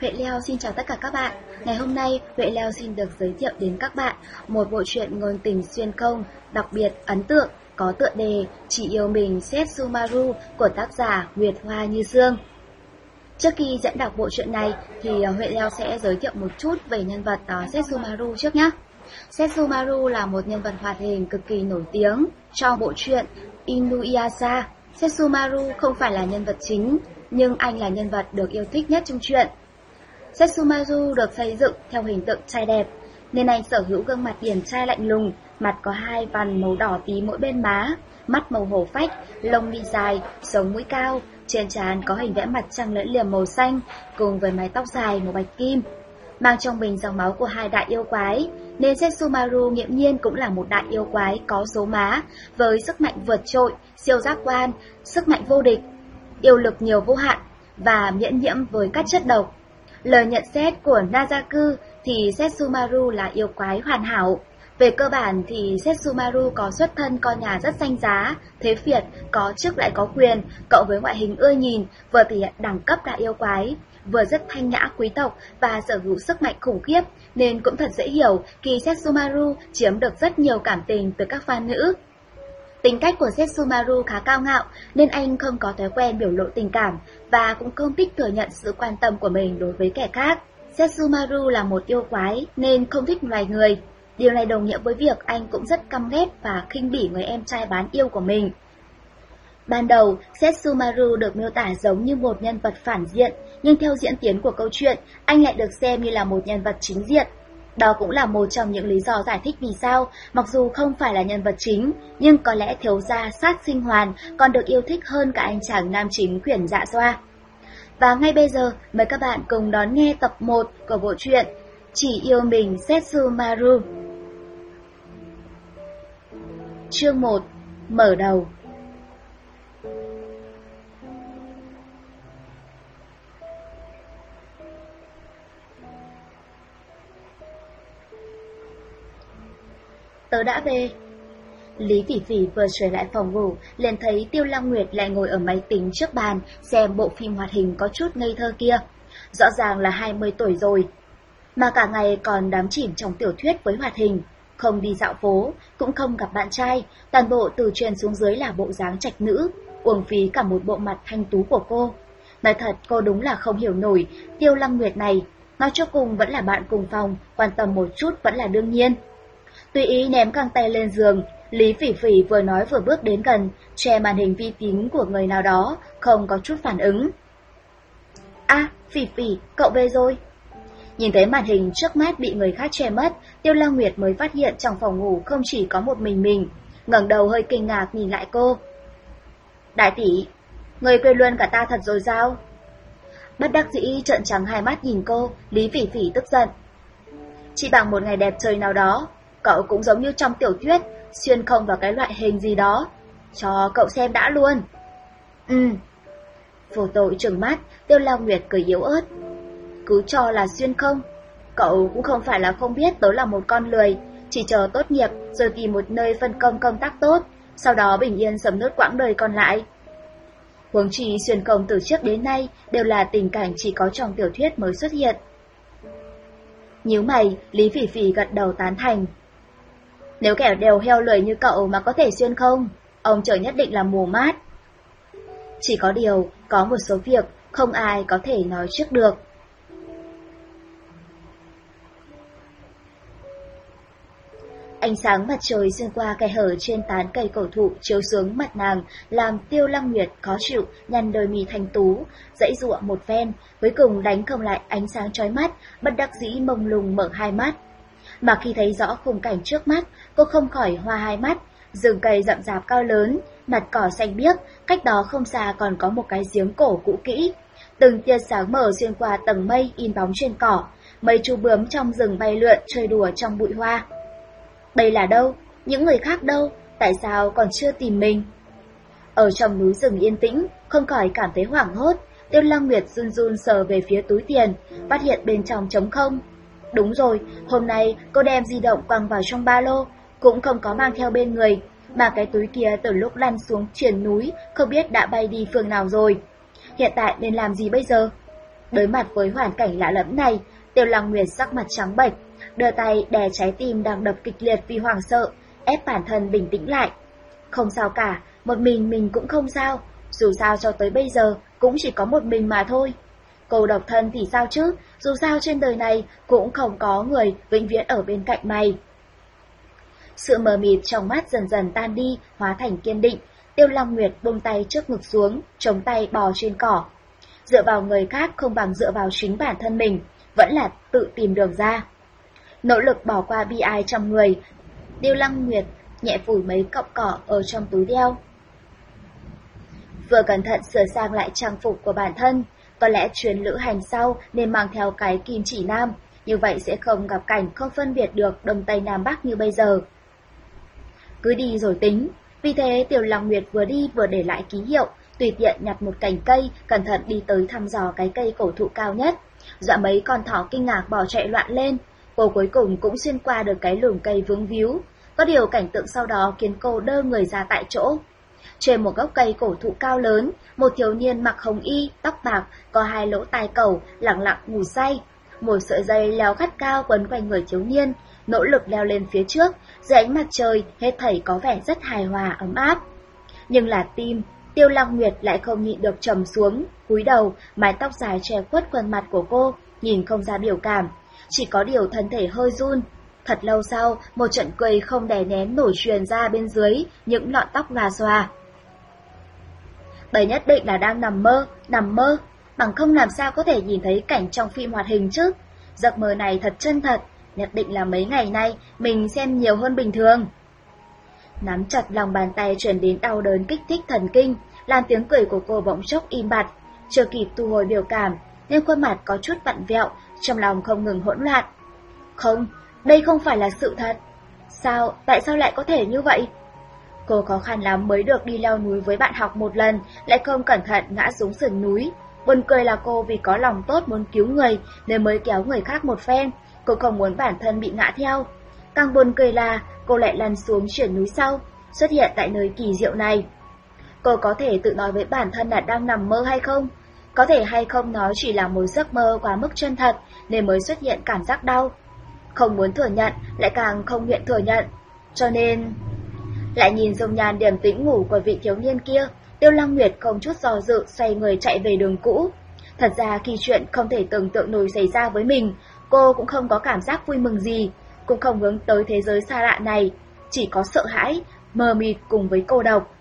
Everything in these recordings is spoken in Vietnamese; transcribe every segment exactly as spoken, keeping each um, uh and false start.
Huệ Leo xin chào tất cả các bạn. Ngày hôm nay, Huệ Leo xin được giới thiệu đến các bạn một bộ truyện ngôn tình xuyên không đặc biệt ấn tượng có tựa đề Chỉ yêu mình Setsumaru của tác giả Nguyệt Hoa Như Sương. Trước khi dẫn đọc bộ truyện này thì Huệ Leo sẽ giới thiệu một chút về nhân vật uh, Setsumaru trước nhé. Setsumaru là một nhân vật hoạt hình cực kỳ nổi tiếng trong bộ truyện Inuyasha. Setsumaru không phải là nhân vật chính, nhưng anh là nhân vật được yêu thích nhất trong truyện. Setsumaru được xây dựng theo hình tượng trai đẹp, nên anh sở hữu gương mặt điển trai lạnh lùng, mặt có hai vằn màu đỏ tí mỗi bên má, mắt màu hổ phách, lông mi dài, sống mũi cao, trên trán có hình vẽ mặt trăng lưỡi liềm màu xanh, cùng với mái tóc dài màu bạch kim. Mang trong mình dòng máu của hai đại yêu quái, nên Setsumaru nghiễm nhiên cũng là một đại yêu quái có số má, với sức mạnh vượt trội, siêu giác quan, sức mạnh vô địch, yêu lực nhiều vô hạn và miễn nhiễm với các chất độc. Lời nhận xét của Nazaku thì Setsumaru là yêu quái hoàn hảo. Về cơ bản thì Setsumaru có xuất thân con nhà rất danh giá, thế Việt, có chức lại có quyền, cộng với ngoại hình ưa nhìn, vừa thể hiện đẳng cấp đại yêu quái, vừa rất thanh nhã quý tộc và sở hữu sức mạnh khủng khiếp, nên cũng thật dễ hiểu khi Setsumaru chiếm được rất nhiều cảm tình từ các fan nữ. Tính cách của Setsumaru khá cao ngạo nên anh không có thói quen biểu lộ tình cảm và cũng không thích thừa nhận sự quan tâm của mình đối với kẻ khác. Setsumaru là một yêu quái nên không thích loài người. Điều này đồng nghĩa với việc anh cũng rất căm ghét và khinh bỉ người em trai bán yêu của mình. Ban đầu, Setsumaru được miêu tả giống như một nhân vật phản diện, nhưng theo diễn tiến của câu chuyện, anh lại được xem như là một nhân vật chính diện. Đó cũng là một trong những lý do giải thích vì sao, mặc dù không phải là nhân vật chính, nhưng có lẽ thiếu gia Sát Sinh Hoàn còn được yêu thích hơn cả anh chàng nam chính Quyển Dạ Xoa. Và ngay bây giờ, mời các bạn cùng đón nghe tập một của bộ truyện Chỉ yêu mình Setsumaru. Chương một. Mở đầu. Tớ đã về. Lý Phỉ Phỉ vừa trở lại phòng ngủ, liền thấy Tiêu Lăng Nguyệt lại ngồi ở máy tính trước bàn, xem bộ phim hoạt hình có chút ngây thơ kia. Rõ ràng là hai mươi tuổi rồi, mà cả ngày còn đắm chìm trong tiểu thuyết với hoạt hình, không đi dạo phố, cũng không gặp bạn trai, toàn bộ từ trên xuống dưới là bộ dáng trạch nữ, uổng phí cả một bộ mặt thanh tú của cô. Nói thật, cô đúng là không hiểu nổi Tiêu Lăng Nguyệt này, nói cho cùng vẫn là bạn cùng phòng, quan tâm một chút vẫn là đương nhiên. Tùy ý ném găng tay lên giường, Lý Phỉ Phỉ vừa nói vừa bước đến gần, che màn hình vi tính của người nào đó, không có chút phản ứng. À, Phỉ Phỉ, cậu về rồi. Nhìn thấy màn hình trước mắt bị người khác che mất, Tiêu Lăng Nguyệt mới phát hiện trong phòng ngủ không chỉ có một mình mình, ngẩng đầu hơi kinh ngạc nhìn lại cô. Đại tỷ, người quên luôn cả ta thật rồi sao? Bất đắc dĩ trợn trắng hai mắt nhìn cô, Lý Phỉ Phỉ tức giận. Chỉ bằng một ngày đẹp trời nào đó, cậu cũng giống như trong tiểu thuyết, xuyên không vào cái loại hình gì đó. Cho cậu xem đã luôn. Ừ. Vô tội trừng mắt, Tiêu Lăng Nguyệt cười yếu ớt. Cứ cho là xuyên không. Cậu cũng không phải là không biết tớ là một con lười, chỉ chờ tốt nghiệp rồi tìm một nơi phân công công tác tốt, sau đó bình yên sầm nốt quãng đời còn lại. Huống chi xuyên không từ trước đến nay đều là tình cảnh chỉ có trong tiểu thuyết mới xuất hiện. Nhíu mày, Lý Phỉ Phỉ gật đầu tán thành. Nếu kẻ đều heo lười như cậu mà có thể xuyên không, ông trời nhất định là mùa mát. Chỉ có điều, có một số việc không ai có thể nói trước được. Ánh sáng mặt trời xuyên qua khe hở trên tán cây cổ thụ chiếu xuống mặt nàng, làm Tiêu Lăng Nguyệt khó chịu, nhăn đôi mi thanh tú, dãy giụa một phen, cuối cùng đánh không lại ánh sáng chói mắt, bất đắc dĩ mông lung mở hai mắt. Mà khi thấy rõ khung cảnh trước mắt, cô không khỏi hoa hai mắt. Rừng cây rậm rạp cao lớn, mặt cỏ xanh biếc, cách đó không xa còn có một cái giếng cổ cũ kỹ. Từng tia sáng mờ xuyên qua tầng mây in bóng trên cỏ, mấy chú bướm trong rừng bay lượn chơi đùa trong bụi hoa. Đây là đâu? Những người khác đâu? Tại sao còn chưa tìm mình? Ở trong núi rừng yên tĩnh, không khỏi cảm thấy hoảng hốt. Tiêu Lăng Nguyệt run run sờ về phía túi tiền, phát hiện bên trong trống không. Đúng rồi, hôm nay cô đem di động quăng vào trong ba lô, cũng không có mang theo bên người, mà cái túi kia từ lúc lăn xuống triền núi không biết đã bay đi phương nào rồi. Hiện tại nên làm gì bây giờ? Đối mặt với hoàn cảnh lạ lẫm này, Tiêu Lăng Nguyệt sắc mặt trắng bệch, đưa tay đè trái tim đang đập kịch liệt vì hoảng sợ, ép bản thân bình tĩnh lại. Không sao cả, một mình mình cũng không sao, dù sao cho tới bây giờ cũng chỉ có một mình mà thôi. Cô độc thân thì sao chứ, dù sao trên đời này cũng không có người vĩnh viễn ở bên cạnh mày. Sự mờ mịt trong mắt dần dần tan đi, hóa thành kiên định. Tiêu Lăng Nguyệt buông tay trước ngực xuống, chống tay bò trên cỏ. Dựa vào người khác không bằng dựa vào chính bản thân mình, vẫn là tự tìm đường ra. Nỗ lực bỏ qua bi ai trong người, Tiêu Lăng Nguyệt nhẹ phủi mấy cọng cỏ ở trong túi đeo. Vừa cẩn thận sửa sang lại trang phục của bản thân, có lẽ chuyến lữ hành sau nên mang theo cái kim chỉ nam, như vậy sẽ không gặp cảnh không phân biệt được Đông Tây Nam Bắc như bây giờ. Cứ đi rồi tính, vì thế Tiêu Lăng Nguyệt vừa đi vừa để lại ký hiệu, tùy tiện nhặt một cành cây, cẩn thận đi tới thăm dò cái cây cổ thụ cao nhất. Dọa mấy con thỏ kinh ngạc bỏ chạy loạn lên, cô cuối cùng cũng xuyên qua được cái lùm cây vướng víu. Có điều cảnh tượng sau đó khiến cô đơ người ra tại chỗ. Trên một gốc cây cổ thụ cao lớn, một thiếu niên mặc hồng y, tóc bạc, có hai lỗ tai cẩu, lặng lặng ngủ say. Một sợi dây leo gắt cao quấn quanh người thiếu niên, nỗ lực leo lên phía trước, dưới ánh mặt trời hết thảy có vẻ rất hài hòa ấm áp. Nhưng là tim, Tiêu Lăng Nguyệt lại không nhịn được trầm xuống, cúi đầu, mái tóc dài che khuất khuôn mặt của cô, nhìn không ra biểu cảm, chỉ có điều thân thể hơi run. Thật lâu sau, một trận cười không đè nén nổi truyền ra bên dưới những lọn tóc lòa xòa. Đây nhất định là đang nằm mơ, nằm mơ, bằng không làm sao có thể nhìn thấy cảnh trong phim hoạt hình chứ. Giấc mơ này thật chân thật, nhất định là mấy ngày nay mình xem nhiều hơn bình thường. Nắm chặt lòng bàn tay truyền đến đau đớn kích thích thần kinh, làm tiếng cười của cô bỗng chốc im bặt, chưa kịp thu hồi biểu cảm, nên khuôn mặt có chút vặn vẹo, trong lòng không ngừng hỗn loạn. Không, đây không phải là sự thật. Sao, tại sao lại có thể như vậy? Cô khó khăn lắm mới được đi leo núi với bạn học một lần, lại không cẩn thận ngã xuống sườn núi. Buồn cười là cô vì có lòng tốt muốn cứu người nên mới kéo người khác một phen, cô không muốn bản thân bị ngã theo. Càng buồn cười là cô lại lăn xuống chuyển núi sau, xuất hiện tại nơi kỳ diệu này. Cô có thể tự nói với bản thân là đang nằm mơ hay không? Có thể hay không nó chỉ là một giấc mơ quá mức chân thật nên mới xuất hiện cảm giác đau. Không muốn thừa nhận, lại càng không nguyện thừa nhận. Cho nên... Lại nhìn dung nhan điềm tĩnh ngủ của vị thiếu niên kia, Tiêu Lăng Nguyệt không chút do dự xoay người chạy về đường cũ. Thật ra khi chuyện không thể tưởng tượng nổi xảy ra với mình, cô cũng không có cảm giác vui mừng gì, cũng không hướng tới thế giới xa lạ này, chỉ có sợ hãi, mờ mịt cùng với cô độc.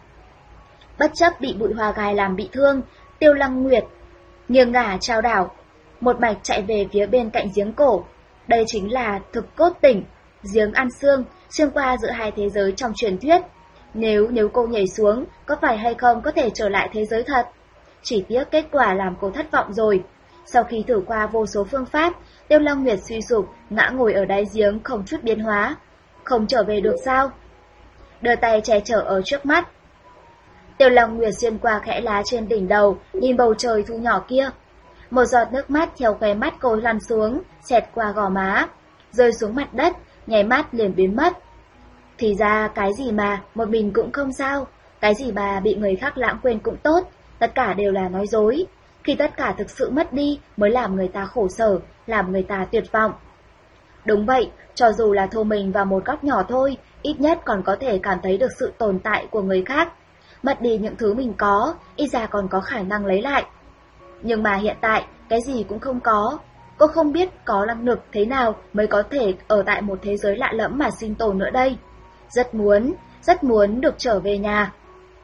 Bất chấp bị bụi hoa gai làm bị thương, Tiêu Lăng Nguyệt nghiêng ngả trao đảo, một mạch chạy về phía bên cạnh giếng cổ. Đây chính là thực cốt tỉnh, giếng ăn xương, xuyên qua giữa hai thế giới trong truyền thuyết. Nếu nếu cô nhảy xuống, có phải hay không có thể trở lại thế giới thật? Chỉ tiếc kết quả làm cô thất vọng rồi. Sau khi thử qua vô số phương pháp, Tiêu Lăng Nguyệt suy sụp, ngã ngồi ở đáy giếng không chút biến hóa. Không trở về được sao? Đưa tay che chở ở trước mắt. Tiêu Lăng Nguyệt xuyên qua khẽ lá trên đỉnh đầu, nhìn bầu trời thu nhỏ kia. Một giọt nước mắt theo khóe mắt cô lăn xuống, xẹt qua gò má, rơi xuống mặt đất, nháy mắt liền biến mất. Thì ra cái gì mà một mình cũng không sao, cái gì mà bị người khác lãng quên cũng tốt, tất cả đều là nói dối. Khi tất cả thực sự mất đi mới làm người ta khổ sở, làm người ta tuyệt vọng. Đúng vậy, cho dù là thu mình vào một góc nhỏ thôi, ít nhất còn có thể cảm thấy được sự tồn tại của người khác. Mất đi những thứ mình có, ít ra còn có khả năng lấy lại. Nhưng mà hiện tại, cái gì cũng không có. Cô không biết có năng lực thế nào mới có thể ở tại một thế giới lạ lẫm mà sinh tồn nữa đây. Rất muốn, rất muốn được trở về nhà.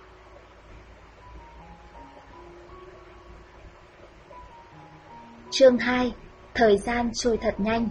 Chương hai. Thời gian trôi thật nhanh.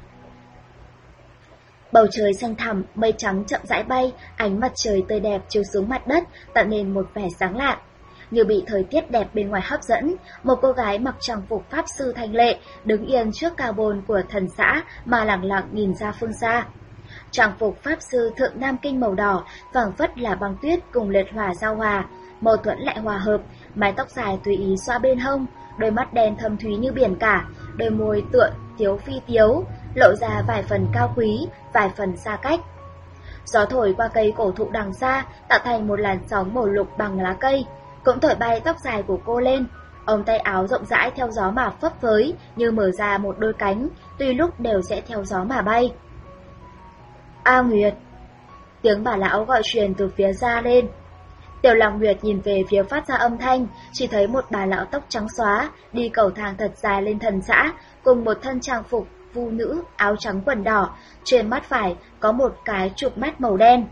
Bầu trời xanh thẳm, mây trắng chậm rãi bay, ánh mặt trời tươi đẹp chiếu xuống mặt đất, tạo nên một vẻ sáng lạ. Như bị thời tiết đẹp bên ngoài hấp dẫn, một cô gái mặc trang phục pháp sư thanh lệ, đứng yên trước cao bồn của thần xã mà lặng lặng nhìn ra phương xa. Trang phục pháp sư thượng Nam Kinh màu đỏ, phảng phất là băng tuyết cùng liệt hỏa giao hòa, mâu thuẫn lại hòa hợp, mái tóc dài tùy ý xoa bên hông, đôi mắt đen thâm thúy như biển cả, đôi môi tựa tiếu phi tiếu, lộ ra vài phần cao quý, vài phần xa cách. Gió thổi qua cây cổ thụ đằng xa, tạo thành một làn sóng màu lục bằng lá cây, cũng thổi bay tóc dài của cô lên. Ống tay áo rộng rãi theo gió mà phấp phới như mở ra một đôi cánh, tuy lúc đều sẽ theo gió mà bay. A Nguyệt! Tiếng bà lão gọi truyền từ phía ra lên. Tiểu Lạc Nguyệt nhìn về phía phát ra âm thanh, chỉ thấy một bà lão tóc trắng xóa, đi cầu thang thật dài lên thần xã, cùng một thân trang phục vu nữ, áo trắng quần đỏ, trên mắt phải có một cái chụp mắt màu đen.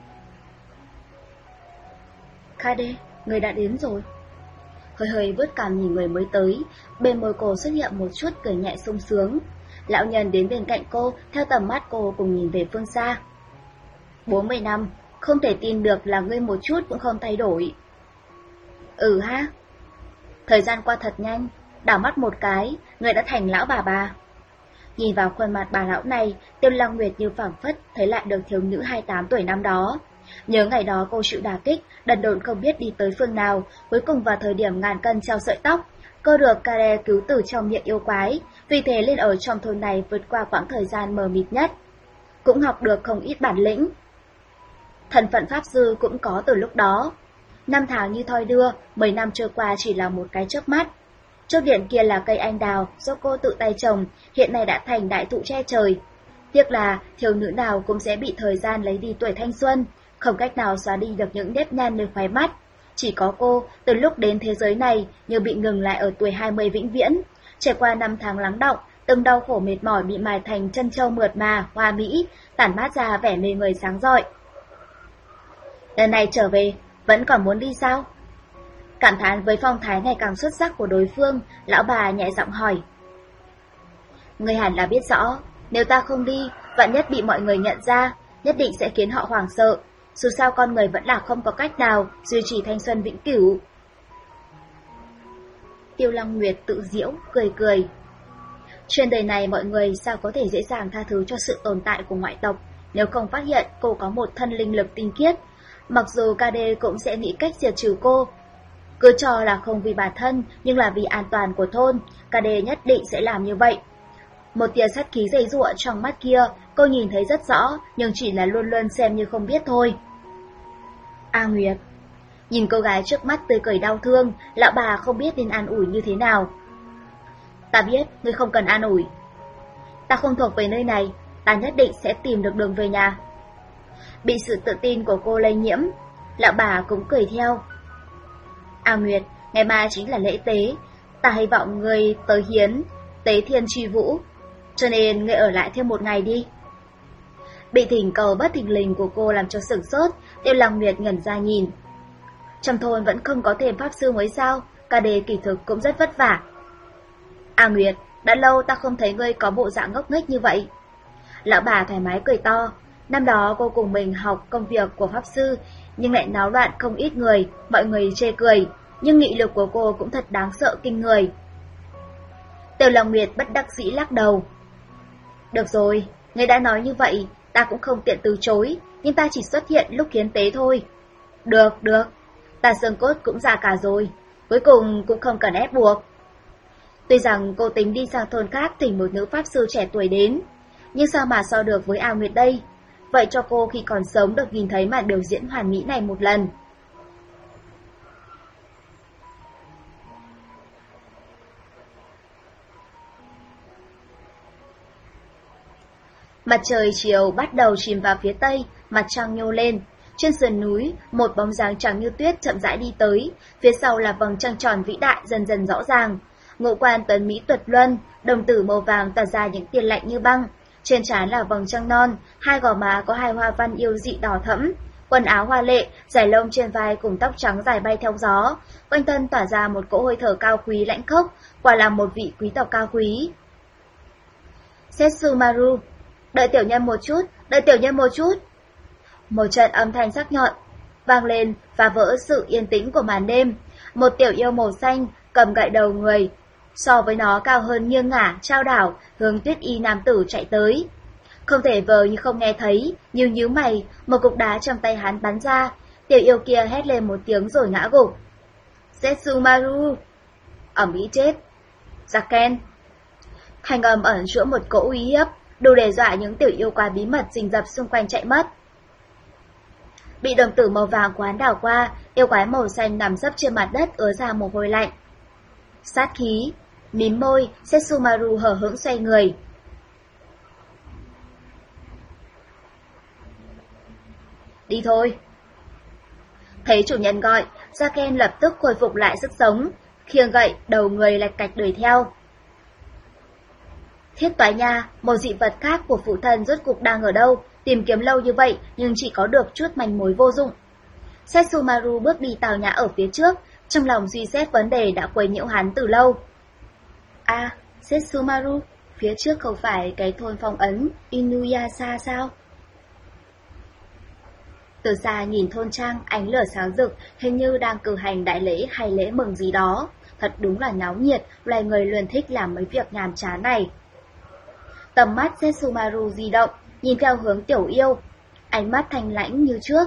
Kade, người đã đến rồi. Hơi hơi vớt cằm nhìn người mới tới, bên môi cô xuất hiện một chút cười nhẹ sung sướng. Lão nhân đến bên cạnh cô, theo tầm mắt cô cùng nhìn về phương xa. Bốn mươi năm, không thể tin được là ngươi một chút cũng không thay đổi. Ừ ha. Thời gian qua thật nhanh, đảo mắt một cái, người đã thành lão bà bà. Nhìn vào khuôn mặt bà lão này, Tiêu Lăng Nguyệt như phảng phất thấy lại được thiếu nữ hai mươi tám tuổi năm đó. Nhớ ngày đó cô chịu đả kích, đần độn không biết đi tới phương nào, cuối cùng vào thời điểm ngàn cân treo sợi tóc, cô được Kare cứu từ trong miệng yêu quái, vì thế lên ở trong thôn này vượt qua quãng thời gian mờ mịt nhất. Cũng học được không ít bản lĩnh. Thân phận pháp sư cũng có từ lúc đó. Năm tháng như thoi đưa, mấy năm trôi qua chỉ là một cái chớp mắt. Trước điện kia là cây anh đào do cô tự tay trồng, hiện nay đã thành đại thụ che trời. Tiếc là thiếu nữ nào cũng sẽ bị thời gian lấy đi tuổi thanh xuân, không cách nào xóa đi được những nếp nhăn nơi khóe mắt. Chỉ có cô, từ lúc đến thế giới này, như bị ngừng lại ở tuổi hai mươi vĩnh viễn. Trải qua năm tháng lắng đọng, từng đau khổ mệt mỏi bị mài thành chân châu mượt mà, hoa mỹ, tản mát ra vẻ mê người sáng rọi. Lần này trở về, vẫn còn muốn đi sao? Cảm thán với phong thái ngày càng xuất sắc của đối phương, lão bà nhẹ giọng hỏi. Người hẳn là biết rõ, nếu ta không đi, vạn nhất bị mọi người nhận ra, nhất định sẽ khiến họ hoảng sợ. Dù sao con người vẫn là không có cách nào duy trì thanh xuân vĩnh cửu. Tiêu Lăng Nguyệt tự giễu, cười cười. Trên đời này mọi người sao có thể dễ dàng tha thứ cho sự tồn tại của ngoại tộc, nếu không phát hiện cô có một thân linh lực tinh khiết. Mặc dù Kade cũng sẽ nghĩ cách diệt trừ cô. Cứ cho là không vì bản thân, nhưng là vì an toàn của thôn, Kade nhất định sẽ làm như vậy. Một tia sát khí dày dụa trong mắt kia, cô nhìn thấy rất rõ, nhưng chỉ là luôn luôn xem như không biết thôi. A Nguyệt. Nhìn cô gái trước mắt tươi cười đau thương, lão bà không biết nên an ủi như thế nào. Ta biết, ngươi không cần an ủi. Ta không thuộc về nơi này, ta nhất định sẽ tìm được đường về nhà. Bị sự tự tin của cô lây nhiễm, lão bà cũng cười theo. A Nguyệt, ngày mai chính là lễ tế, ta hy vọng ngươi tới hiến tế thiên truy vũ, cho nên ngươi ở lại thêm một ngày đi. Bị thỉnh cầu bất thình lình của cô làm cho sửng sốt, Tiêu Lăng Nguyệt ngẩn ra nhìn. Trong thôn vẫn không có thêm pháp sư mới sao, Kade kỳ thực cũng rất vất vả. A Nguyệt, đã lâu ta không thấy ngươi có bộ dạng ngốc nghếch như vậy. Lão bà thoải mái cười to. Năm đó cô cùng mình học công việc của pháp sư, nhưng lại náo loạn không ít người, mọi người chê cười, nhưng nghị lực của cô cũng thật đáng sợ kinh người. Tiêu Lăng Nguyệt bất đắc dĩ lắc đầu. Được rồi, ngươi đã nói như vậy, ta cũng không tiện từ chối, nhưng ta chỉ xuất hiện lúc hiến tế thôi. Được, được, ta xương cốt cũng già cả rồi, cuối cùng cũng không cần ép buộc. Tuy rằng cô tính đi sang thôn khác thỉnh một nữ pháp sư trẻ tuổi đến, nhưng sao mà so được với A Nguyệt đây? Vậy cho cô khi còn sống được nhìn thấy màn biểu diễn hoàn mỹ này một lần. Mặt trời chiều bắt đầu chìm vào phía tây, mặt trăng nhô lên. Trên sườn núi, một bóng dáng trắng như tuyết chậm rãi đi tới, phía sau là vầng trăng tròn vĩ đại dần dần rõ ràng. Ngũ quan tuấn mỹ tuyệt luân, đồng tử màu vàng tỏa ra những tia lạnh như băng. Trên trán là vầng trăng non, hai gò má có hai hoa văn yêu dị đỏ thẫm. Quần áo hoa lệ, dải lông trên vai cùng tóc trắng dài bay theo gió. Quanh thân tỏa ra một cỗ hơi thở cao quý lãnh khốc, quả là một vị quý tộc cao quý. Setsumaru, đợi tiểu nhân một chút, đợi tiểu nhân một chút. Một trận âm thanh sắc nhọn vang lên phá vỡ sự yên tĩnh của màn đêm. Một tiểu yêu màu xanh cầm gậy đầu người, so với nó cao hơn nghiêng ngả, trao đảo, hướng Tuyết Y nam tử chạy tới. Không thể vờ như không nghe thấy, nhíu nhíu mày, một cục đá trong tay hắn bắn ra, tiểu yêu kia hét lên một tiếng rồi ngã gục. Setsumaru, ẩm ý chết. Zaken. Thanh âm ẩn chứa một cỗ uy hiếp, đủ đe dọa những tiểu yêu quái bí mật rình rập xung quanh chạy mất. Bị đồng tử màu vàng của hắn đảo qua, yêu quái màu xanh nằm sấp trên mặt đất ứa ra mồ hôi lạnh. sát khí. Mím môi, Setsumaru hờ hững xoay người. Đi thôi. Thấy chủ nhân gọi, Zaken lập tức khôi phục lại sức sống, khiêng gậy, đầu người lạch cạch đuổi theo. Thiết Toái Nha, một dị vật khác của phụ thân rốt cục đang ở đâu, tìm kiếm lâu như vậy nhưng chỉ có được chút manh mối vô dụng. Setsumaru bước đi tào nhã ở phía trước, trong lòng suy xét vấn đề đã quấy nhiễu hắn từ lâu. À, Setsumaru, phía trước không phải cái thôn phong ấn Inuyasha sao? Từ xa nhìn thôn trang, ánh lửa sáng rực, hình như đang cử hành đại lễ hay lễ mừng gì đó. Thật đúng là náo nhiệt, loài người luôn thích làm mấy việc nhàm chán này. Tầm mắt Setsumaru di động, nhìn theo hướng tiểu yêu, ánh mắt thanh lãnh như trước.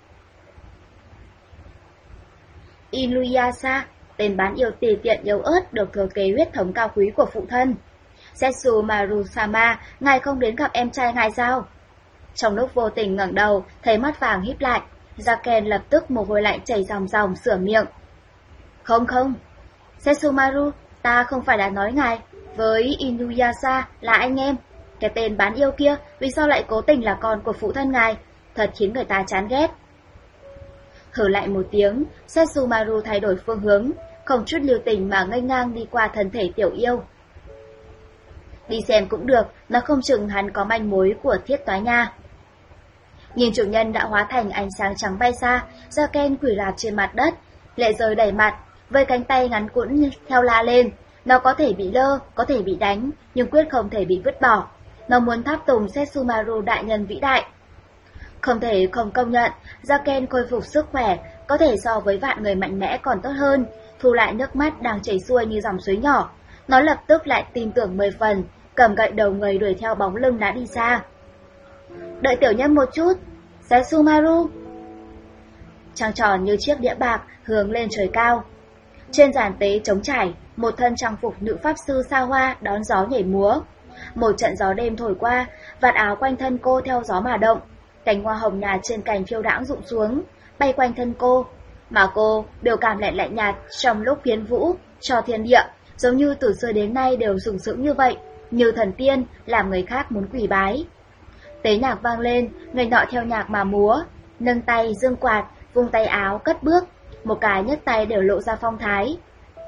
Inuyasha, tên bán yêu tùy tiện yếu ớt được thừa kế huyết thống cao quý của phụ thân. Setsumaru-sama, ngài không đến gặp em trai ngài sao? Trong lúc vô tình ngẩng đầu, thấy mắt vàng híp lại, Zaken lập tức mồ hôi lạnh chảy ròng ròng sửa miệng. Không không, Setsumaru, ta không phải đã nói ngài, với Inuyasha là anh em. Cái tên bán yêu kia, vì sao lại cố tình là con của phụ thân ngài, thật khiến người ta chán ghét. Hử lại một tiếng, Setsumaru thay đổi phương hướng, không chút lưu tình mà ngây ngang đi qua thân thể tiểu yêu. Đi xem cũng được, nó không chừng hắn có manh mối của Thiết Toái Nha. Nhìn chủ nhân đã hóa thành ánh sáng trắng bay xa, Zaken quỳ lạp trên mặt đất, lệ rơi đầy mặt, với cánh tay ngắn cũn theo la lên. Nó có thể bị lơ, có thể bị đánh, nhưng quyết không thể bị vứt bỏ. Nó muốn tháp tùng Setsumaru đại nhân vĩ đại. Không thể không công nhận, Zaken khôi phục sức khỏe, có thể so với vạn người mạnh mẽ còn tốt hơn, thu lại nước mắt đang chảy xuôi như dòng suối nhỏ. Nó lập tức lại tin tưởng mười phần, cầm gậy đầu người đuổi theo bóng lưng đã đi xa. Đợi tiểu nhân một chút, Setsumaru. Trăng tròn như chiếc đĩa bạc hướng lên trời cao. Trên giàn tế trống trải, một thân trang phục nữ pháp sư xa hoa đón gió nhảy múa. Một trận gió đêm thổi qua, vạt áo quanh thân cô theo gió mà động. Cành hoa hồng nhạt trên cành phiêu đãng rụng xuống, bay quanh thân cô. Mà cô, biểu cảm lạnh lạnh nhạt trong lúc phiến vũ, cho thiên địa, giống như từ xưa đến nay đều sừng sững như vậy, như thần tiên, làm người khác muốn quỳ bái. Tế nhạc vang lên, người nọ theo nhạc mà múa, nâng tay, giương quạt, vung tay áo, cất bước, một cái nhấc tay đều lộ ra phong thái.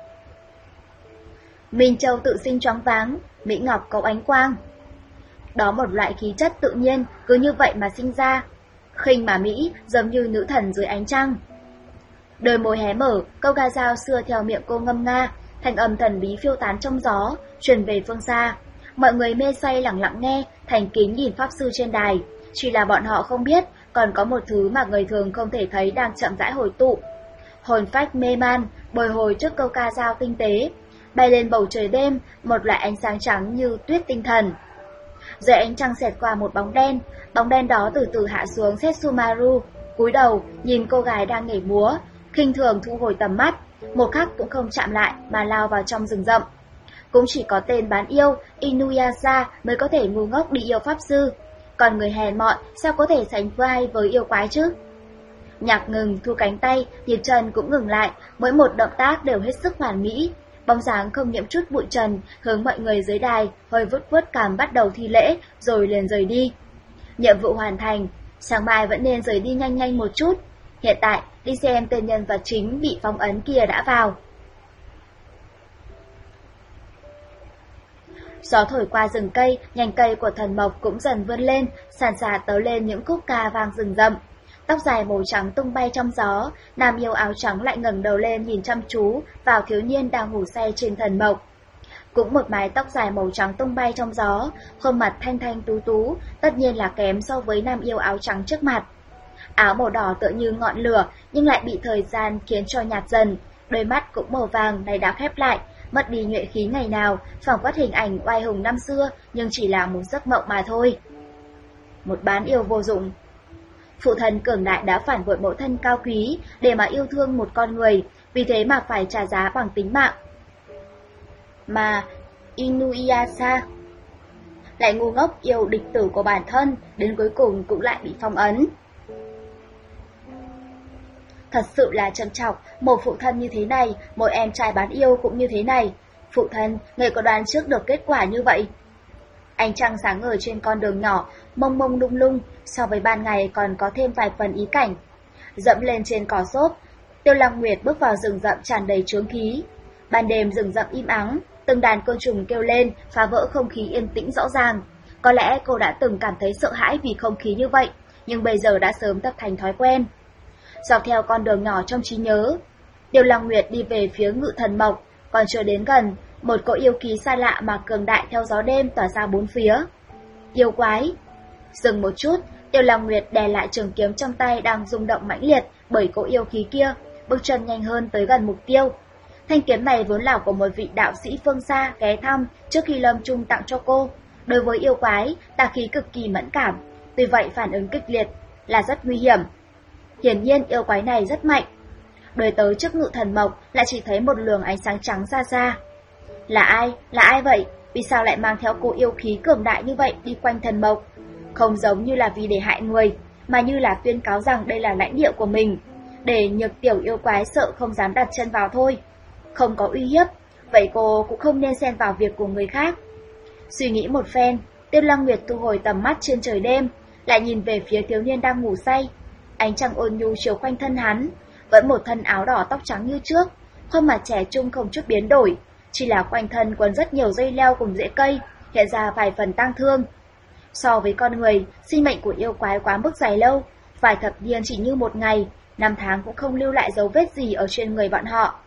Minh Châu tự sinh choáng váng, Mỹ Ngọc cầu ánh quang. Đó một loại khí chất tự nhiên, cứ như vậy mà sinh ra. Khinh mà Mỹ, giống như nữ thần dưới ánh trăng. Đôi môi hé mở, câu ca dao xưa theo miệng cô ngâm nga, thanh âm thần bí phiêu tán trong gió, truyền về phương xa. Mọi người mê say lặng lặng nghe, thành kính nhìn pháp sư trên đài. Chỉ là bọn họ không biết, còn có một thứ mà người thường không thể thấy đang chậm rãi hồi tụ. Hồn phách mê man, bồi hồi trước câu ca dao tinh tế, bay lên bầu trời đêm, một loại ánh sáng trắng như tuyết tinh thần. Dưới ánh trăng xẹt qua một bóng đen, bóng đen đó từ từ hạ xuống Setsumaru, cúi đầu nhìn cô gái đang nhảy múa, khinh thường thu hồi tầm mắt, một khắc cũng không chạm lại mà lao vào trong rừng rậm. Cũng chỉ có tên bán yêu Inuyasha mới có thể ngu ngốc đi yêu pháp sư, còn người hèn mọn sao có thể sánh vai với yêu quái chứ? Nhạc ngừng, thu cánh tay, nhịp chân cũng ngừng lại, mỗi một động tác đều hết sức hoàn mỹ. Bóng dáng không nhiễm chút bụi trần, hướng mọi người dưới đài, hơi vuốt vuốt cằm bắt đầu thi lễ, rồi liền rời đi. Nhiệm vụ hoàn thành, sáng mai vẫn nên rời đi nhanh nhanh một chút. Hiện tại, đi xem tên nhân vật chính bị phong ấn kia đã vào. Gió thổi qua rừng cây, nhành cây của thần mộc cũng dần vươn lên, sàn sạt tấu lên những khúc ca vang rừng rậm. Tóc dài màu trắng tung bay trong gió, nam yêu áo trắng lại ngẩng đầu lên nhìn chăm chú vào thiếu niên đang ngủ say trên thần mộc. Cũng một mái tóc dài màu trắng tung bay trong gió, khuôn mặt thanh thanh tú tú, tất nhiên là kém so với nam yêu áo trắng trước mặt. Áo màu đỏ tựa như ngọn lửa, nhưng lại bị thời gian khiến cho nhạt dần, đôi mắt cũng màu vàng này đã khép lại, mất đi nhuệ khí ngày nào, phảng phất hình ảnh oai hùng năm xưa, nhưng chỉ là một giấc mộng mà thôi. Một bán yêu vô dụng. Phụ thân cường đại đã phản bội mẫu thân cao quý để mà yêu thương một con người, vì thế mà phải trả giá bằng tính mạng. Mà Inuyasha lại ngu ngốc yêu địch tử của bản thân, đến cuối cùng cũng lại bị phong ấn. Thật sự là trân trọng, một phụ thân như thế này, một em trai bán yêu cũng như thế này. Phụ thân, người có đoán trước được kết quả như vậy? Ánh trăng sáng ngời trên con đường nhỏ, mông mông lung lung, so với ban ngày còn có thêm vài phần ý cảnh. Dẫm lên trên cỏ xốp, Tiêu Lăng Nguyệt bước vào rừng rậm tràn đầy chướng khí. Ban đêm rừng rậm im ắng, từng đàn côn trùng kêu lên, phá vỡ không khí yên tĩnh rõ ràng. Có lẽ cô đã từng cảm thấy sợ hãi vì không khí như vậy, nhưng bây giờ đã sớm tập thành thói quen. Dọc theo con đường nhỏ trong trí nhớ, Tiêu Lăng Nguyệt đi về phía Ngự Thần Mộc, còn chưa đến gần, một cỗ yêu khí xa lạ mà cường đại theo gió đêm tỏa ra bốn phía. Yêu quái! Dừng một chút, Tiêu Lăng Nguyệt đè lại trường kiếm trong tay đang rung động mãnh liệt bởi cỗ yêu khí kia, bước chân nhanh hơn tới gần mục tiêu. Thanh kiếm này vốn là của một vị đạo sĩ phương xa ghé thăm trước khi lâm chung tặng cho cô. Đối với yêu quái, tà khí cực kỳ mẫn cảm, tuy vậy phản ứng kịch liệt là rất nguy hiểm. Hiển nhiên yêu quái này rất mạnh. Đuổi tới trước Ngự Thần Mộc lại chỉ thấy một luồng ánh sáng trắng xa xa. Là ai? Là ai vậy? Vì sao lại mang theo cỗ yêu khí cường đại như vậy đi quanh thần mộc? Không giống như là vì để hại người, mà như là tuyên cáo rằng đây là lãnh địa của mình, để nhược tiểu yêu quái sợ không dám đặt chân vào thôi. Không có uy hiếp, vậy cô cũng không nên xen vào việc của người khác. Suy nghĩ một phen, Tiêu Lăng Nguyệt thu hồi tầm mắt trên trời đêm, lại nhìn về phía thiếu niên đang ngủ say. Ánh trăng ôn nhu chiếu quanh thân hắn, vẫn một thân áo đỏ tóc trắng như trước, khuôn mặt trẻ trung không chút biến đổi, chỉ là quanh thân quấn rất nhiều dây leo cùng rễ cây, hiện ra vài phần tang thương. So với con người, sinh mệnh của yêu quái quá mức dài lâu, vài thập niên chỉ như một ngày, năm tháng cũng không lưu lại dấu vết gì ở trên người bọn họ.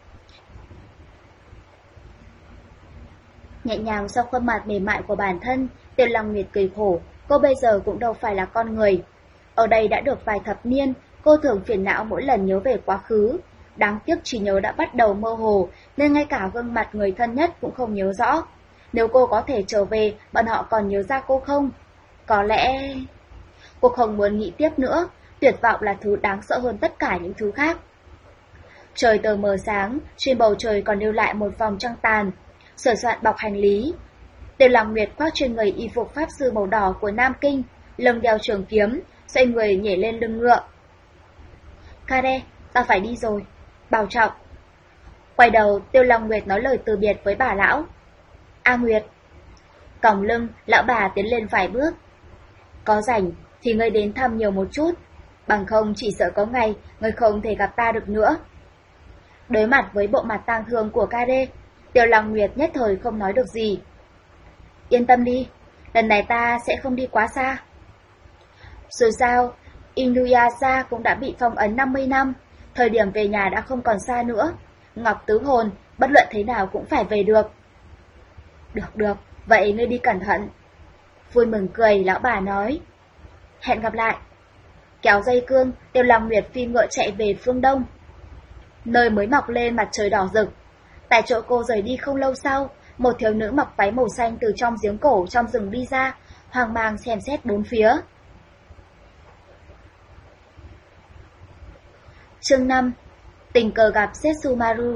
Nhẹ nhàng sau khuôn mặt mềm mại của bản thân, Tiêu Lăng Nguyệt cười khổ, cô bây giờ cũng đâu phải là con người. Ở đây đã được vài thập niên, cô thường phiền não mỗi lần nhớ về quá khứ. Đáng tiếc trí nhớ đã bắt đầu mơ hồ, nên ngay cả gương mặt người thân nhất cũng không nhớ rõ. Nếu cô có thể trở về, bọn họ còn nhớ ra cô không? Có lẽ... Cô không muốn nghĩ tiếp nữa, tuyệt vọng là thứ đáng sợ hơn tất cả những thứ khác. Trời tờ mờ sáng, trên bầu trời còn lưu lại một vòng trăng tàn. Sửa soạn bọc hành lý, Tiêu Lăng Nguyệt khoác trên người y phục pháp sư màu đỏ của Nam Kinh, lưng đeo trường kiếm, xoay người nhảy lên lưng ngựa. Kare, ta phải đi rồi, bảo trọng. Quay đầu, Tiêu Lăng Nguyệt nói lời từ biệt với bà lão. A Nguyệt. Còng lưng, lão bà tiến lên vài bước. Có rảnh thì ngươi đến thăm nhiều một chút, bằng không chỉ sợ có ngày ngươi không thể gặp ta được nữa. Đối mặt với bộ mặt tang thương của Kare, Tiêu Lăng Nguyệt nhất thời không nói được gì. Yên tâm đi, lần này ta sẽ không đi quá xa. Dù sao, Inuyasha cũng đã bị phong ấn năm mươi năm, thời điểm về nhà đã không còn xa nữa. Ngọc Tứ Hồn, bất luận thế nào cũng phải về được. Được được, vậy ngươi đi cẩn thận. Vui mừng cười, lão bà nói. Hẹn gặp lại. Kéo dây cương, Tiêu Lăng Nguyệt phi ngựa chạy về phương đông. Nơi mới mọc lên mặt trời đỏ rực. Tại chỗ cô rời đi không lâu sau, một thiếu nữ mặc váy màu xanh từ trong giếng cổ trong rừng đi ra, hoang mang xem xét bốn phía. Chương năm. Tình cờ gặp Setsumaru.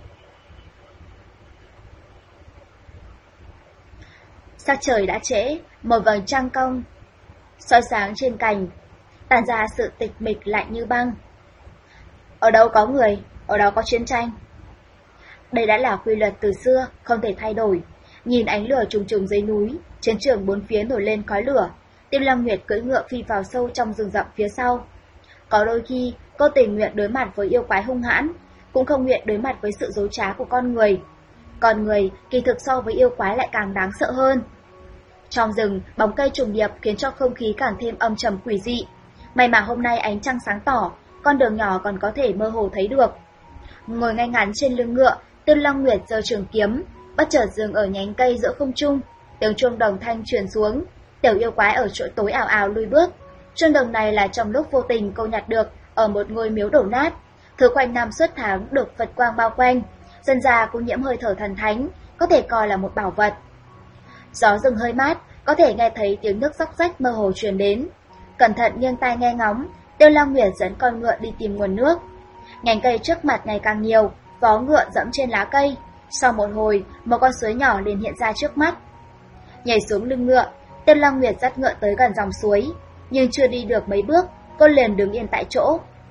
Sắc trời đã trễ, một vầng trăng cong soi sáng trên cành, tàn ra sự tịch mịch lạnh như băng. Ở đâu có người, ở đó có chiến tranh. Đây đã là quy luật từ xưa, không thể thay đổi. Nhìn ánh lửa trùng trùng dưới núi, chiến trường bốn phía nổi lên khói lửa. Tiêu Lăng Nguyệt cưỡi ngựa phi vào sâu trong rừng rậm phía sau. Có đôi khi, cô tình nguyện đối mặt với yêu quái hung hãn, cũng không nguyện đối mặt với sự dối trá của con người. Con người, kỳ thực so với yêu quái lại càng đáng sợ hơn. Trong rừng, bóng cây trùng điệp khiến cho không khí càng thêm âm trầm quỷ dị. May mà hôm nay ánh trăng sáng tỏ, con đường nhỏ còn có thể mơ hồ thấy được. Ngồi ngay ngắn trên lưng ngựa, Tiêu Lăng Nguyệt giơ trường kiếm, bất chợt dừng ở nhánh cây giữa không trung. Tiếng chuông đồng thanh truyền xuống, tiểu yêu quái ở chỗ tối ảo ảo lùi bước. Chuông đồng này là trong lúc vô tình cô nhặt được ở một ngôi miếu đổ nát, thứ quanh năm suốt tháng được Phật quang bao quanh, dân già cũng nhiễm hơi thở thần thánh, có thể coi là một bảo vật. Gió rừng hơi mát, có thể nghe thấy tiếng nước róc rách mơ hồ truyền đến. Cẩn thận nghiêng tai nghe ngóng, Tiêu Lăng Nguyệt dẫn con ngựa đi tìm nguồn nước. Nhánh cây trước mặt ngày càng nhiều, vó ngựa dẫm trên lá cây. Sau một hồi, một con suối nhỏ liền hiện ra trước mắt. Nhảy xuống lưng ngựa, Tiêu Lăng Nguyệt dắt ngựa tới gần dòng suối, nhưng chưa đi được mấy bước, cô liền đứng yên tại chỗ.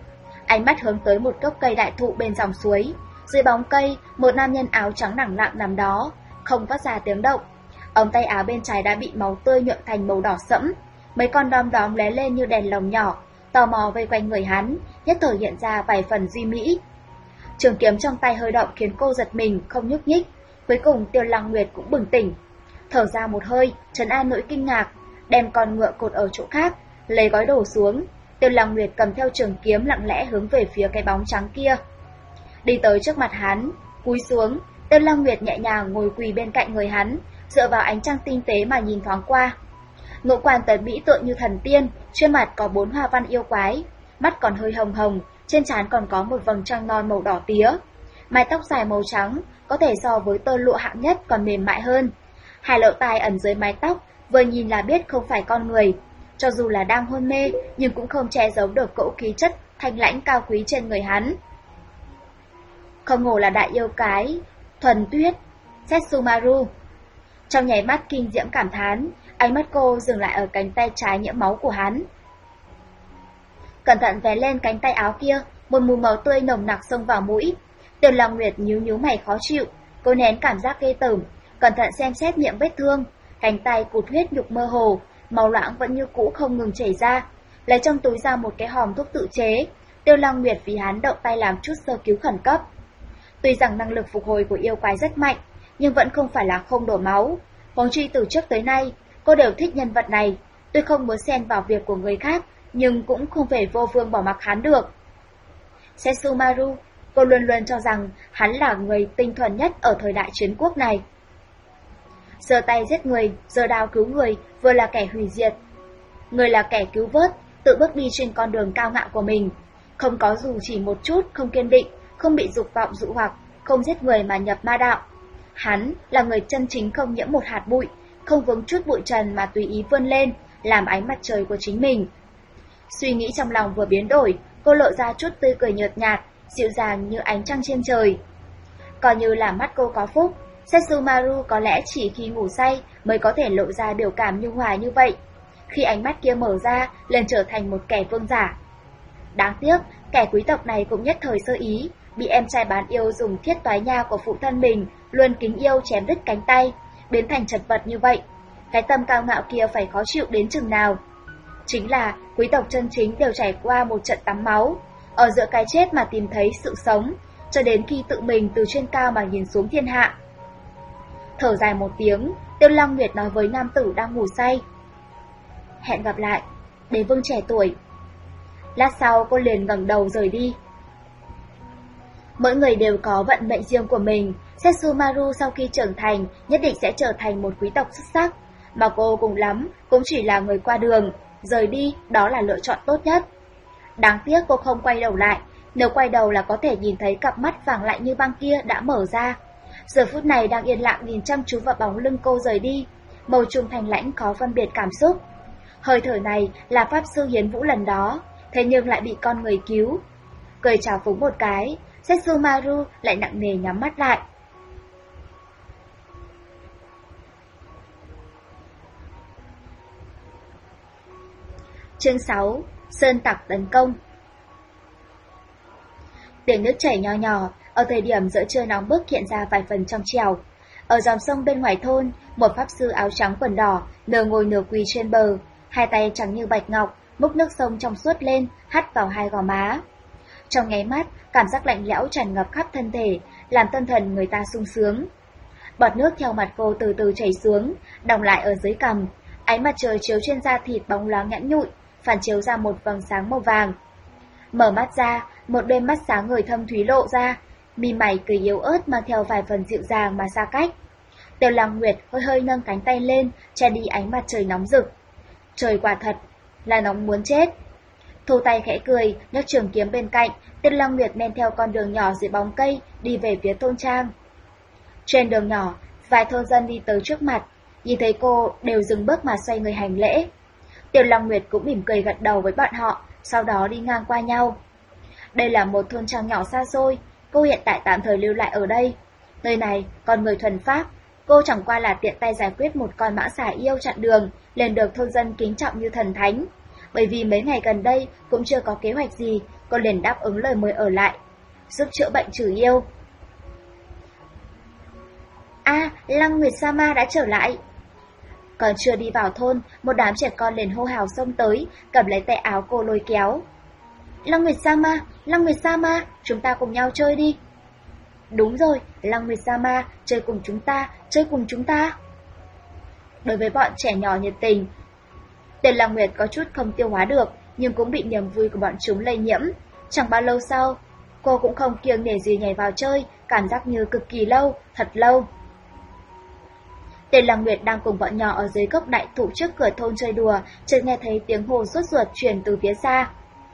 Ánh mắt hướng tới một gốc cây đại thụ bên dòng suối. Dưới bóng cây, một nam nhân áo trắng lẳng lặng nằm đó, không phát ra tiếng động. Ống tay áo bên trái đã bị máu tươi nhuộm thành màu đỏ sẫm. Mấy con đom đóm lóe lên như đèn lồng nhỏ, tò mò vây quanh người hắn, nhất thời hiện ra vài phần duy mỹ. Trường kiếm trong tay hơi động khiến cô giật mình, không nhúc nhích. Cuối cùng Tiêu Lăng Nguyệt cũng bừng tỉnh, thở ra một hơi, trấn an nỗi kinh ngạc, đem con ngựa cột ở chỗ khác, lấy gói đồ xuống. Tiêu Lăng Nguyệt cầm theo trường kiếm lặng lẽ hướng về phía cái bóng trắng kia. Đi tới trước mặt hắn, cúi xuống, Tiêu Lăng Nguyệt nhẹ nhàng ngồi quỳ bên cạnh người hắn, dựa vào ánh trăng tinh tế mà nhìn thoáng qua. Ngũ quan tuấn mỹ tựa như thần tiên, trên mặt có bốn hoa văn yêu quái, mắt còn hơi hồng hồng, trên trán còn có một vầng trăng non màu đỏ tía. Mái tóc dài màu trắng, có thể so với tơ lụa hạng nhất còn mềm mại hơn. Hai lỗ tai ẩn dưới mái tóc, vừa nhìn là biết không phải con người. Cho dù là đang hôn mê, nhưng cũng không che giấu được cỗ khí chất thanh lãnh cao quý trên người hắn. Không ngờ là đại yêu cái thuần tuyết, Setsumaru. Trong nháy mắt kinh diễm cảm thán, ánh mắt cô dừng lại ở cánh tay trái nhiễm máu của hắn. Cẩn thận vén lên cánh tay áo kia, một mùi máu tươi nồng nặc xông vào mũi. Tiêu Lăng Nguyệt nhíu nhíu mày khó chịu, cô nén cảm giác ghê tởm, cẩn thận xem xét miệng vết thương, cánh tay cụt huyết nhục mơ hồ, máu loãng vẫn như cũ không ngừng chảy ra. Lấy trong túi ra một cái hòm thuốc tự chế, Tiêu Lăng Nguyệt vì hắn động tay làm chút sơ cứu khẩn cấp. Tuy rằng năng lực phục hồi của yêu quái rất mạnh, nhưng vẫn không phải là không đổ máu. Huống chi từ trước tới nay, cô đều thích nhân vật này. Tuy không muốn xen vào việc của người khác, nhưng cũng không thể vô phương bỏ mặc hắn được. Setsumaru, cô luôn luôn cho rằng hắn là người tinh thuần nhất ở thời đại chiến quốc này. Giơ tay giết người, giơ đao cứu người, vừa là kẻ hủy diệt. Người là kẻ cứu vớt, tự bước đi trên con đường cao ngạo của mình. Không có dù chỉ một chút không kiên định, không bị dục vọng dụ hoặc, không giết người mà nhập ma đạo. Hắn là người chân chính không nhiễm một hạt bụi, không vướng chút bụi trần mà tùy ý vươn lên, làm ánh mặt trời của chính mình. Suy nghĩ trong lòng vừa biến đổi, cô lộ ra chút tươi cười nhợt nhạt, dịu dàng như ánh trăng trên trời. Coi như là mắt cô có phúc, Setsumaru có lẽ chỉ khi ngủ say mới có thể lộ ra biểu cảm nhu hòa như vậy. Khi ánh mắt kia mở ra, liền trở thành một kẻ vương giả. Đáng tiếc, kẻ quý tộc này cũng nhất thời sơ ý, bị em trai bán yêu dùng thiết toái nha của phụ thân mình luôn kính yêu chém đứt cánh tay, biến thành chật vật như vậy. Cái tâm cao ngạo kia phải khó chịu đến chừng nào. Chính là quý tộc chân chính đều trải qua một trận tắm máu, ở giữa cái chết mà tìm thấy sự sống, cho đến khi tự mình từ trên cao mà nhìn xuống thiên hạ. Thở dài một tiếng, Tiêu Lăng Nguyệt nói với nam tử đang ngủ say. Hẹn gặp lại, đế vương trẻ tuổi. Lát sau cô liền ngẩng đầu rời đi. Mỗi người đều có vận mệnh riêng của mình. Setsumaru sau khi trưởng thành nhất định sẽ trở thành một quý tộc xuất sắc, mà cô cùng lắm cũng chỉ là người qua đường. Rời đi đó là lựa chọn tốt nhất. Đáng tiếc cô không quay đầu lại, nếu quay đầu là có thể nhìn thấy cặp mắt vàng lạnh như băng kia đã mở ra. Giờ phút này đang yên lặng nhìn chăm chú vào bóng lưng cô rời đi, màu trung thanh lãnh có phân biệt cảm xúc. Hơi thở này là pháp sư hiến vũ lần đó, thế nhưng lại bị con người cứu. Cười chào phúng một cái, Setsumaru lại nặng nề nhắm mắt lại. Chương sáu. Sơn tặc tấn công. Tiếng nước chảy nho nhỏ, ở thời điểm giữa trưa nóng bức hiện ra vài phần trong trèo. Ở dòng sông bên ngoài thôn, một pháp sư áo trắng quần đỏ, nửa ngồi nửa quỳ trên bờ, hai tay trắng như bạch ngọc, múc nước sông trong suốt lên, hắt vào hai gò má. Trong nháy mắt, cảm giác lạnh lẽo tràn ngập khắp thân thể, làm tâm thần người ta sung sướng. Bọt nước theo mặt cô từ từ chảy xuống, đọng lại ở dưới cằm, ánh mặt trời chiếu trên da thịt bóng loáng nhẵn nhụi, phản chiếu ra một vầng sáng màu vàng. Mở mắt ra, một đôi mắt sáng ngời thâm thúy lộ ra, mi mày cười yếu ớt mang theo vài phần dịu dàng mà xa cách. Tiêu Lăng Nguyệt hơi hơi nâng cánh tay lên, che đi ánh mặt trời nóng rực. Trời quả thật là nóng muốn chết. Thu tay khẽ cười, nhấc trường kiếm bên cạnh, Tiêu Lăng Nguyệt men theo con đường nhỏ dưới bóng cây đi về phía thôn trang. Trên đường nhỏ, vài thôn dân đi tới trước mặt, nhìn thấy cô đều dừng bước mà xoay người hành lễ. Tiêu Lăng Nguyệt cũng mỉm cười gật đầu với bọn họ, sau đó đi ngang qua nhau. Đây là một thôn trang nhỏ xa xôi, cô hiện tại tạm thời lưu lại ở đây. Nơi này còn người thuần pháp, cô chẳng qua là tiện tay giải quyết một con mã xà yêu chặn đường, liền được thôn dân kính trọng như thần thánh. Bởi vì mấy ngày gần đây cũng chưa có kế hoạch gì, cô liền đáp ứng lời mời ở lại, giúp chữa bệnh trừ yêu. À, Lăng Nguyệt Sama đã trở lại. Còn chưa đi vào thôn, một đám trẻ con liền hô hào xông tới, cầm lấy tay áo cô lôi kéo. Lăng Nguyệt Sama, Lăng Nguyệt Sama, chúng ta cùng nhau chơi đi. Đúng rồi, Lăng Nguyệt Sama, chơi cùng chúng ta, chơi cùng chúng ta. Đối với bọn trẻ nhỏ nhiệt tình, tên Lăng Nguyệt có chút không tiêu hóa được, nhưng cũng bị niềm vui của bọn chúng lây nhiễm. Chẳng bao lâu sau, cô cũng không kiêng nể gì nhảy vào chơi, cảm giác như cực kỳ lâu, thật lâu. Tên Lăng Nguyệt đang cùng bọn nhỏ ở dưới gốc đại thụ trước cửa thôn chơi đùa, chợt nghe thấy tiếng hô sốt ruột truyền từ phía xa.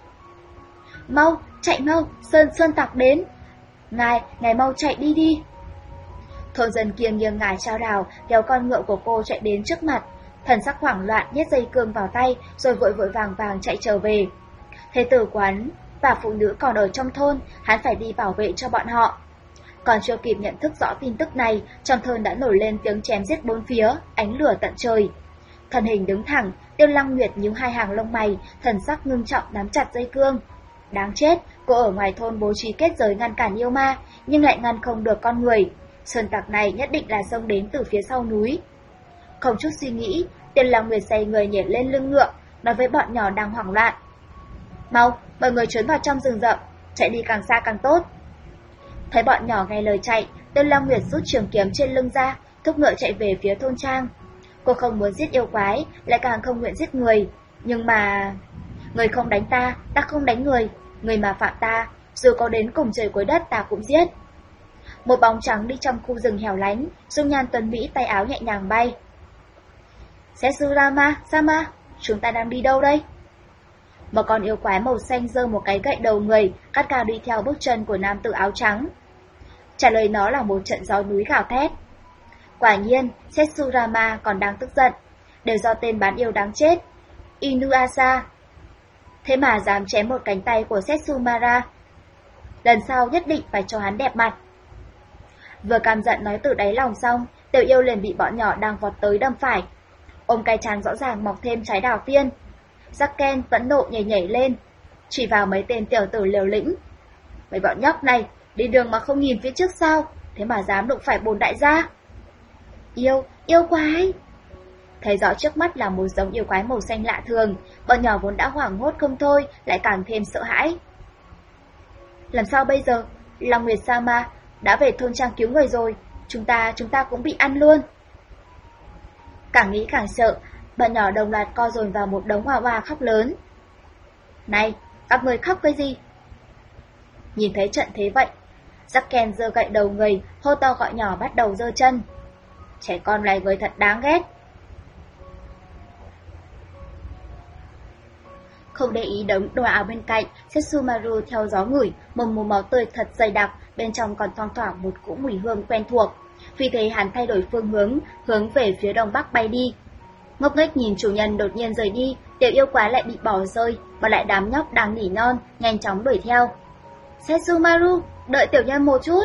Mau, chạy mau, Sơn Sơn Tặc đến. Ngài, ngài mau chạy đi đi. Thôn dân kia nghiêng ngả chao đảo, kéo con ngựa của cô chạy đến trước mặt. Thần sắc hoảng loạn nhét dây cương vào tay, rồi vội vội vàng vàng chạy trở về. Thế tử quán và phụ nữ còn ở trong thôn, hắn phải đi bảo vệ cho bọn họ. Còn chưa kịp nhận thức rõ tin tức này, trong thôn đã nổi lên tiếng chém giết bốn phía, ánh lửa tận trời. Thân hình đứng thẳng, Tiêu Lăng Nguyệt nhíu hai hàng lông mày, thần sắc ngưng trọng nắm chặt dây cương. Đáng chết, cô ở ngoài thôn bố trí kết giới ngăn cản yêu ma, nhưng lại ngăn không được con người. Sơn tặc này nhất định là xông đến từ phía sau núi. Không chút suy nghĩ, Tiêu Lăng Nguyệt xoay người nhảy lên lưng ngựa, nói với bọn nhỏ đang hoảng loạn. Mau, mọi người trốn vào trong rừng rậm, chạy đi càng xa càng tốt. Thấy bọn nhỏ nghe lời chạy, Tiêu Lăng Nguyệt rút trường kiếm trên lưng ra, thúc ngựa chạy về phía thôn trang. Cô không muốn giết yêu quái, lại càng không nguyện giết người. Nhưng mà... Người không đánh ta, ta không đánh người. Người mà phạm ta, dù có đến cùng trời cuối đất ta cũng giết. Một bóng trắng đi trong khu rừng hẻo lánh, dung nhan tuấn mỹ tay áo nhẹ nhàng bay. Setsurama, Sama, chúng ta đang đi đâu đây? Một con yêu quái màu xanh giơ một cái gậy đầu người, cắt cao đi theo bước chân của nam tử áo trắng. Trả lời nó là một trận gió núi gào thét. Quả nhiên, Setsurama còn đang tức giận, đều do tên bán yêu đáng chết, Inuasa. Thế mà dám chém một cánh tay của Setsumara. Lần sau nhất định phải cho hắn đẹp mặt. Vừa căm giận nói từ đáy lòng xong, Tiểu yêu liền bị bọn nhỏ đang vọt tới đâm phải. Ôm cái trán rõ ràng mọc thêm trái đào tiên. Zaken vẫn nộ nhảy nhảy lên, chỉ vào mấy tên tiểu tử liều lĩnh. Mấy bọn nhóc này, đi đường mà không nhìn phía trước sao, thế mà dám đụng phải bồn đại gia. Yêu, yêu quái. Thấy rõ trước mắt là một giống yêu quái màu xanh lạ thường, bọn nhỏ vốn đã hoảng hốt không thôi, lại càng thêm sợ hãi. Làm sao bây giờ? Long Nguyệt Sama đã về thôn trang cứu người rồi, chúng ta, chúng ta cũng bị ăn luôn. Càng nghĩ càng sợ, bọn nhỏ đồng loạt co dồn vào một đống hoa hoa khóc lớn. Này, các người khóc cái gì? Nhìn thấy trận thế vậy, Zaken giơ gậy đầu người, hô to gọi nhỏ bắt đầu giơ chân. Trẻ con loài người thật đáng ghét. Không để ý đống đồ áo bên cạnh, Setsumaru theo gió ngửi, một mùi máu tươi thật dày đặc, bên trong còn thoang thoảng một cỗ mùi hương quen thuộc. Vì thế hắn thay đổi phương hướng, hướng về phía đông bắc bay đi. Ngốc nghếch nhìn chủ nhân đột nhiên rời đi, tiểu yêu quái lại bị bỏ rơi, bỏ lại đám nhóc đang nỉ non, nhanh chóng đuổi theo. Setsumaru, đợi tiểu nhân một chút.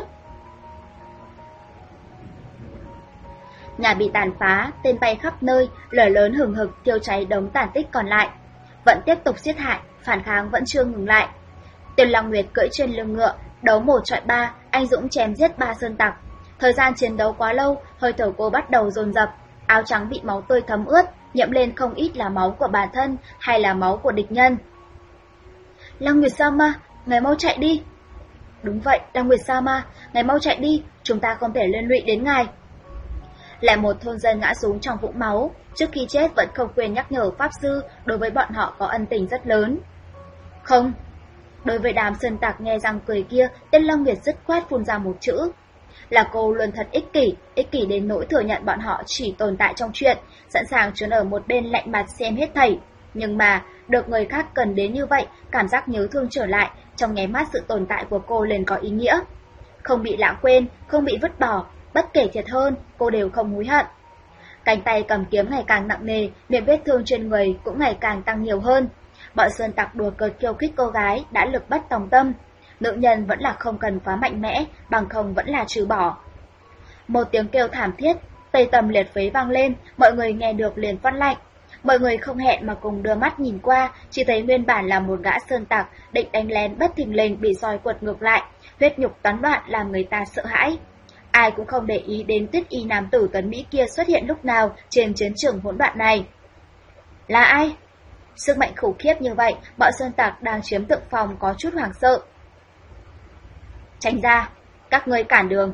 Nhà bị tàn phá, tên bay khắp nơi, lửa lớn hừng hực thiêu cháy đống tàn tích còn lại. Vẫn tiếp tục giết hại, phản kháng vẫn chưa ngừng lại. Tiêu Long Nguyệt cưỡi trên lưng ngựa, đấu một chọi ba, anh dũng chém giết ba sơn tặc. Thời gian chiến đấu quá lâu, hơi thở cô bắt đầu dồn dập, áo trắng bị máu tươi thấm ướt, nhiễm lên không ít là máu của bản thân hay là máu của địch nhân. Long Nguyệt Sama, ngài mau chạy đi. Đúng vậy, Long Nguyệt Sama, ngài mau chạy đi, chúng ta không thể liên lụy đến ngài. Lại một thôn dân ngã xuống trong vũng máu, trước khi chết vẫn không quên nhắc nhở Pháp Sư đối với bọn họ có ân tình rất lớn. Không. Đối với đám sơn tặc nghe răng cười kia, tên Long Nguyệt dứt khoát phun ra một chữ. Là cô luôn thật ích kỷ, ích kỷ đến nỗi thừa nhận bọn họ chỉ tồn tại trong chuyện, sẵn sàng trốn ở một bên lạnh mặt xem hết thảy. Nhưng mà, được người khác cần đến như vậy, cảm giác nhớ thương trở lại, trong nháy mắt sự tồn tại của cô liền có ý nghĩa. Không bị lãng quên, không bị vứt bỏ, bất kể thiệt hơn, cô đều không hối hận. Cánh tay cầm kiếm ngày càng nặng nề, miệng vết thương trên người cũng ngày càng tăng nhiều hơn. Bọn sơn tặc đùa cợt khiêu khích cô gái đã lực bất tòng tâm. Nữ nhân vẫn là không cần quá mạnh mẽ, bằng không vẫn là trừ bỏ. Một tiếng kêu thảm thiết, tê tầm liệt phế vang lên, mọi người nghe được liền phát lạnh. Mọi người không hẹn mà cùng đưa mắt nhìn qua, chỉ thấy nguyên bản là một gã sơn tặc, định đánh lén bất thình lình bị roi quật ngược lại, huyết nhục toán loạn làm người ta sợ hãi. Ai cũng không để ý đến tuyết y nam tử tuấn Mỹ kia xuất hiện lúc nào trên chiến trường hỗn loạn này. Là ai? Sức mạnh khủng khiếp như vậy, bọn sơn tặc đang chiếm thượng phòng có chút hoảng sợ. Tránh ra, các ngươi cản đường.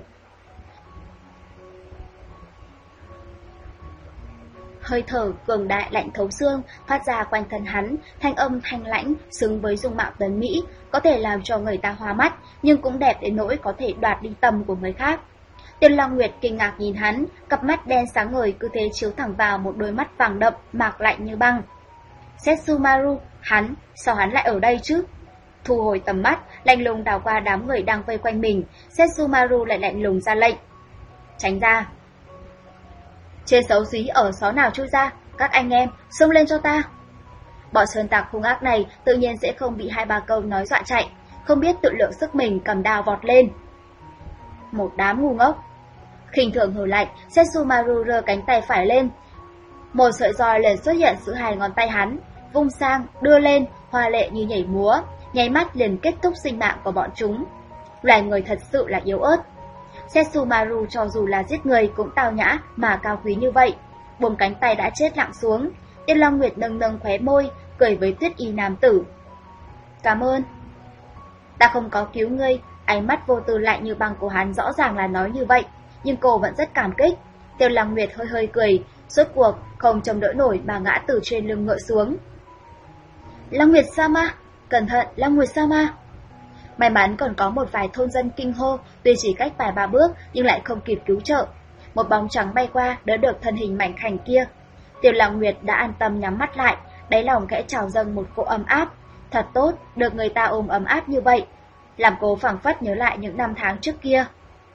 Hơi thở cường đại lạnh thấu xương phát ra quanh thân hắn, thanh âm thanh lãnh xứng với dung mạo tuấn Mỹ, có thể làm cho người ta hoa mắt, nhưng cũng đẹp đến nỗi có thể đoạt đi tâm của người khác. Tiên Long Nguyệt kinh ngạc nhìn hắn, cặp mắt đen sáng ngời cứ thế chiếu thẳng vào một đôi mắt vàng đậm, mạc lạnh như băng. Setsumaru, hắn, sao hắn lại ở đây chứ? Thu hồi tầm mắt, lạnh lùng đảo qua đám người đang vây quanh mình, Setsumaru lại lạnh lùng ra lệnh. Tránh ra. Trên xấu xí ở xó nào chui ra, các anh em, xông lên cho ta. Bọn sơn tặc hung ác này tự nhiên sẽ không bị hai ba câu nói dọa chạy, không biết tự lượng sức mình cầm đao vọt lên. Một đám ngu ngốc. Khinh thường hừ lạnh, Setsumaru rơ cánh tay phải lên. Một sợi roi liền xuất hiện giữa hai ngón tay hắn, vung sang, đưa lên, hoa lệ như nhảy múa, nháy mắt liền kết thúc sinh mạng của bọn chúng. Loài người thật sự là yếu ớt. Setsumaru cho dù là giết người cũng tao nhã mà cao quý như vậy, buông cánh tay đã chết lặng xuống. Tiên Long Nguyệt nâng nâng khóe môi, cười với tuyết y nam tử. Cảm ơn. Ta không có cứu ngươi. Ánh mắt vô tư lạnh như băng của hắn rõ ràng là nói như vậy, nhưng cô vẫn rất cảm kích. Tiêu Long Nguyệt hơi hơi cười, rốt cuộc không chống đỡ nổi mà ngã từ trên lưng ngựa xuống. Long Nguyệt Sama, cẩn thận Long Nguyệt Sama. May mắn còn có một vài thôn dân kinh hô, tuy chỉ cách vài ba bước nhưng lại không kịp cứu trợ. Một bóng trắng bay qua đỡ được thân hình mảnh khảnh kia. Tiêu Long Nguyệt đã an tâm nhắm mắt lại, đáy lòng khẽ trào dâng một cỗ ấm áp. Thật tốt, được người ta ôm ấm áp như vậy, làm cô phảng phất nhớ lại những năm tháng trước kia.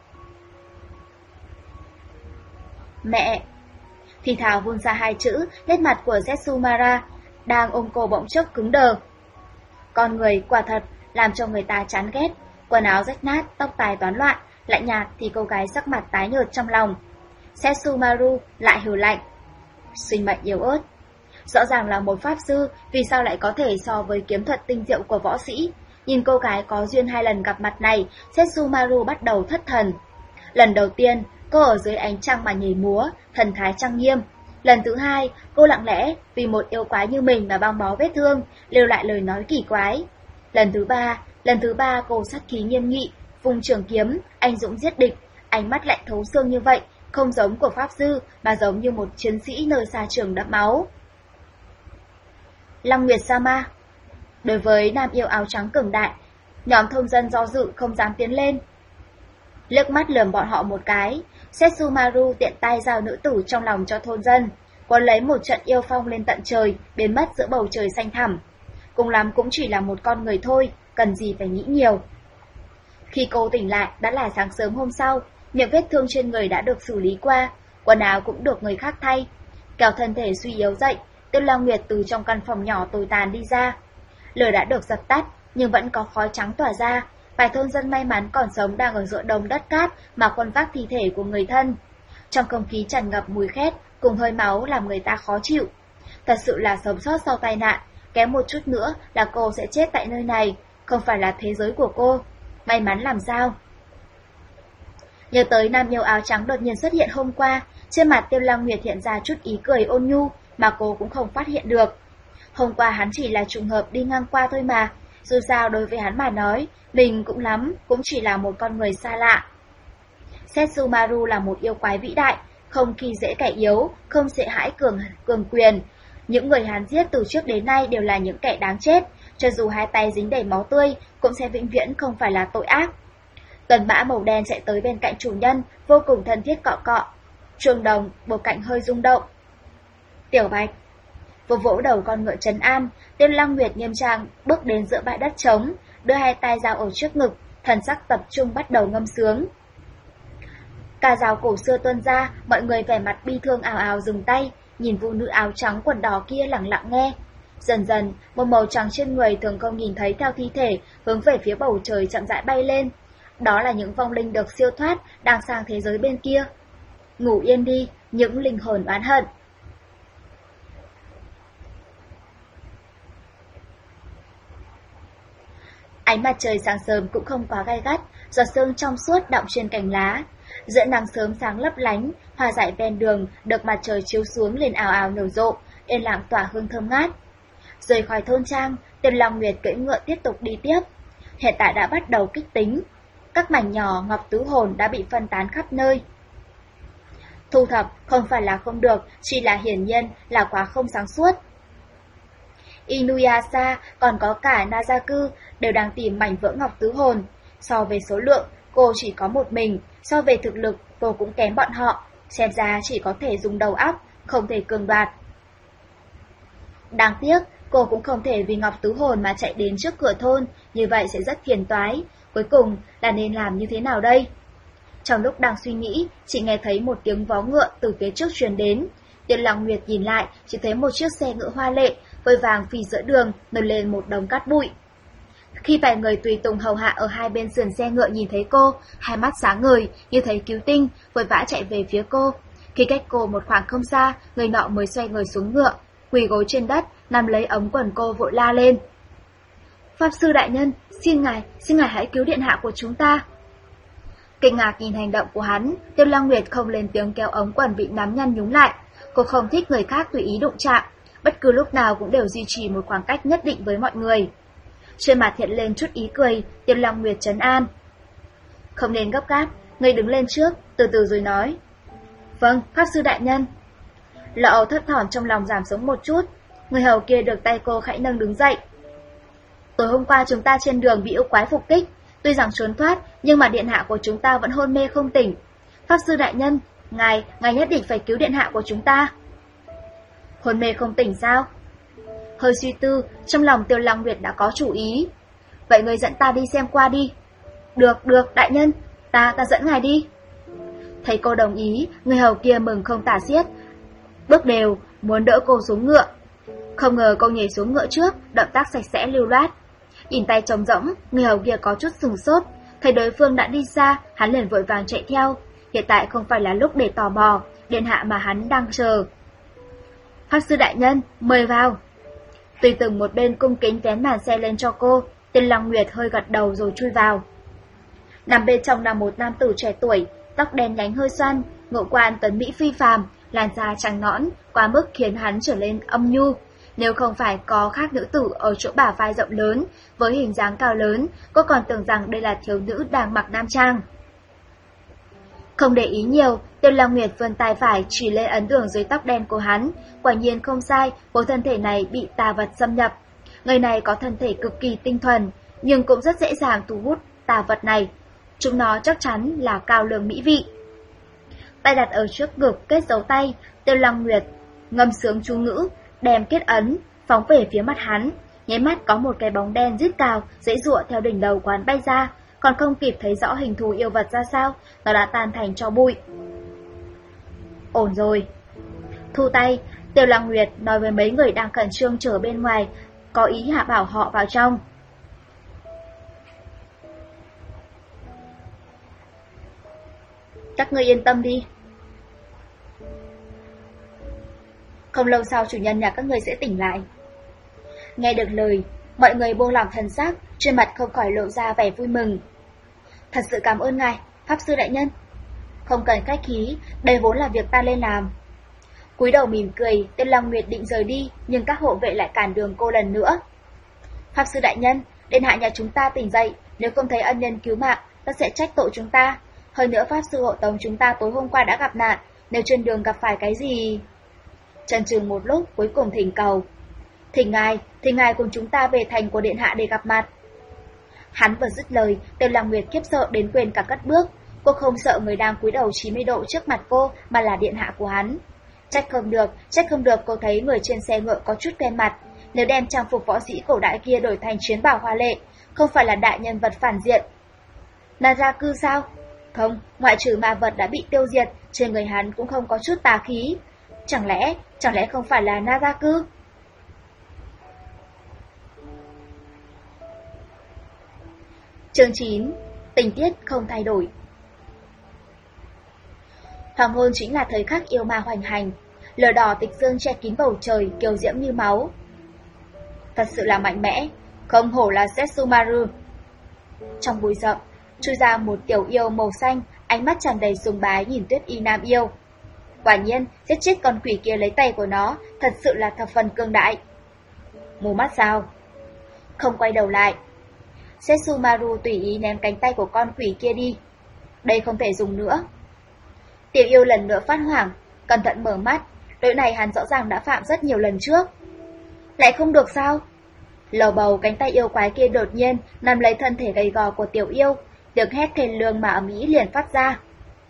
Mẹ! Thì thào vun ra hai chữ, nét mặt của Setsumara đang ôm cô bỗng chốc cứng đờ. Con người quả thật làm cho người ta chán ghét, quần áo rách nát, tóc tai toán loạn, lạnh nhạt thì cô gái sắc mặt tái nhợt trong lòng. Setsumaru lại hừ lạnh. Sinh mệnh yếu ớt. Rõ ràng là một pháp sư, vì sao lại có thể so với kiếm thuật tinh diệu của võ sĩ? Nhìn cô gái có duyên hai lần gặp mặt này, Setsumaru bắt đầu thất thần. Lần đầu tiên, cô ở dưới ánh trăng mà nhảy múa, thần thái trang nghiêm. Lần thứ hai, cô lặng lẽ vì một yêu quái như mình mà băng bó vết thương, lưu lại lời nói kỳ quái. Lần thứ ba, lần thứ ba cô sát khí nghiêm nghị, vùng trường kiếm, anh dũng giết địch, ánh mắt lạnh thấu xương như vậy, không giống của pháp sư mà giống như một chiến sĩ nơi xa trường đẫm máu. Long Nguyệt Sama. Đối với nam yêu áo trắng cường đại, nhóm thôn dân do dự không dám tiến lên. Liếc mắt lườm bọn họ một cái, Setsumaru tiện tay giao nữ tử trong lòng cho thôn dân, quấn lấy một trận yêu phong lên tận trời, biến mất giữa bầu trời xanh thẳm. Cùng lắm cũng chỉ là một con người thôi, cần gì phải nghĩ nhiều. Khi cô tỉnh lại đã là sáng sớm hôm sau, những vết thương trên người đã được xử lý qua, quần áo cũng được người khác thay. Kéo thân thể suy yếu dậy, Tiêu Long Nguyệt từ trong căn phòng nhỏ tồi tàn đi ra. Lửa đã được dập tắt, nhưng vẫn có khói trắng tỏa ra. Vài thôn dân may mắn còn sống đang ở giữa đống đất cát mà khuân vác thi thể của người thân. Trong không khí tràn ngập mùi khét cùng hơi máu làm người ta khó chịu. Thật sự là sống sót sau tai nạn, kém một chút nữa là cô sẽ chết tại nơi này, không phải là thế giới của cô. May mắn làm sao? Nhớ tới nam yêu áo trắng đột nhiên xuất hiện hôm qua, trên mặt Tiêu Long Nguyệt hiện ra chút ý cười ôn nhu mà cô cũng không phát hiện được. Hôm qua hắn chỉ là trùng hợp đi ngang qua thôi mà, dù sao đối với hắn mà nói, mình cũng lắm, cũng chỉ là một con người xa lạ. Setsumaru là một yêu quái vĩ đại, không khi dễ kẻ yếu, không sợ hãi cường, cường quyền. Những người hắn giết từ trước đến nay đều là những kẻ đáng chết, cho dù hai tay dính đầy máu tươi, cũng sẽ vĩnh viễn không phải là tội ác. Tuần mã màu đen chạy tới bên cạnh chủ nhân, vô cùng thân thiết cọ cọ. Chuông đồng, bộ cạnh hơi rung động. Tiểu Bạch. Vỗ vỗ đầu con ngựa trấn an, Tiên Long Nguyệt nghiêm trang bước đến giữa bãi đất trống, đưa hai tay giao ở trước ngực, thần sắc tập trung bắt đầu ngâm sướng. Ca dao cổ xưa tuôn ra, mọi người vẻ mặt bi thương ào ào dừng tay, nhìn phụ nữ áo trắng quần đỏ kia lặng lặng nghe. Dần dần, một màu trắng trên người thường không nhìn thấy theo thi thể, hướng về phía bầu trời chậm rãi bay lên. Đó là những vong linh được siêu thoát, đang sang thế giới bên kia. Ngủ yên đi, những linh hồn oán hận. Ánh mặt trời sáng sớm cũng không quá gai gắt, giọt sương trong suốt đọng trên cành lá. Giữa nắng sớm sáng lấp lánh, hoa dại ven đường được mặt trời chiếu xuống liền ào ào nở rộ, yên lặng tỏa hương thơm ngát. Rời khỏi thôn trang, Tiêu Long Nguyệt cưỡi ngựa tiếp tục đi tiếp. Hiện tại đã bắt đầu kích tính. Các mảnh nhỏ ngọc tứ hồn đã bị phân tán khắp nơi. Thu thập không phải là không được, chỉ là hiển nhiên là quá không sáng suốt. Inuyasha còn có cả Nazaku đều đang tìm mảnh vỡ ngọc tứ hồn. So về số lượng, cô chỉ có một mình, so về thực lực, cô cũng kém bọn họ, xem ra chỉ có thể dùng đầu óc, không thể cường đoạt. Đáng tiếc, cô cũng không thể vì ngọc tứ hồn mà chạy đến trước cửa thôn, như vậy sẽ rất phiền toái. Cuối cùng là nên làm như thế nào đây? Trong lúc đang suy nghĩ, chị nghe thấy một tiếng vó ngựa từ phía trước truyền đến. Tiêu Long Nguyệt nhìn lại, chỉ thấy một chiếc xe ngựa hoa lệ, vội vàng phi giữa đường, nổi lên một đống cát bụi. Khi vài người tùy tùng hầu hạ ở hai bên sườn xe ngựa nhìn thấy cô, hai mắt sáng ngời, như thấy cứu tinh, vội vã chạy về phía cô. Khi cách cô một khoảng không xa, người nọ mới xoay người xuống ngựa, quỳ gối trên đất, nắm lấy ống quần cô vội la lên. Pháp sư đại nhân, xin ngài, xin ngài hãy cứu điện hạ của chúng ta. Kinh ngạc nhìn hành động của hắn, Tiêu Long Nguyệt không lên tiếng kéo ống quần bị nắm nhăn nhúm lại. Cô không thích người khác tùy ý đụng chạm, bất cứ lúc nào cũng đều duy trì một khoảng cách nhất định với mọi người. Trên mặt hiện lên chút ý cười, Tiêu Long Nguyệt trấn an. Không nên gấp gáp, người đứng lên trước, từ từ rồi nói. Vâng, Pháp sư đại nhân. Lo âu thấp thỏm trong lòng giảm xuống một chút, người hầu kia được tay cô khẽ nâng đứng dậy. Tối hôm qua chúng ta trên đường bị yêu quái phục kích, tuy rằng trốn thoát, nhưng mà điện hạ của chúng ta vẫn hôn mê không tỉnh. Pháp sư đại nhân, ngài, ngài nhất định phải cứu điện hạ của chúng ta. Hôn mê không tỉnh sao? Hơi suy tư, trong lòng Tiêu Long Nguyệt đã có chủ ý. Vậy người dẫn ta đi xem qua đi. Được, được, đại nhân, ta, ta dẫn ngài đi. Thấy cô đồng ý, người hầu kia mừng không tả xiết, bước đều, muốn đỡ cô xuống ngựa. Không ngờ cô nhảy xuống ngựa trước, động tác sạch sẽ lưu loát. Nhìn tay trống rỗng, người hầu kia có chút sừng sốt, thấy đối phương đã đi xa, hắn liền vội vàng chạy theo. Hiện tại không phải là lúc để tò mò, điện hạ mà hắn đang chờ. Pháp sư đại nhân, mời vào. Tùy từng một bên cung kính vén màn xe lên cho cô, Tiên Long Nguyệt hơi gật đầu rồi chui vào. Nằm bên trong là một nam tử trẻ tuổi, tóc đen nhánh hơi xoăn, ngũ quan tuấn mỹ phi phàm, làn da trắng nõn, quá mức khiến hắn trở lên âm nhu. Nếu không phải có khác nữ tử ở chỗ bả vai rộng lớn, với hình dáng cao lớn, cô còn tưởng rằng đây là thiếu nữ đang mặc nam trang. Không để ý nhiều, Tiêu Long Nguyệt vươn tay phải chỉ lên ấn đường dưới tóc đen của hắn. Quả nhiên không sai, khối thân thể này bị tà vật xâm nhập. Người này có thân thể cực kỳ tinh thuần, nhưng cũng rất dễ dàng thu hút tà vật này. Chúng nó chắc chắn là cao lương mỹ vị. Tay đặt ở trước ngực kết dấu tay, Tiêu Long Nguyệt ngâm sướng chú ngữ, đem kết ấn, phóng về phía mặt hắn. Nháy mắt có một cái bóng đen rít cào, dãy giụa theo đỉnh đầu quán bay ra, còn không kịp thấy rõ hình thù yêu vật ra sao, nó đã tan thành tro bụi. Ổn rồi. Thu tay, Tiêu Long Nguyệt nói với mấy người đang khẩn trương chờ bên ngoài, có ý hạ bảo họ vào trong. Các ngươi yên tâm đi. Không lâu sau chủ nhân nhà các ngươi sẽ tỉnh lại. Nghe được lời, mọi người buông lỏng thần sắc, trên mặt không khỏi lộ ra vẻ vui mừng. Thật sự cảm ơn ngài, Pháp sư đại nhân. Không cần khách khí, đây vốn là việc ta lên làm. Cúi đầu mỉm cười, Tiên Long Nguyệt định rời đi, nhưng các hộ vệ lại cản đường cô lần nữa. Pháp sư đại nhân, điện hạ nhà chúng ta tỉnh dậy, nếu không thấy ân nhân cứu mạng, ta sẽ trách tội chúng ta. Hơn nữa Pháp sư hộ tống chúng ta tối hôm qua đã gặp nạn, nếu trên đường gặp phải cái gì... Chần chừ một lúc, cuối cùng thỉnh cầu. Thỉnh ngài, thỉnh ngài cùng chúng ta về thành của điện hạ để gặp mặt. Hắn vừa dứt lời, Tiêu Long Nguyệt khiếp sợ đến quên cả cất bước. Cô không sợ người đang cúi đầu chín mươi độ trước mặt cô, mà là điện hạ của hắn. Trách không được, trách không được cô thấy người trên xe ngựa có chút quen mặt. Nếu đem trang phục võ sĩ cổ đại kia đổi thành chiến bào hoa lệ, không phải là đại nhân vật phản diện. Nazaku sao? Không, ngoại trừ ma vật đã bị tiêu diệt, trên người hắn cũng không có chút tà khí. Chẳng lẽ, chẳng lẽ không phải là Nazaku? Chương chín. Tình tiết không thay đổi. Hoàng hôn chính là thời khắc yêu ma hoành hành, lửa đỏ tịch dương che kín bầu trời, kiều diễm như máu. Thật sự là mạnh mẽ, không hổ là Setsumaru. Trong bụi rậm, chui ra một tiểu yêu màu xanh, ánh mắt tràn đầy sùng bái nhìn Tuyết Y Nam yêu. Quả nhiên, giết chết con quỷ kia lấy tay của nó, thật sự là thập phần cương đại. Mù mắt sao? Không quay đầu lại. Setsumaru tùy ý ném cánh tay của con quỷ kia đi. Đây không thể dùng nữa. Tiểu yêu lần nữa phát hoảng, cẩn thận mở mắt. Lỗi này hắn rõ ràng đã phạm rất nhiều lần trước. Lại không được sao? Lầu bầu cánh tay yêu quái kia đột nhiên nắm lấy thân thể gầy gò của tiểu yêu, tiếng hét thê lương mà ầm ĩ liền phát ra.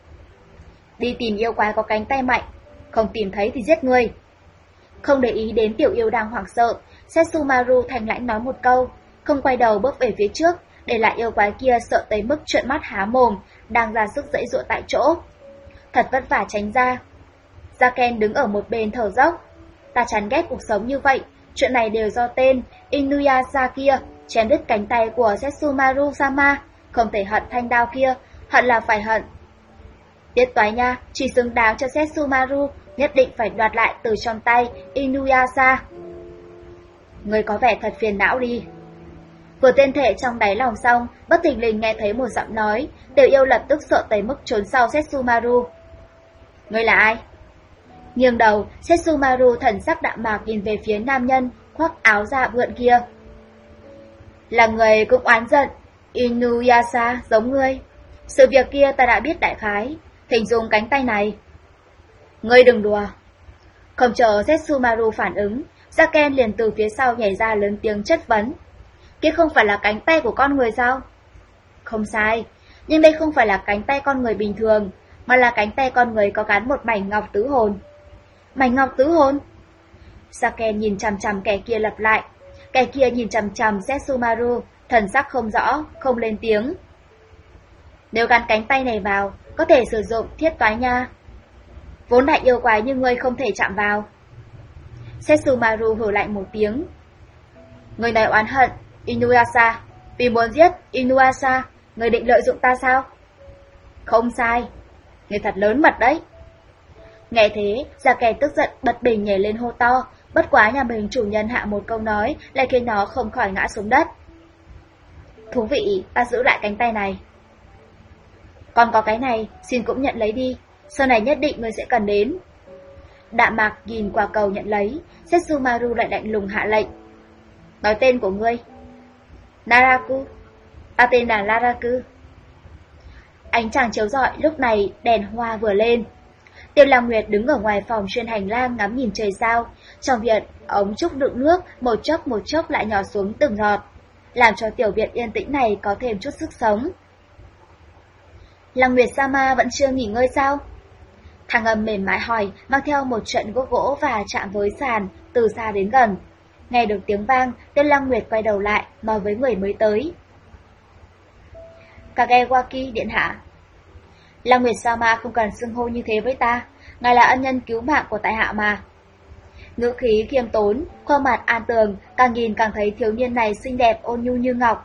Đi tìm yêu quái có cánh tay mạnh, không tìm thấy thì giết người. Không để ý đến tiểu yêu đang hoảng sợ, Setsumaru thành lãnh nói một câu, không quay đầu bước về phía trước, để lại yêu quái kia sợ tới mức trợn mắt há mồm, đang ra sức giãy giụa tại chỗ. Thật vất vả tránh ra. Zaken đứng ở một bên thở dốc. Ta chán ghét cuộc sống như vậy, chuyện này đều do tên Inuyasha kia chém đứt cánh tay của Setsumaru-sama, không thể hận thanh đao kia, hận là phải hận. Tiết toái nha, chỉ xứng đáng cho Setsumaru, nhất định phải đoạt lại từ trong tay Inuyasha. Người có vẻ thật phiền não đi. Vừa tên thể trong đáy lòng xong, bất thình lình nghe thấy một giọng nói, tiểu yêu lập tức sợ tới mức trốn sau Setsumaru. Người là ai? Nghiêng đầu, Setsumaru thần sắc đạm mạc nhìn về phía nam nhân, khoác áo dạ vượn kia. Là người cũng oán giận, Inuyasha giống ngươi. Sự việc kia ta đã biết đại khái, thỉnh dùng cánh tay này. Ngươi đừng đùa. Không chờ Setsumaru phản ứng, Zaken liền từ phía sau nhảy ra lớn tiếng chất vấn. Kia không phải là cánh tay của con người sao? Không sai, nhưng đây không phải là cánh tay con người bình thường, mà là cánh tay con người có gắn một mảnh ngọc tứ hồn. Mảnh ngọc tứ hồn? Zaken nhìn chằm chằm kẻ kia lặp lại. Kẻ kia nhìn chằm chằm Setsumaru, thần sắc không rõ, không lên tiếng. Nếu gắn cánh tay này vào, có thể sử dụng thiết toái nha. Vốn đại yêu quái như ngươi không thể chạm vào. Setsumaru hừ lạnh một tiếng. Người này oán hận Inuyasha, vì muốn giết Inuyasha, người định lợi dụng ta sao? Không sai, người thật lớn mật đấy. Nghe thế, già kẻ tức giận bật bình nhảy lên hô to, bất quá nhà mình chủ nhân hạ một câu nói lại khiến nó không khỏi ngã xuống đất. Thú vị, ta giữ lại cánh tay này. Còn có cái này, xin cũng nhận lấy đi, sau này nhất định ngươi sẽ cần đến. Đạm mạc nhìn quả cầu nhận lấy, Setsumaru lại lạnh lùng hạ lệnh. Nói tên của ngươi. Naraku. Ta tên là Naraku. Ánh trăng chiếu rọi, lúc này đèn hoa vừa lên. Tiêu Lam Nguyệt đứng ở ngoài phòng chuyên hành lang ngắm nhìn trời sao. Trong viện, ống trúc đựng nước một chốc một chốc lại nhỏ xuống từng giọt, làm cho tiểu viện yên tĩnh này có thêm chút sức sống. Lăng Nguyệt Sama vẫn chưa nghỉ ngơi sao? Thằng âm mềm mại hỏi, mang theo một trận gỗ gỗ và chạm với sàn, từ xa đến gần. Nghe được tiếng vang, Tiêu Lăng Nguyệt quay đầu lại, nói với người mới tới. Kagewaki điện hạ. Lăng Nguyệt Sama không cần xưng hô như thế với ta, ngài là ân nhân cứu mạng của tại hạ mà. Ngữ khí khiêm tốn, khuôn mặt an tường, càng nhìn càng thấy thiếu niên này xinh đẹp ôn nhu như ngọc.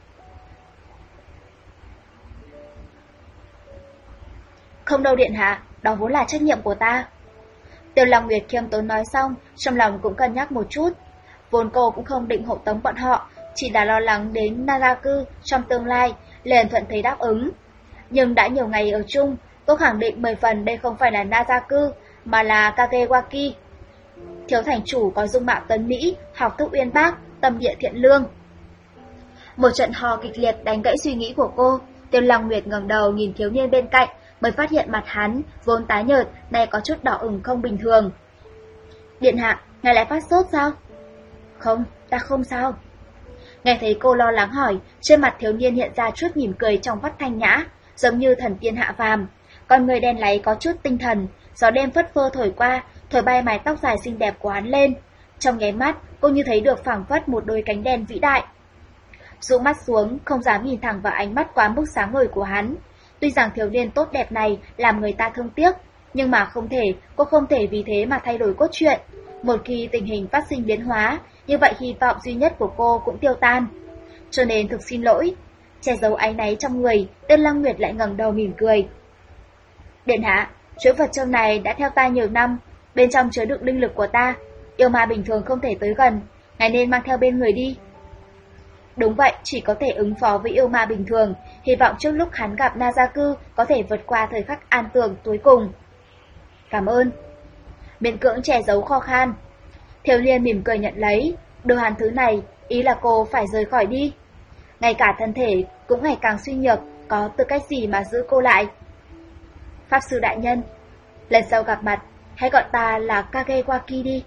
Không đâu điện hạ, đó vốn là trách nhiệm của ta. Tiêu Lăng Nguyệt khiêm tốn nói xong, trong lòng cũng cân nhắc một chút. Vốn cô cũng không định hộ tống bọn họ, chỉ là lo lắng đến Naraku trong tương lai, liền thuận thế đáp ứng. Nhưng đã nhiều ngày ở chung, cô khẳng định mười phần đây không phải là Naraku, mà là Kagewaki. Thiếu thành chủ có dung mạo tuấn mỹ, học thức uyên bác, tâm địa thiện lương. Một trận hò kịch liệt đánh gãy suy nghĩ của cô. Tiêu Lăng Nguyệt ngẩng đầu nhìn thiếu niên bên cạnh, mới phát hiện mặt hắn vốn tái nhợt, nay có chút đỏ ửng không bình thường. Điện hạ, ngài lại phát sốt sao? Không, ta không sao. Nghe thấy cô lo lắng hỏi, trên mặt thiếu niên hiện ra chút mỉm cười trong vắt thanh nhã, giống như thần tiên hạ phàm. Con người đen láy có chút tinh thần, gió đêm phất phơ thổi qua, thổi bay mái tóc dài xinh đẹp của hắn lên. Trong nháy mắt, cô như thấy được phảng phất một đôi cánh đen vĩ đại. Dụ mắt xuống, không dám nhìn thẳng vào ánh mắt quá mức sáng ngời của hắn. Tuy rằng thiếu niên tốt đẹp này làm người ta thương tiếc, nhưng mà không thể, cô không thể vì thế mà thay đổi cốt truyện. Một khi tình hình phát sinh biến hóa, như vậy hy vọng duy nhất của cô cũng tiêu tan. Cho nên thực xin lỗi. Che giấu áy náy trong người, Tiêu Lăng Nguyệt lại ngẩng đầu mỉm cười. Điện hạ, chuỗi vật châu này đã theo ta nhiều năm, bên trong chứa đựng linh lực của ta, yêu ma bình thường không thể tới gần, ngài nên mang theo bên người đi. Đúng vậy, chỉ có thể ứng phó với yêu ma bình thường, hy vọng trước lúc hắn gặp Nazaku có thể vượt qua thời khắc an tường cuối cùng. Cảm ơn. Miễn cưỡng che giấu kho khan. Thiếu niên mỉm cười nhận lấy, đồ hàn thứ này, ý là cô phải rời khỏi đi. Ngay cả thân thể cũng ngày càng suy nhược, có tư cách gì mà giữ cô lại? Pháp sư đại nhân, lần sau gặp mặt, hãy gọi ta là Kagewaki đi.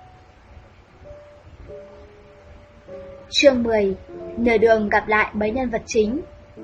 Chương mười. Nửa đường gặp lại mấy nhân vật chính.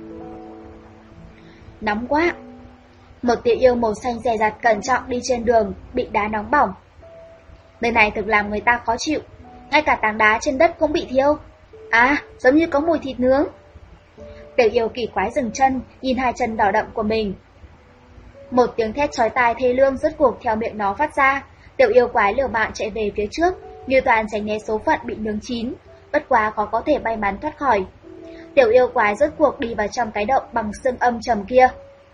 Nóng quá. Một tia yêu màu xanh dè dặt cẩn trọng đi trên đường, bị đá nóng bỏng. Nơi này thực làm người ta khó chịu, ngay cả tảng đá trên đất cũng bị thiêu. À, giống như có mùi thịt nướng. Tiểu yêu kỳ quái dừng chân, nhìn hai chân đỏ đậm của mình. Một tiếng thét chói tai thê lương rốt cuộc theo miệng nó phát ra. Tiểu yêu quái liều mạng chạy về phía trước, như toàn tránh né số phận bị nướng chín, bất quá khó có thể may mắn thoát khỏi. Tiểu yêu quái rốt cuộc đi vào trong cái động bằng xương âm trầm kia.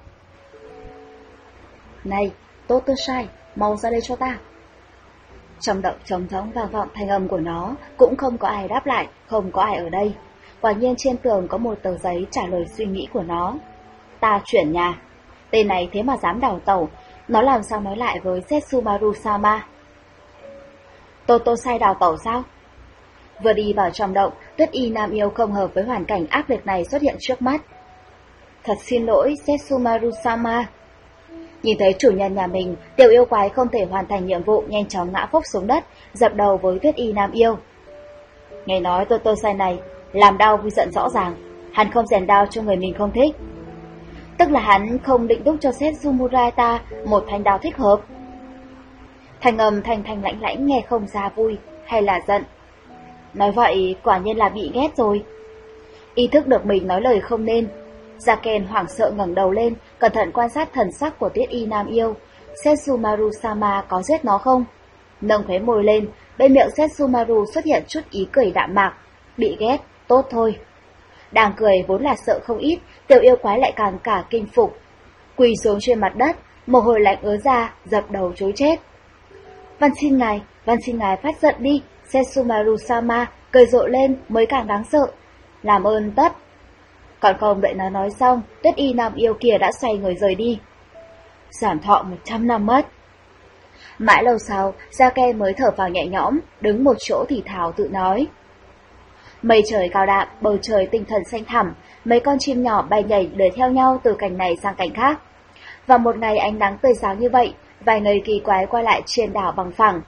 Này, tốt tôi sai, mau ra đây cho ta. Trong động trống trống vang vọng thanh âm của nó, cũng không có ai đáp lại, không có ai ở đây. Quả nhiên trên tường có một tờ giấy trả lời suy nghĩ của nó. Ta chuyển nhà. Tên này thế mà dám đào tẩu, nó làm sao nói lại với Setsumaru-sama? Totosai đào tẩu sao? Vừa đi vào trong động, Tuyết Y nam yêu không hợp với hoàn cảnh ác liệt này xuất hiện trước mắt. Thật xin lỗi Setsumaru-sama. Nhìn thấy chủ nhân nhà mình, tiểu yêu quái không thể hoàn thành nhiệm vụ, nhanh chóng ngã phốc xuống đất, dập đầu với Tuyết Y nam yêu. Nghe nói Totosai này làm đau vui giận rõ ràng, hắn không rèn đao cho người mình không thích. Tức là hắn không định đúc cho Setsumurata một thanh đao thích hợp. Thanh âm thanh thanh lãnh lãnh nghe không ra vui hay là giận. Nói vậy quả nhiên là bị ghét rồi. Ý thức được mình nói lời không nên, Zaken hoảng sợ ngẩng đầu lên, cẩn thận quan sát thần sắc của Tuyết Y nam yêu. Setsumaru-sama có giết nó không? Nâng khóe môi lên, bên miệng Setsumaru xuất hiện chút ý cười đạm mạc. Bị ghét, tốt thôi. Đang cười vốn là sợ không ít, tiểu yêu quái lại càng cả kinh phục. Quỳ xuống trên mặt đất, mồ hôi lạnh ứa ra, dập đầu chối chết. Van xin ngài, van xin ngài phát giận đi, Setsumaru-sama cười rộ lên mới càng đáng sợ. Làm ơn tất. Còn không đợi nó nói xong, Tuyết Y nam yêu kia đã xoay người rời đi. Giảm thọ một trăm năm mất. Mãi lâu sau, Zaken mới thở vào nhẹ nhõm, đứng một chỗ thì thào tự nói. Mây trời cao đạm, bầu trời tinh thần xanh thẳm, mấy con chim nhỏ bay nhảy đuổi theo nhau từ cành này sang cành khác. Và một ngày ánh nắng tươi sáng như vậy, vài người kỳ quái qua lại trên đảo bằng phẳng.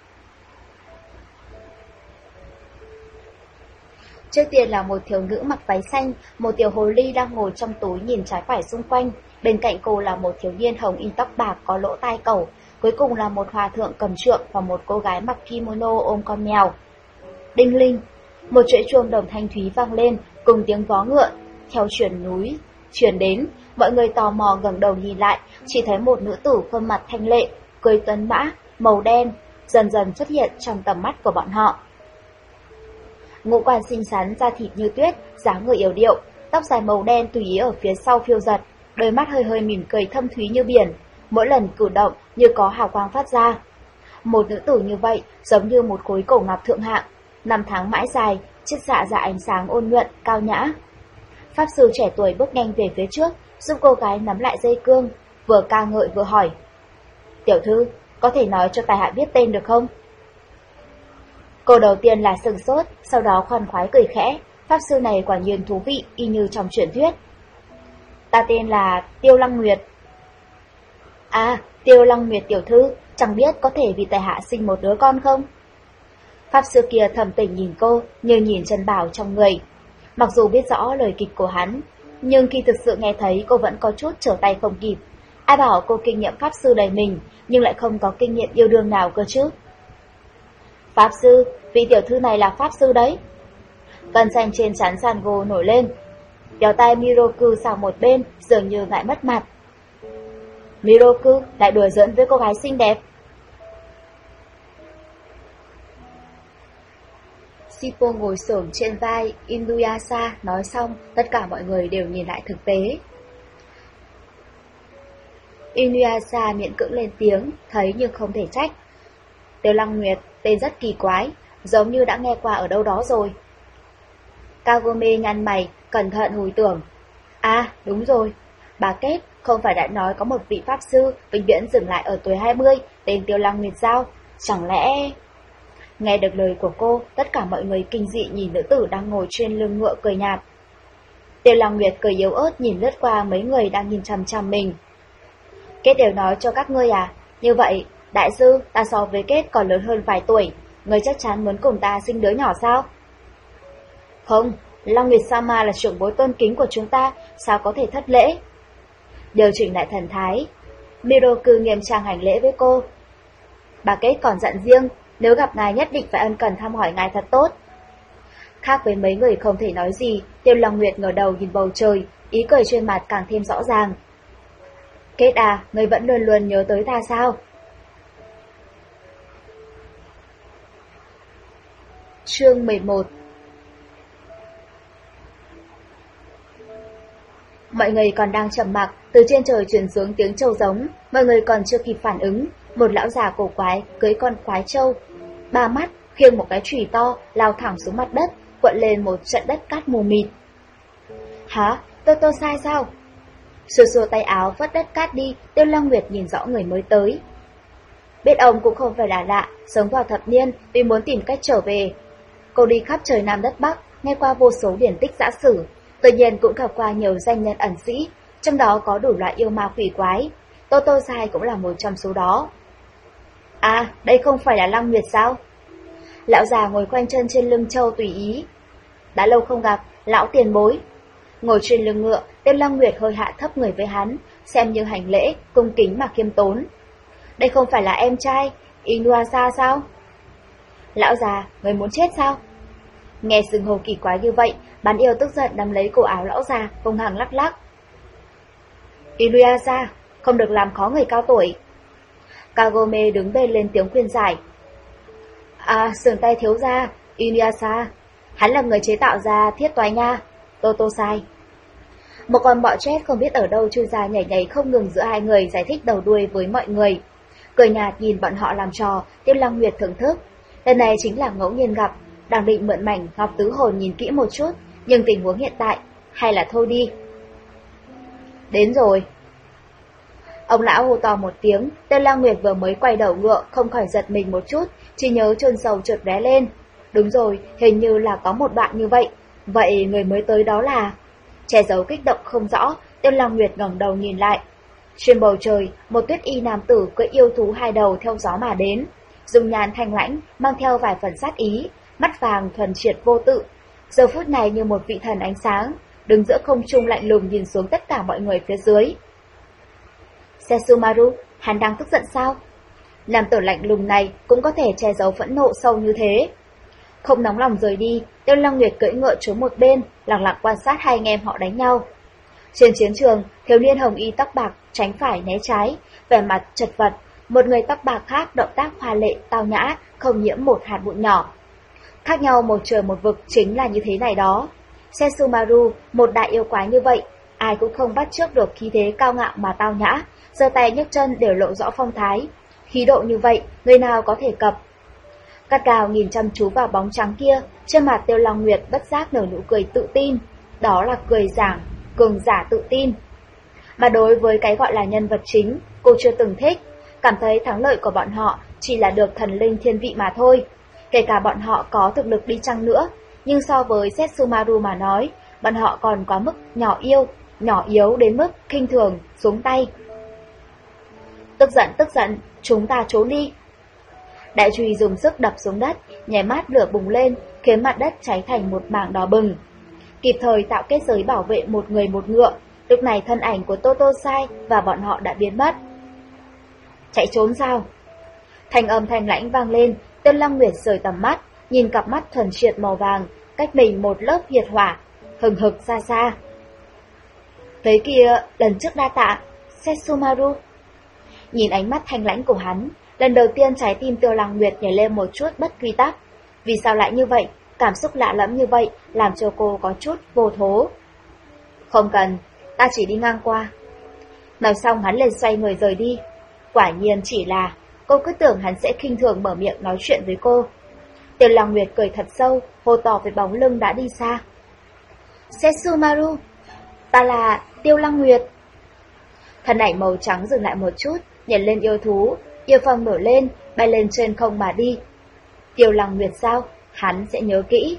Trước tiên là một thiếu nữ mặc váy xanh, một tiểu hồ ly đang ngồi trong túi nhìn trái phải xung quanh. Bên cạnh cô là một thiếu niên hồng y tóc bạc có lỗ tai cẩu. Cuối cùng là một hòa thượng cầm trượng và một cô gái mặc kimono ôm con mèo. Đinh linh, một chuỗi chuông đồng thanh thúy vang lên cùng tiếng vó ngựa theo truyền núi truyền đến. Mọi người tò mò ngẩng đầu nhìn lại, chỉ thấy một nữ tử khuôn mặt thanh lệ, cưỡi tuấn mã màu đen dần dần xuất hiện trong tầm mắt của bọn họ. Ngũ quan xinh xắn, da thịt như tuyết, dáng người yếu điệu, tóc dài màu đen tùy ý ở phía sau phiêu giật, đôi mắt hơi hơi mỉm cười thâm thúy như biển, mỗi lần cử động như có hào quang phát ra. Một nữ tử như vậy giống như một khối cổ ngọc thượng hạng, năm tháng mãi dài, chiếc dạ dạ ánh sáng ôn nhuận, cao nhã. Pháp sư trẻ tuổi bước nhanh về phía trước, giúp cô gái nắm lại dây cương, vừa ca ngợi vừa hỏi. Tiểu thư, có thể nói cho tài hạ biết tên được không? Cô đầu tiên là sừng sốt, sau đó khoan khoái cười khẽ. Pháp sư này quả nhiên thú vị, y như trong truyền thuyết. Ta tên là Tiêu Lăng Nguyệt. À, Tiêu Lăng Nguyệt tiểu thư, chẳng biết có thể vì tài hạ sinh một đứa con không? Pháp sư kia thầm tỉnh nhìn cô, như nhìn chân bảo trong người. Mặc dù biết rõ lời kịch của hắn, nhưng khi thực sự nghe thấy cô vẫn có chút trở tay không kịp. Ai bảo cô kinh nghiệm pháp sư đầy mình, nhưng lại không có kinh nghiệm yêu đương nào cơ chứ? Pháp sư, vị tiểu thư này là pháp sư đấy. Gân xanh trên trán Sango nổi lên. Kéo tay Miroku sang một bên, dường như ngại mất mặt. Miroku lại đùa giỡn với cô gái xinh đẹp. Shippo ngồi xổm trên vai Inuyasha nói xong, tất cả mọi người đều nhìn lại thực tế. Inuyasha miễn cưỡng lên tiếng, thấy nhưng không thể trách. Tiêu Lăng Nguyệt, tên rất kỳ quái, giống như đã nghe qua ở đâu đó rồi. Kagome nhăn mày, cẩn thận hồi tưởng. À, đúng rồi, bà Kết không phải đã nói có một vị pháp sư vĩnh viễn dừng lại ở tuổi hai mươi, tên Tiêu Lăng Nguyệt sao? Chẳng lẽ... Nghe được lời của cô, tất cả mọi người kinh dị nhìn nữ tử đang ngồi trên lưng ngựa cười nhạt. Tiêu Lăng Nguyệt cười yếu ớt nhìn lướt qua mấy người đang nhìn chằm chằm mình. Kết đều nói cho các ngươi à? Như vậy, đại sư, ta so với Kết còn lớn hơn vài tuổi, ngươi chắc chắn muốn cùng ta sinh đứa nhỏ sao? Không, Lăng Nguyệt Sama là trưởng bối tôn kính của chúng ta, sao có thể thất lễ? Điều chỉnh lại thần thái, Miroku nghiêm trang hành lễ với cô. Bà Kết còn dặn riêng, nếu gặp ngài nhất định phải ân cần thăm hỏi ngài thật tốt. Khác với mấy người không thể nói gì, Tiêu Lăng Nguyệt ngửa đầu nhìn bầu trời, ý cười trên mặt càng thêm rõ ràng. Kết à, ngươi vẫn luôn luôn nhớ tới ta sao? Chương mười một. Mọi người còn đang trầm mặc, từ trên trời truyền xuống tiếng trâu giống, mọi người còn chưa kịp phản ứng, một lão già cổ quái cưỡi con quái trâu, ba mắt khiêng một cái chùy to lao thẳng xuống mặt đất, cuộn lên một trận đất cát mù mịt. Hả? Tôi tôi sai sao? Xua xua tay áo vớt đất cát đi, Tiêu Lăng Nguyệt nhìn rõ người mới tới. Biết ông cũng không phải là lạ, sống vào thập niên vì muốn tìm cách trở về. Cô đi khắp trời Nam đất Bắc, nghe qua vô số điển tích dã sử, tự nhiên cũng gặp qua nhiều danh nhân ẩn sĩ, trong đó có đủ loại yêu ma quỷ quái. Tô Tô Sai cũng là một trong số đó. À, đây không phải là Lăng Nguyệt sao? Lão già ngồi quanh chân trên lưng trâu tùy ý. Đã lâu không gặp, lão tiền bối. Ngồi trên lưng ngựa, Tiêu Lăng Nguyệt hơi hạ thấp người với hắn, xem như hành lễ, cung kính mà khiêm tốn. Đây không phải là em trai, Inuasa sao? Lão già, người muốn chết sao? Nghe xưng hô kỳ quái như vậy, bán yêu tức giận nắm lấy cổ áo lão già, hung hăng lắc lắc. Inuasa, không được làm khó người cao tuổi. Kagome đứng bên lên tiếng khuyên giải. À, sườn tay thiếu gia, Inuasa, hắn là người chế tạo ra thiết toái nha, Toto Sai. Một con bọ chết không biết ở đâu chui ra nhảy nhảy không ngừng giữa hai người giải thích đầu đuôi với mọi người. Cười nhạt nhìn bọn họ làm trò, Tiêu Lăng Nguyệt thưởng thức. Lần này chính là ngẫu nhiên gặp, đang định mượn mảnh Ngọc Tứ Hồn nhìn kỹ một chút, nhưng tình huống hiện tại, hay là thôi đi. Đến rồi. Ông lão hô to một tiếng, Tiêu Lăng Nguyệt vừa mới quay đầu ngựa, không khỏi giật mình một chút, chỉ nhớ chôn sầu chợt lóe lên. Đúng rồi, hình như là có một đoạn như vậy. Vậy người mới tới đó là... Che giấu kích động không rõ, Tiêu Lăng Nguyệt ngẩng đầu nhìn lại. Trên bầu trời, một tuyết y nam tử cưỡi yêu thú hai đầu theo gió mà đến. Dung nhan thanh lãnh, mang theo vài phần sát ý, mắt vàng thuần triệt vô tự. Giờ phút này như một vị thần ánh sáng, đứng giữa không trung lạnh lùng nhìn xuống tất cả mọi người phía dưới. Setsumaru, hắn đang tức giận sao? Nam tử lạnh lùng này cũng có thể che giấu phẫn nộ sâu như thế. Không nóng lòng rời đi, Tiêu Lăng Nguyệt cưỡi ngựa trốn một bên, lặng lặng quan sát hai anh em họ đánh nhau. Trên chiến trường, thiếu niên hồng y tóc bạc tránh phải né trái, vẻ mặt chật vật, một người tóc bạc khác động tác hoa lệ tao nhã, không nhiễm một hạt bụi nhỏ. Khác nhau một trời một vực chính là như thế này đó. Setsumaru, một đại yêu quái như vậy, ai cũng không bắt chước được khí thế cao ngạo mà tao nhã, giơ tay nhấc chân đều lộ rõ phong thái. Khí độ như vậy, người nào có thể cập? Cát Cào nhìn chăm chú vào bóng trắng kia, trên mặt Tiêu Lăng Nguyệt bất giác nở nụ cười tự tin, đó là cười giảng, cường giả tự tin. Mà đối với cái gọi là nhân vật chính, cô chưa từng thích, cảm thấy thắng lợi của bọn họ chỉ là được thần linh thiên vị mà thôi. Kể cả bọn họ có thực lực đi chăng nữa, nhưng so với Setsumaru mà nói, bọn họ còn quá mức nhỏ yêu, nhỏ yếu đến mức khinh thường, xuống tay. Tức giận tức giận, chúng ta trốn đi. Đại chùy dùng sức đập xuống đất, nháy mắt lửa bùng lên, khiến mặt đất cháy thành một mảng đỏ bừng. Kịp thời tạo kết giới bảo vệ một người một ngựa, lúc này thân ảnh của Toto Sai và bọn họ đã biến mất. Chạy trốn sao? Thanh âm thanh lãnh vang lên, Tiêu Lăng Nguyệt rời tầm mắt, nhìn cặp mắt thuần triệt màu vàng, cách mình một lớp nhiệt hỏa, hừng hực xa xa. Tới kia, lần trước đa tạ, Setsumaru. Nhìn ánh mắt thanh lãnh của hắn, lần đầu tiên trái tim Tiêu Lăng Nguyệt nhảy lên một chút bất quy tắc. Vì sao lại như vậy? Cảm xúc lạ lẫm như vậy làm cho cô có chút vô thố. Không cần, ta chỉ đi ngang qua. Nói xong hắn lên xoay người rời đi. Quả nhiên chỉ là, cô cứ tưởng hắn sẽ khinh thường mở miệng nói chuyện với cô. Tiêu Lăng Nguyệt cười thật sâu, hô to với bóng lưng đã đi xa. Setsumaru, ta là Tiêu Lăng Nguyệt. Thân ảnh màu trắng dừng lại một chút, nhảy lên yêu thú, yêu phong nổi lên, bay lên trên không mà đi. Tiêu Lăng Nguyệt sao? Hắn sẽ nhớ kỹ.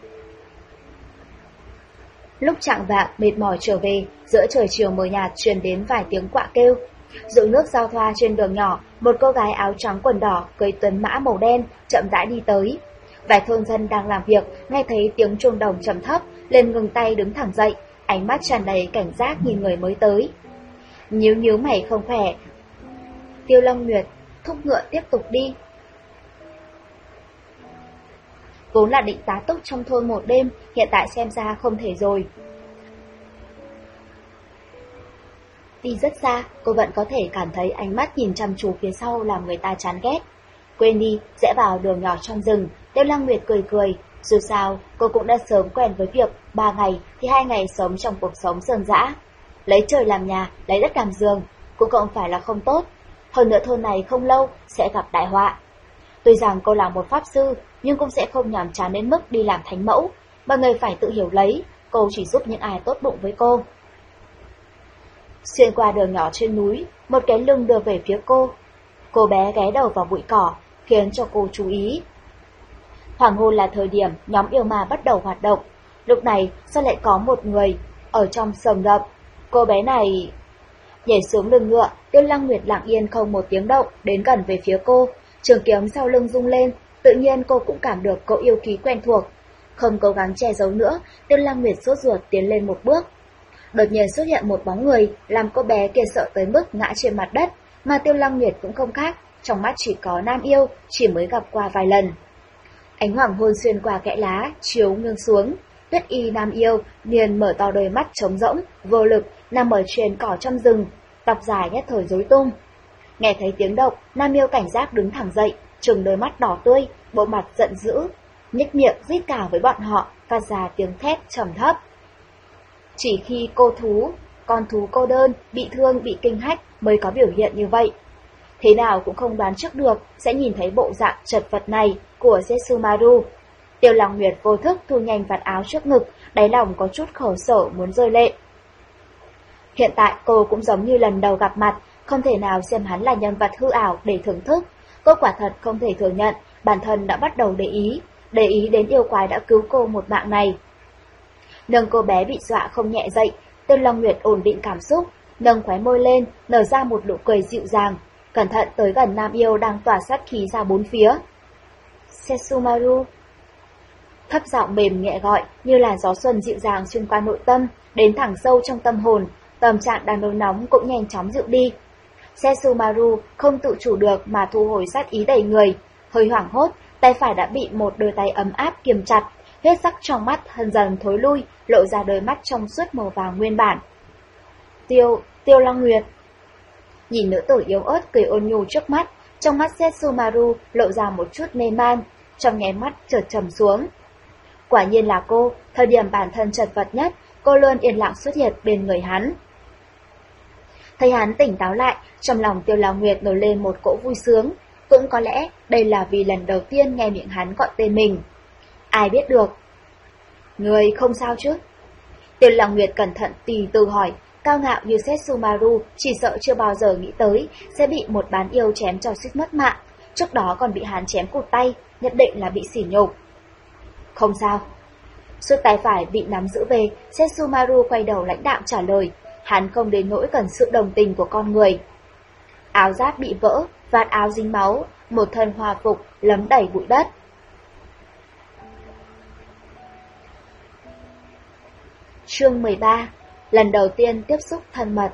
Lúc chạng vạng mệt mỏi trở về, giữa trời chiều mờ nhạt truyền đến vài tiếng quạ kêu. Dụ nước giao thoa trên đường nhỏ, một cô gái áo trắng quần đỏ cưỡi tuấn mã màu đen chậm rãi đi tới. Vài thôn dân đang làm việc, nghe thấy tiếng chuông đồng trầm thấp, liền ngừng tay đứng thẳng dậy, ánh mắt tràn đầy cảnh giác nhìn người mới tới. Nhíu nhíu mày không khỏe. Tiêu Long Nguyệt thúc ngựa tiếp tục đi. Vốn là định tá túc trong thôn một đêm, hiện tại xem ra không thể rồi. Đi rất xa, cô vẫn có thể cảm thấy ánh mắt nhìn chăm chú phía sau làm người ta chán ghét. Quên đi, rẽ vào đường nhỏ trong rừng, Tiêu Lăng Nguyệt cười cười. Dù sao, cô cũng đã sớm quen với việc ba ngày thì hai ngày sống trong cuộc sống sơn dã. Lấy trời làm nhà, lấy đất làm giường, cũng không phải là không tốt. Hơn nữa thôn này không lâu sẽ gặp đại họa. Tuy rằng cô là một pháp sư, nhưng cũng sẽ không nhàm chán đến mức đi làm thánh mẫu. Mọi người phải tự hiểu lấy, cô chỉ giúp những ai tốt bụng với cô. Xuyên qua đường nhỏ trên núi, một cái lưng đưa về phía cô. Cô bé ghé đầu vào bụi cỏ, khiến cho cô chú ý. Hoàng hôn là thời điểm nhóm yêu ma bắt đầu hoạt động. Lúc này sao lại có một người ở trong sầm rậm? Cô bé này nhảy xuống lưng ngựa, Tiêu Lăng Nguyệt lặng yên không một tiếng động đến gần về phía cô. Trường kiếm sau lưng rung lên, tự nhiên cô cũng cảm được cỗ yêu khí quen thuộc. Không cố gắng che giấu nữa, Tiêu Lăng Nguyệt sốt ruột tiến lên một bước. Đột nhiên xuất hiện một bóng người, làm cô bé kia sợ tới mức ngã trên mặt đất, mà Tiêu Lăng Nguyệt cũng không khác, trong mắt chỉ có nam yêu, chỉ mới gặp qua vài lần. Ánh hoàng hôn xuyên qua kẽ lá, chiếu nghiêng xuống, Tuyết Y nam yêu liền mở to đôi mắt trống rỗng, vô lực, nằm ở trên cỏ trong rừng, tóc dài nhất thời rối tung. Nghe thấy tiếng động, nam yêu cảnh giác đứng thẳng dậy, trừng đôi mắt đỏ tươi, bộ mặt giận dữ, nhếch miệng rít gào với bọn họ, phát ra tiếng thét trầm thấp. Chỉ khi cô thú, con thú cô đơn, bị thương, bị kinh hách mới có biểu hiện như vậy. Thế nào cũng không đoán trước được sẽ nhìn thấy bộ dạng chật vật này của Setsumaru. Tiêu Lăng Nguyệt vô thức thu nhanh vạt áo trước ngực, đáy lòng có chút khổ sở muốn rơi lệ. Hiện tại cô cũng giống như lần đầu gặp mặt, không thể nào xem hắn là nhân vật hư ảo để thưởng thức. Cô quả thật không thể thừa nhận bản thân đã bắt đầu để ý, để ý đến yêu quái đã cứu cô một mạng này. Nâng cô bé bị dọa không nhẹ dậy, Tiêu Lăng Nguyệt ổn định cảm xúc, nâng khóe môi lên, nở ra một nụ cười dịu dàng, cẩn thận tới gần nam yêu đang tỏa sát khí ra bốn phía. Setsumaru. Thấp giọng mềm nhẹ gọi như là gió xuân dịu dàng xuyên qua nội tâm, đến thẳng sâu trong tâm hồn, tâm trạng đang nôn nóng cũng nhanh chóng dịu đi. Setsumaru không tự chủ được mà thu hồi sát ý đầy người, hơi hoảng hốt, tay phải đã bị một đôi tay ấm áp kiềm chặt, huyết sắc trong mắt dần dần thối lui, lộ ra đôi mắt trong suốt màu vàng nguyên bản. Tiêu, Tiêu Lăng Nguyệt. Nhìn nữ tử yếu ớt cười ôn nhu trước mắt, trong mắt Setsumaru lộ ra một chút mê man, trong nháy mắt chợt trầm xuống. Quả nhiên là cô, thời điểm bản thân chật vật nhất, cô luôn yên lặng xuất hiện bên người hắn. Thấy hắn tỉnh táo lại, trong lòng Tiêu Lăng Nguyệt nổi lên một cỗ vui sướng, cũng có lẽ đây là vì lần đầu tiên nghe miệng hắn gọi tên mình. Ai biết được. Người không sao chứ? Tiêu Lăng Nguyệt cẩn thận tì từ hỏi, cao ngạo như Setsumaru chỉ sợ chưa bao giờ nghĩ tới sẽ bị một bán yêu chém cho suýt mất mạng, trước đó còn bị hắn chém cụt tay, nhất định là bị sỉ nhục. Không sao. Suốt tay phải bị nắm giữ về, Setsumaru quay đầu lãnh đạm trả lời, hắn không đến nỗi cần sự đồng tình của con người. Áo giáp bị vỡ, vạt áo dính máu, một thân hòa phục lấm đầy bụi đất. Chương mười ba. Lần đầu tiên tiếp xúc thân mật.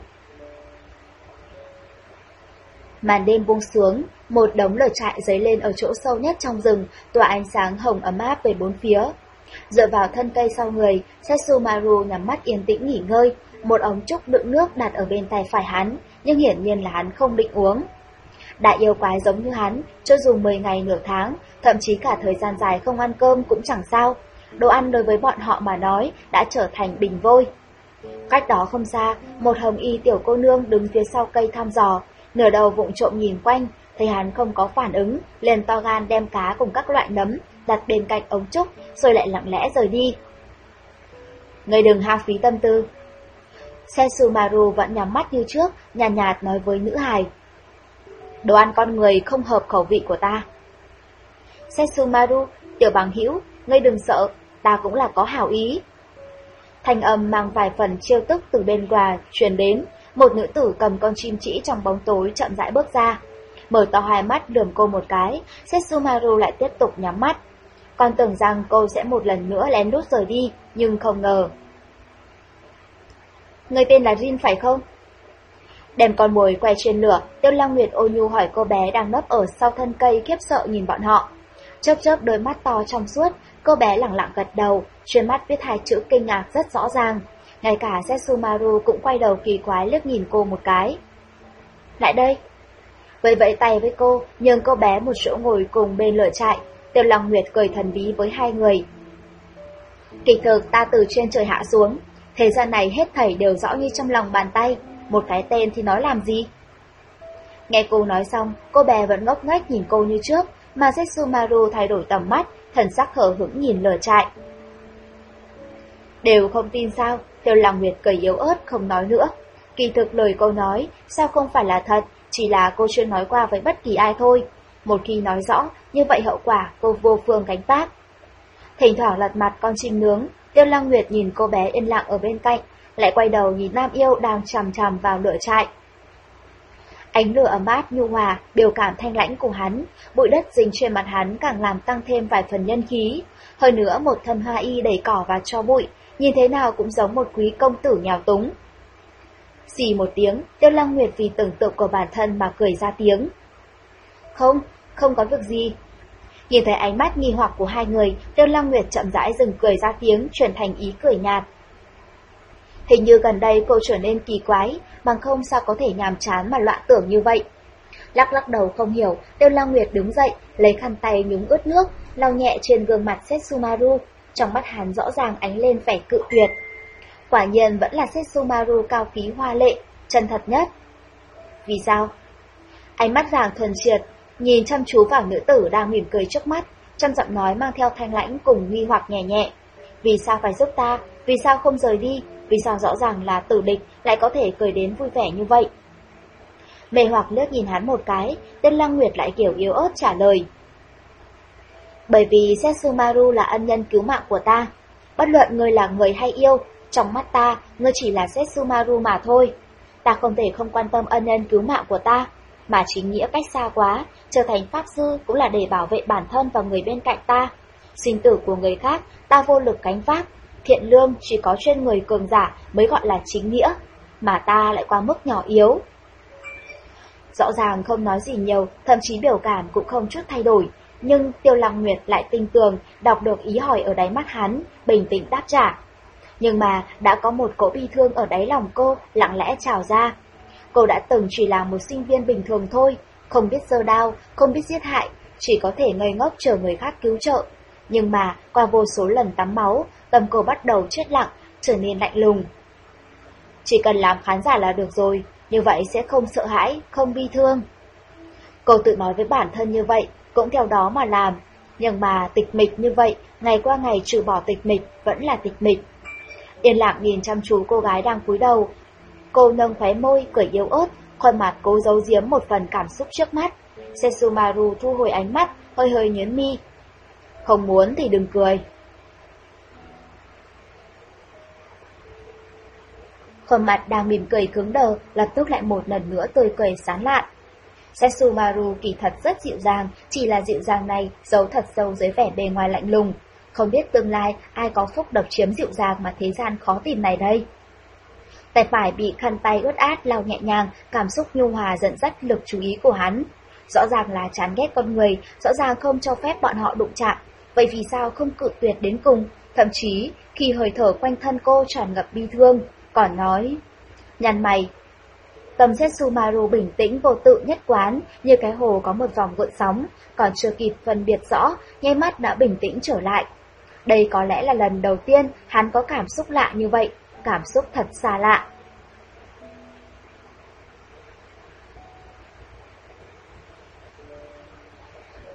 Màn đêm buông xuống, một đống lửa trại dấy lên ở chỗ sâu nhất trong rừng, tỏa ánh sáng hồng ấm áp về bốn phía. Dựa vào thân cây sau người, Setsumaru nhắm mắt yên tĩnh nghỉ ngơi, một ống trúc đựng nước đặt ở bên tay phải hắn, nhưng hiển nhiên là hắn không định uống. Đại yêu quái giống như hắn, cho dù mười ngày nửa tháng, thậm chí cả thời gian dài không ăn cơm cũng chẳng sao. Đồ ăn đối với bọn họ mà nói đã trở thành bình vôi. Cách đó không xa, một hồng y tiểu cô nương đứng phía sau cây thăm dò, nửa đầu vụng trộm nhìn quanh, thấy hắn không có phản ứng, liền to gan đem cá cùng các loại nấm đặt bên cạnh ống trúc, rồi lại lặng lẽ rời đi. Ngươi đừng hao phí tâm tư. Setsumaru vẫn nhắm mắt như trước, nhàn nhạt, nhạt nói với nữ hài. Đồ ăn con người không hợp khẩu vị của ta. Setsumaru, tiểu bằng hữu, ngươi đừng sợ, ta cũng là có hảo ý. Thanh âm mang vài phần trêu tức từ bên ngoài truyền đến, một nữ tử cầm con chim chỉ trong bóng tối chậm rãi bước ra. Mở to hai mắt lườm cô một cái, Setsumaru lại tiếp tục nhắm mắt. Con tưởng rằng cô sẽ một lần nữa lén lút rời đi, nhưng không ngờ. Người tên là Rin phải không? Đem con mồi quay trên lửa, Tiêu Lăng Nguyệt ôn nhu hỏi cô bé đang nấp ở sau thân cây khiếp sợ nhìn bọn họ. Chớp chớp đôi mắt to trong suốt, cô bé lẳng lặng gật đầu, trên mắt viết hai chữ kinh ngạc rất rõ ràng. Ngay cả Setsumaru cũng quay đầu kỳ quái liếc nhìn cô một cái. Lại đây. Vẫy vẫy tay với cô, nhường cô bé một chỗ ngồi cùng bên lửa trại. Tiêu Lăng Nguyệt cười thần bí với hai người. Kỳ thực ta từ trên trời hạ xuống, thế gian này hết thảy đều rõ như trong lòng bàn tay, một cái tên thì nói làm gì? Nghe cô nói xong, cô bé vẫn ngốc nghếch nhìn cô như trước, mà Setsumaru thay đổi tầm mắt, thần sắc hờ hững nhìn lửa trại. Đều không tin sao? Tiêu Lăng Nguyệt cười yếu ớt không nói nữa. Kỳ thực lời cô nói, sao không phải là thật, chỉ là cô chưa nói qua với bất kỳ ai thôi. Một khi nói rõ, như vậy hậu quả cô vô phương gánh vác. Thỉnh thoảng lật mặt con chim nướng, Tiêu Lăng Nguyệt nhìn cô bé yên lặng ở bên cạnh, lại quay đầu nhìn Nam Yêu đang chằm chằm vào lửa trại. Ánh lửa ấm áp nhu hòa, biểu cảm thanh lãnh của hắn, bụi đất dính trên mặt hắn càng làm tăng thêm vài phần nhân khí. Hơn nữa một thân hoa y đầy cỏ và tro bụi, nhìn thế nào cũng giống một quý công tử nghèo túng. Xì một tiếng, Tiêu Lăng Nguyệt vì tưởng tượng của bản thân mà cười ra tiếng. Không, không có việc gì. Nhìn thấy ánh mắt nghi hoặc của hai người, Tiêu Lăng Nguyệt chậm rãi dừng cười ra tiếng, chuyển thành ý cười nhạt. Hình như gần đây cô trở nên kỳ quái, bằng không sao có thể nhàm chán mà loạn tưởng như vậy. Lắc lắc đầu không hiểu, Tiêu Lăng Nguyệt đứng dậy, lấy khăn tay nhúng ướt nước, lau nhẹ trên gương mặt Setsumaru, trong mắt hắn rõ ràng ánh lên vẻ cự tuyệt. Quả nhiên vẫn là Setsumaru cao quý hoa lệ, chân thật nhất. Vì sao? Ánh mắt vàng thuần triệt, nhìn chăm chú vào nữ tử đang mỉm cười trước mắt, trong giọng nói mang theo thanh lãnh cùng nghi hoặc nhẹ nhẹ. Vì sao phải giúp ta? Vì sao không rời đi? Vì sao rõ ràng là tử địch lại có thể cười đến vui vẻ như vậy? Mê hoặc liếc nhìn hắn một cái, Tên Lăng Nguyệt lại kiểu yếu ớt trả lời. Bởi vì Setsumaru là ân nhân cứu mạng của ta. Bất luận ngươi là người hay yêu, trong mắt ta, ngươi chỉ là Setsumaru mà thôi. Ta không thể không quan tâm ân nhân cứu mạng của ta, mà chính nghĩa cách xa quá, trở thành pháp sư cũng là để bảo vệ bản thân và người bên cạnh ta. Sinh tử của người khác, ta vô lực gánh vác. Thiện lương chỉ có trên người cường giả mới gọi là chính nghĩa, mà ta lại quá mức nhỏ yếu. Rõ ràng không nói gì nhiều, thậm chí biểu cảm cũng không chút thay đổi, nhưng Tiêu Lăng Nguyệt lại tin tưởng, đọc được ý hỏi ở đáy mắt hắn, bình tĩnh đáp trả. Nhưng mà đã có một cỗ bi thương ở đáy lòng cô lặng lẽ trào ra. Cô đã từng chỉ là một sinh viên bình thường thôi, không biết giơ đao, không biết giết hại, chỉ có thể ngây ngốc chờ người khác cứu trợ. Nhưng mà qua vô số lần tắm máu, tâm cô bắt đầu chết lặng, trở nên lạnh lùng. Chỉ cần làm khán giả là được rồi, như vậy sẽ không sợ hãi, không bi thương. Cô tự nói với bản thân như vậy, cũng theo đó mà làm. Nhưng mà tịch mịch như vậy, ngày qua ngày trừ bỏ tịch mịch, vẫn là tịch mịch. Yên lặng nhìn chăm chú cô gái đang cúi đầu. Cô nâng khóe môi, cười yếu ớt, khuôn mặt cố giấu giếm một phần cảm xúc trước mắt. Setsumaru thu hồi ánh mắt, hơi hơi nhớn mi. Không muốn thì đừng cười. Khuôn mặt đang mỉm cười cứng đờ, lập tức lại một lần nữa tươi cười sán lạn. Setsumaru kỳ thật rất dịu dàng, chỉ là dịu dàng này giấu thật sâu dưới vẻ bề ngoài lạnh lùng. Không biết tương lai ai có phúc độc chiếm dịu dàng mà thế gian khó tìm này đây. Tay phải bị khăn tay ướt át lau nhẹ nhàng, cảm xúc nhu hòa dẫn dắt lực chú ý của hắn. Rõ ràng là chán ghét con người, rõ ràng không cho phép bọn họ đụng chạm. Vậy vì sao không cự tuyệt đến cùng? Thậm chí, khi hơi thở quanh thân cô tràn ngập bi thương, còn nói, nhăn mày. Tâm Setsumaru bình tĩnh vô tự nhất quán, như cái hồ có một vòng gợn sóng, còn chưa kịp phân biệt rõ, nháy mắt đã bình tĩnh trở lại. Đây có lẽ là lần đầu tiên hắn có cảm xúc lạ như vậy, cảm xúc thật xa lạ.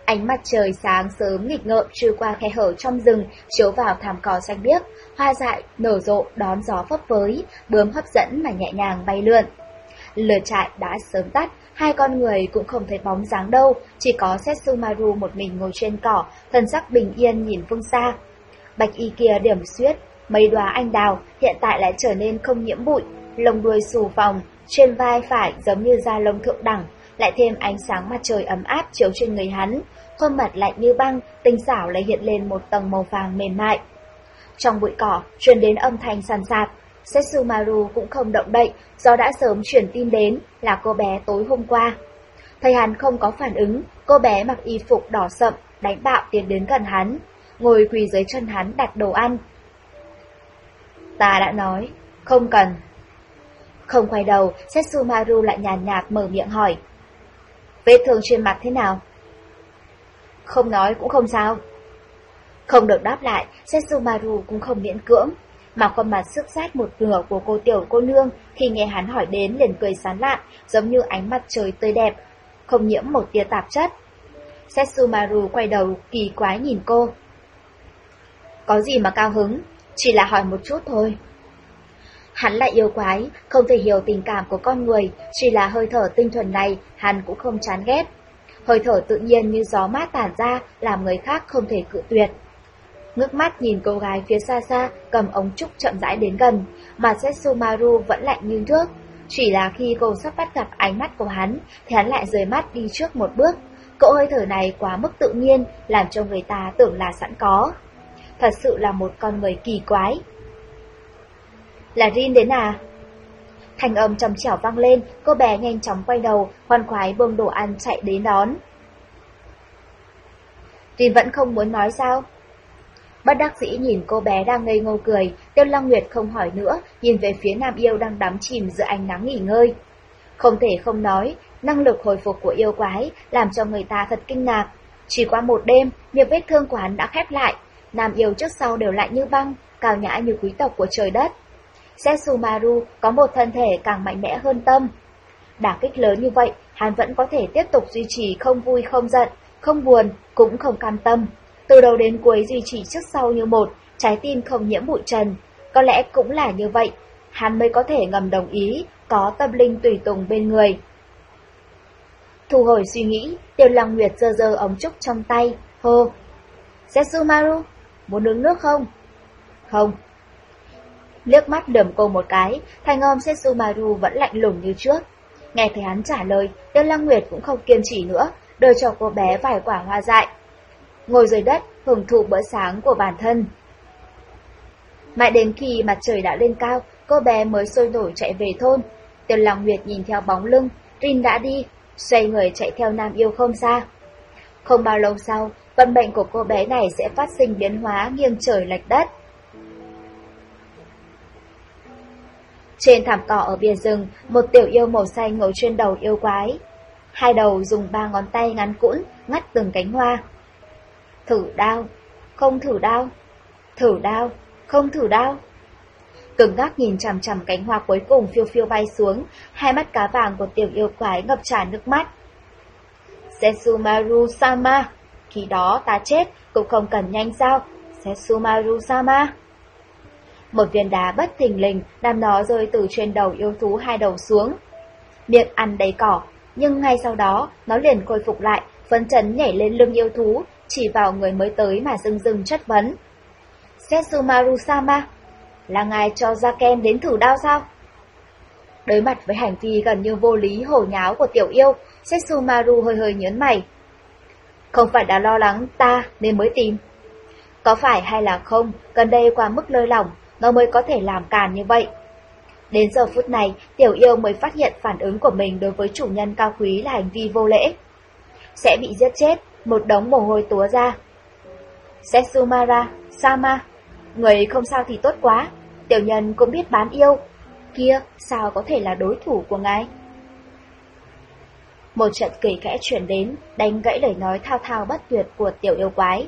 Ánh mặt trời sáng sớm nghịch ngợm trôi qua khe hở trong rừng, chiếu vào thảm cỏ xanh biếc, hoa dại nở rộ đón gió phấp phới, bướm hấp dẫn mà nhẹ nhàng bay lượn. Lửa trại đã sớm tắt, hai con người cũng không thấy bóng dáng đâu, chỉ có Setsumaru một mình ngồi trên cỏ, thân sắc bình yên nhìn phương xa. Bạch y kia điểm xuyết, mấy đóa anh đào hiện tại lại trở nên không nhiễm bụi, lông đuôi xù phồng, trên vai phải giống như da lông thượng đẳng, lại thêm ánh sáng mặt trời ấm áp chiếu trên người hắn, khuôn mặt lạnh như băng, tinh xảo lại hiện lên một tầng màu vàng mềm mại. Trong bụi cỏ truyền đến âm thanh sàn sạt, Setsumaru cũng không động đậy, do đã sớm chuyển tin đến là cô bé tối hôm qua. Thấy hắn không có phản ứng, cô bé mặc y phục đỏ sậm, đánh bạo tiến đến gần hắn, ngồi quỳ dưới chân hắn đặt đồ ăn. Ta đã nói, không cần. Không quay đầu, Setsumaru lại nhàn nhạt mở miệng hỏi. Vết thương trên mặt thế nào? Không nói cũng không sao. Không được đáp lại, Setsumaru cũng không miễn cưỡng, mà khuôn mặt sức sát một nửa của cô tiểu cô nương khi nghe hắn hỏi đến liền cười sán lạn, giống như ánh mặt trời tươi đẹp, không nhiễm một tia tạp chất. Setsumaru quay đầu kỳ quái nhìn cô. Có gì mà cao hứng, chỉ là hỏi một chút thôi. Hắn lại yêu quái, không thể hiểu tình cảm của con người, chỉ là hơi thở tinh thuần này hắn cũng không chán ghét. Hơi thở tự nhiên như gió mát tản ra làm người khác không thể cự tuyệt. Ngước mắt nhìn cô gái phía xa xa cầm ống trúc chậm rãi đến gần, mà Setsumaru vẫn lạnh như nước. Chỉ là khi cô sắp bắt gặp ánh mắt của hắn thì hắn lại rời mắt đi trước một bước. Cỗ hơi thở này quá mức tự nhiên, làm cho người ta tưởng là sẵn có. Thật sự là một con người kỳ quái. Là Rin đến à? Thanh âm trầm trẻo vang lên, cô bé nhanh chóng quay đầu, khoan khoái bưng đồ ăn chạy đến đón. Rin vẫn không muốn nói sao? Bất đắc dĩ nhìn cô bé đang ngây ngô cười, Tiêu Lăng Nguyệt không hỏi nữa, nhìn về phía Nam Yêu đang đắm chìm giữa ánh nắng nghỉ ngơi. Không thể không nói, năng lực hồi phục của yêu quái làm cho người ta thật kinh ngạc. Chỉ qua một đêm, miệng vết thương của hắn đã khép lại, Nam Yêu trước sau đều lạnh như băng, cao nhã như quý tộc của trời đất. Setsumaru có một thân thể càng mạnh mẽ hơn tâm. Đả kích lớn như vậy, hắn vẫn có thể tiếp tục duy trì không vui không giận, không buồn, cũng không cam tâm. Từ đầu đến cuối duy trì trước sau như một, trái tim không nhiễm bụi trần. Có lẽ cũng là như vậy, hắn mới có thể ngầm đồng ý, có tâm linh tùy tùng bên người. Thu hồi suy nghĩ, Tiêu Lăng Nguyệt giơ giơ ống trúc trong tay, hô. Setsumaru, muốn uống nước không? Không. Liếc mắt lườm cô một cái, thanh âm Setsumaru vẫn lạnh lùng như trước. Nghe thấy hắn trả lời, Tiêu Lăng Nguyệt cũng không kiên trì nữa, đưa cho cô bé vài quả hoa dại. Ngồi dưới đất, hưởng thụ bữa sáng của bản thân. Mãi đến khi mặt trời đã lên cao, cô bé mới sôi nổi chạy về thôn. Tiêu Lăng Nguyệt nhìn theo bóng lưng, Rin đã đi, xoay người chạy theo Nam Yêu không xa. Không bao lâu sau, vận mệnh của cô bé này sẽ phát sinh biến hóa nghiêng trời lệch đất. Trên thảm cỏ ở bìa rừng, một tiểu yêu màu xanh ngồi trên đầu yêu quái. Hai đầu dùng ba ngón tay ngắn cũn ngắt từng cánh hoa. Thử đao, không thử đao, thử đao, không thử đao. Cứng ngắc nhìn chằm chằm cánh hoa cuối cùng phiêu phiêu bay xuống, hai mắt cá vàng của tiểu yêu quái ngập tràn nước mắt. Setsumaru-sama, khi đó ta chết cũng không cần nhanh sao, Setsumaru-sama. Một viên đá bất thình lình làm nó rơi từ trên đầu yêu thú hai đầu xuống. Miệng ăn đầy cỏ, nhưng ngay sau đó nó liền khôi phục lại, phấn chấn nhảy lên lưng yêu thú, chỉ vào người mới tới mà dưng dưng chất vấn. Setsumaru-sama, là ngài cho Zaken đến thử đao sao? Đối mặt với hành vi gần như vô lý hổ nháo của tiểu yêu, Setsumaru hơi hơi nhớn mày. Không phải đã lo lắng ta nên mới tìm. Có phải hay là không, gần đây qua mức lơi lỏng, nó mới có thể làm càn như vậy. Đến giờ phút này, tiểu yêu mới phát hiện phản ứng của mình đối với chủ nhân cao quý là hành vi vô lễ. Sẽ bị giết chết, một đống mồ hôi túa ra. Setsumara, Sama, người không sao thì tốt quá, tiểu nhân cũng biết bán yêu. Kia, sao có thể là đối thủ của ngài? Một trận cười khẽ chuyển đến, đánh gãy lời nói thao thao bất tuyệt của tiểu yêu quái.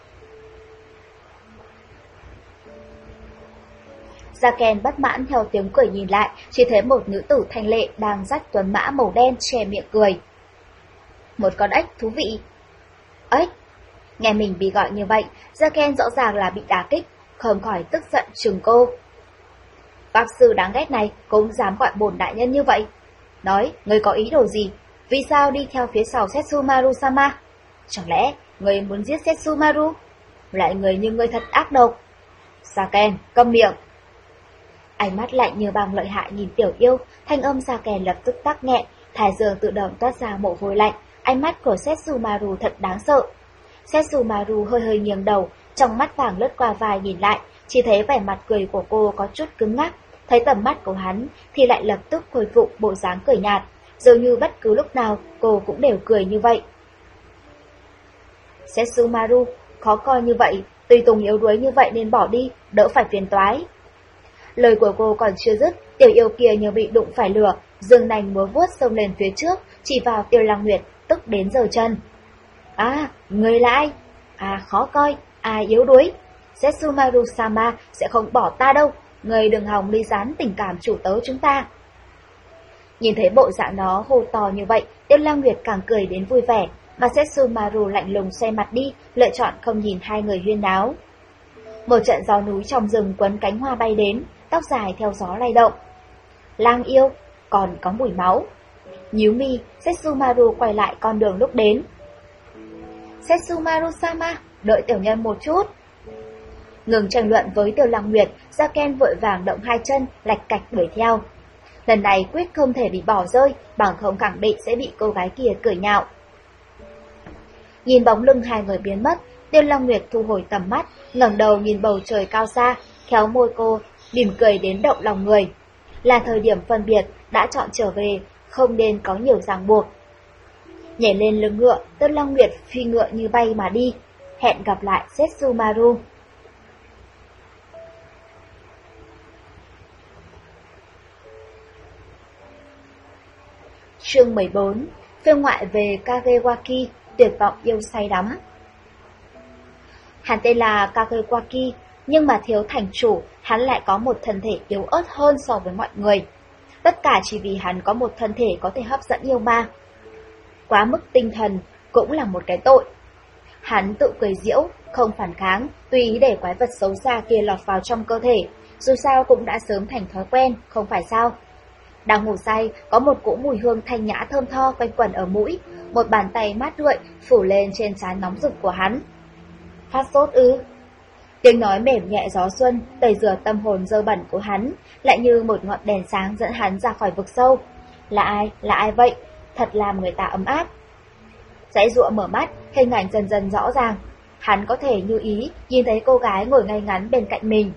Zaken bất mãn theo tiếng cười nhìn lại, chỉ thấy một nữ tử thanh lệ đang dắt tuấn mã màu đen che miệng cười. Một con ếch thú vị. Ếch! Nghe mình bị gọi như vậy, Zaken rõ ràng là bị đả kích, không khỏi tức giận trừng cô. Pháp sư đáng ghét này cũng dám gọi bổn đại nhân như vậy. Nói, ngươi có ý đồ gì? Vì sao đi theo phía sau Setsumaru-sama? Chẳng lẽ ngươi muốn giết Setsumaru? Lại người như ngươi thật ác độc. Zaken, câm miệng. Ánh mắt lạnh như băng lợi hại nhìn tiểu yêu, thanh âm Zaken lập tức tắc nghẹn, thái dương tự động toát ra mồ hôi lạnh, ánh mắt của Setsumaru thật đáng sợ. Setsumaru hơi hơi nghiêng đầu, trong mắt vàng lướt qua vai nhìn lại, chỉ thấy vẻ mặt cười của cô có chút cứng ngắc, thấy tầm mắt của hắn thì lại lập tức khôi phục bộ dáng cười nhạt, dường như bất cứ lúc nào cô cũng đều cười như vậy. Setsumaru, khó coi như vậy, tùy tùng yếu đuối như vậy nên bỏ đi, đỡ phải phiền toái. Lời của cô còn chưa dứt, tiểu yêu kia như bị đụng phải lửa, dương nành múa vuốt xông lên phía trước, chỉ vào Tiêu Lăng Nguyệt, tức đến giờ chân. À, người là ai? À, khó coi, à yếu đuối. Setsumaru-sama sẽ không bỏ ta đâu, người đừng hòng ly gián tình cảm chủ tớ chúng ta. Nhìn thấy bộ dạng nó hô to như vậy, Tiêu Lăng Nguyệt càng cười đến vui vẻ, mà Setsumaru lạnh lùng xoay mặt đi, lựa chọn không nhìn hai người huyên náo. Một trận gió núi trong rừng quấn cánh hoa bay đến, tóc dài theo gió lay động. Lang yêu, còn có mùi máu. Nhíu mi, Setsumaru quay lại con đường lúc đến. Setsumaru-sama, đợi tiểu nhân một chút. Ngừng tranh luận với Tiêu Lăng Nguyệt, Zaken vội vàng động hai chân, lạch cạch đuổi theo. Lần này quyết không thể bị bỏ rơi, bằng không khẳng định sẽ bị cô gái kia cười nhạo. Nhìn bóng lưng hai người biến mất, Tiêu Lăng Nguyệt thu hồi tầm mắt, ngẩng đầu nhìn bầu trời cao xa, khéo môi cô, mỉm cười đến động lòng người. Là thời điểm phân biệt, đã chọn trở về, không nên có nhiều ràng buộc. Nhảy lên lưng ngựa, Tiêu Lăng Nguyệt phi ngựa như bay mà đi. Hẹn gặp lại Setsumaru. Chương mười bốn. Phiên ngoại về Kagewaki, tuyệt vọng yêu say đắm. Hắn tên là Kagewaki, nhưng mà thiếu thành chủ, hắn lại có một thân thể yếu ớt hơn so với mọi người. Tất cả chỉ vì hắn có một thân thể có thể hấp dẫn yêu ma. Quá mức tinh thần cũng là một cái tội. Hắn tự cười giễu, không phản kháng, tùy ý để quái vật xấu xa kia lọt vào trong cơ thể, dù sao cũng đã sớm thành thói quen, không phải sao. Đang ngủ say, có một cỗ mùi hương thanh nhã thơm tho quanh quẩn ở mũi, một bàn tay mát rượi phủ lên trên trán nóng rực của hắn. Phát sốt ư? Tiếng nói mềm nhẹ gió xuân, tẩy rửa tâm hồn dơ bẩn của hắn, lại như một ngọn đèn sáng dẫn hắn ra khỏi vực sâu. Là ai? Là ai vậy? Thật làm người ta ấm áp. Dãy dụa mở mắt, hình ảnh dần dần rõ ràng. Hắn có thể như ý nhìn thấy cô gái ngồi ngay ngắn bên cạnh mình.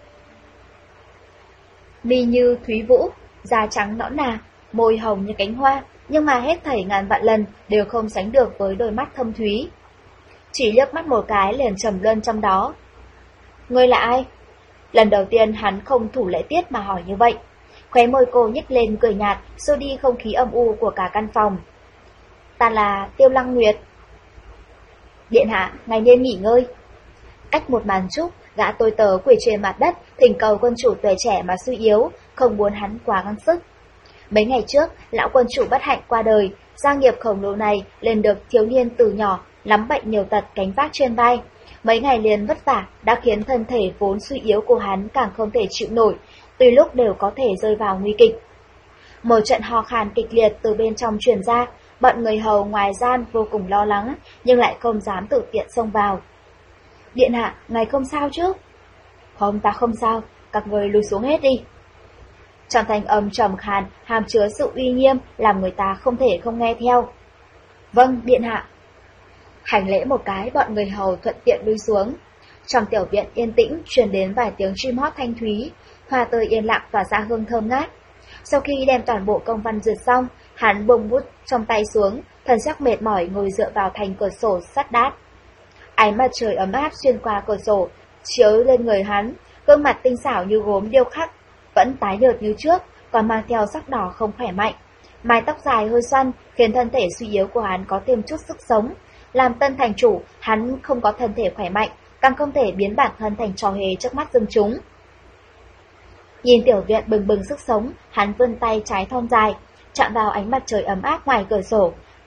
Mi như Thúy Vũ, da trắng nõn nà, môi hồng như cánh hoa, nhưng mà hết thảy ngàn vạn lần đều không sánh được với đôi mắt thâm thúy. Chỉ liếc mắt một cái liền trầm luân trong đó. Ngươi là ai? Lần đầu tiên hắn không thủ lễ tiết mà hỏi như vậy. Khóe môi cô nhếch lên cười nhạt, xua đi không khí âm u của cả căn phòng. Ta là Tiêu Lăng Nguyệt. Điện hạ, ngài nên nghỉ ngơi. Cách một màn trúc, gã tôi tớ quỳ trên mặt đất, thỉnh cầu quân chủ tuổi trẻ mà suy yếu, không muốn hắn quá gắng sức. Mấy ngày trước, lão quân chủ bất hạnh qua đời, gia nghiệp khổng lồ này lên được thiếu niên từ nhỏ, lắm bệnh nhiều tật cánh vác trên vai. Mấy ngày liền vất vả đã khiến thân thể vốn suy yếu của hắn càng không thể chịu nổi, tùy lúc đều có thể rơi vào nguy kịch. Một trận ho khan kịch liệt từ bên trong truyền ra, bọn người hầu ngoài gian vô cùng lo lắng, nhưng lại không dám tự tiện xông vào. Điện hạ, ngài không sao chứ? Không, ta không sao, các người lùi xuống hết đi. Trong thanh âm trầm khàn, hàm chứa sự uy nghiêm, làm người ta không thể không nghe theo. Vâng, điện hạ. Hành lễ một cái, bọn người hầu thuận tiện lui xuống. Trong tiểu viện yên tĩnh, truyền đến vài tiếng chim hót thanh thúy, hoa tươi yên lặng tỏa ra hương thơm ngát. Sau khi đem toàn bộ công văn duyệt xong, hắn buông bút trong tay xuống, thần sắc mệt mỏi ngồi dựa vào thành cửa sổ sắt đát. Ánh mặt trời ấm áp xuyên qua cửa sổ, chiếu lên người hắn, gương mặt tinh xảo như gốm điêu khắc, vẫn tái nhợt như trước, còn mang theo sắc đỏ không khỏe mạnh. Mái tóc dài hơi xoăn, khiến thân thể suy yếu của hắn có thêm chút sức sống. Làm tân thành chủ, hắn không có thân thể khỏe mạnh, càng không thể biến bản thân thành trò hề trước mắt dân chúng. Nhìn tiểu viện bừng bừng sức sống, hắn vươn tay trái thon dài, chạm vào ánh mặt trời ấm áp ngoài cửa sổ,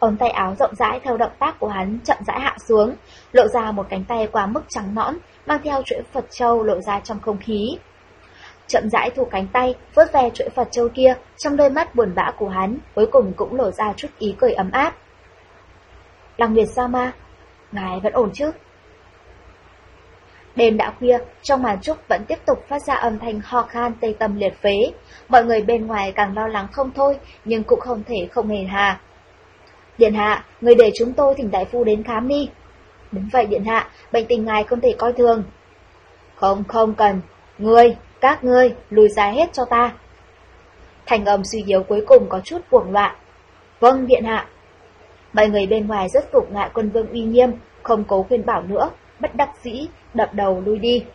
ống tay áo rộng rãi theo động tác của hắn chậm rãi hạ xuống, lộ ra một cánh tay quá mức trắng nõn, mang theo chuỗi Phật châu lộ ra trong không khí. Chậm rãi thu cánh tay, vuốt ve chuỗi Phật châu kia, trong đôi mắt buồn bã của hắn, cuối cùng cũng lộ ra chút ý cười ấm áp. Lăng Nguyệt Sama, ngài vẫn ổn chứ? Đêm đã khuya, trong màn trúc vẫn tiếp tục phát ra âm thanh ho khan tê tâm liệt phế. Mọi người bên ngoài càng lo lắng không thôi, nhưng cũng không thể không hề hà. Điện hạ, người để chúng tôi thỉnh đại phu đến khám đi. Đúng vậy điện hạ, bệnh tình ngài không thể coi thường. Không, không cần. Ngươi, các ngươi, lùi ra hết cho ta. Thành âm suy yếu cuối cùng có chút cuồng loạn. Vâng, điện hạ. Mọi người bên ngoài rất phục ngại quân vương uy nghiêm, không cố khuyên bảo nữa, bất đắc dĩ, đập đầu lui đi.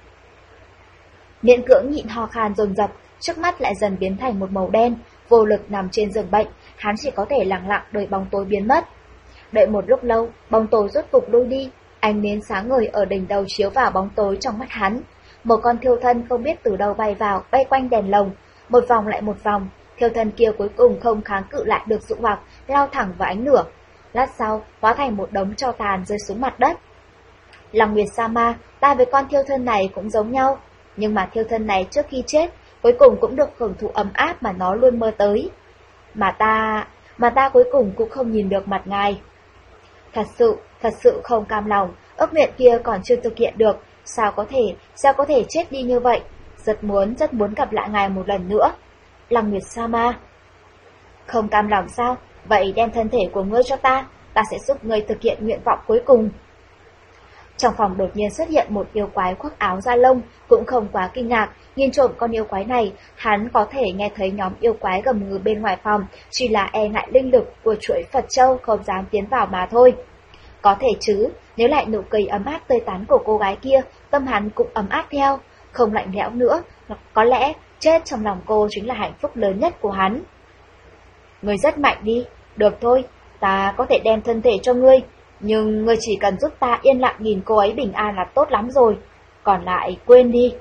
Miễn cưỡng nhịn ho khan dồn dập, trước mắt lại dần biến thành một màu đen, vô lực nằm trên giường bệnh, hắn chỉ có thể lặng lặng đợi bóng tối biến mất. Đợi một lúc lâu, bóng tối rốt cục lui đi, ánh nến sáng ngời ở đỉnh đầu chiếu vào bóng tối trong mắt hắn. Một con thiêu thân không biết từ đâu bay vào, bay quanh đèn lồng, một vòng lại một vòng, thiêu thân kia cuối cùng không kháng cự lại được dụ hoặc, lao thẳng vào ánh lửa. Lát sau, hóa thành một đống tro tàn rơi xuống mặt đất. Lăng Nguyệt Sama, ta với con thiêu thân này cũng giống nhau, nhưng mà thiêu thân này trước khi chết, cuối cùng cũng được hưởng thụ ấm áp mà nó luôn mơ tới. Mà ta, mà ta cuối cùng cũng không nhìn được mặt ngài. Thật sự, thật sự không cam lòng, ước nguyện kia còn chưa thực hiện được, sao có thể, sao có thể chết đi như vậy, rất muốn, rất muốn gặp lại ngài một lần nữa. Lăng Nguyệt Sama. Không cam lòng sao, vậy đem thân thể của ngươi cho ta, ta sẽ giúp ngươi thực hiện nguyện vọng cuối cùng. Trong phòng đột nhiên xuất hiện một yêu quái khoác áo da lông, cũng không quá kinh ngạc, nhìn trộm con yêu quái này, hắn có thể nghe thấy nhóm yêu quái gầm gừ bên ngoài phòng, chỉ là e ngại linh lực của chuỗi Phật châu không dám tiến vào mà thôi. Có thể chứ, nếu lại nụ cười ấm áp tươi tắn của cô gái kia, tâm hắn cũng ấm áp theo, không lạnh lẽo nữa, có lẽ chết trong lòng cô chính là hạnh phúc lớn nhất của hắn. Ngươi rất mạnh đi, được thôi, ta có thể đem thân thể cho ngươi, nhưng ngươi chỉ cần giúp ta yên lặng nhìn cô ấy bình an là tốt lắm rồi, còn lại quên đi.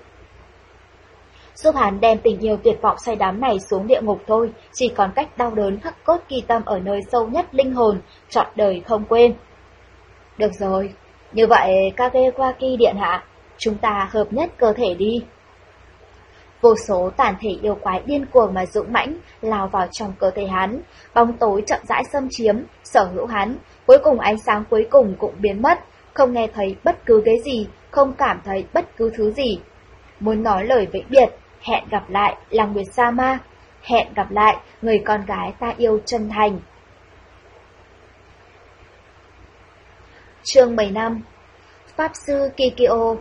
Giúp hắn đem tình yêu tuyệt vọng say đắm này xuống địa ngục thôi, chỉ còn cách đau đớn khắc cốt ghi tâm ở nơi sâu nhất linh hồn, trọn đời không quên. Được rồi, như vậy Kagewaki điện hạ, chúng ta hợp nhất cơ thể đi. Vô số tàn thể yêu quái điên cuồng mà dũng mãnh lao vào trong cơ thể hắn, bóng tối chậm rãi xâm chiếm sở hữu hắn, cuối cùng ánh sáng cuối cùng cũng biến mất, không nghe thấy bất cứ cái gì, không cảm thấy bất cứ thứ gì. Muốn nói lời vĩnh biệt, hẹn gặp lại Lăng Nguyệt Sama, hẹn gặp lại người con gái ta yêu chân thành. Chương mười lăm. Pháp sư Kikyo.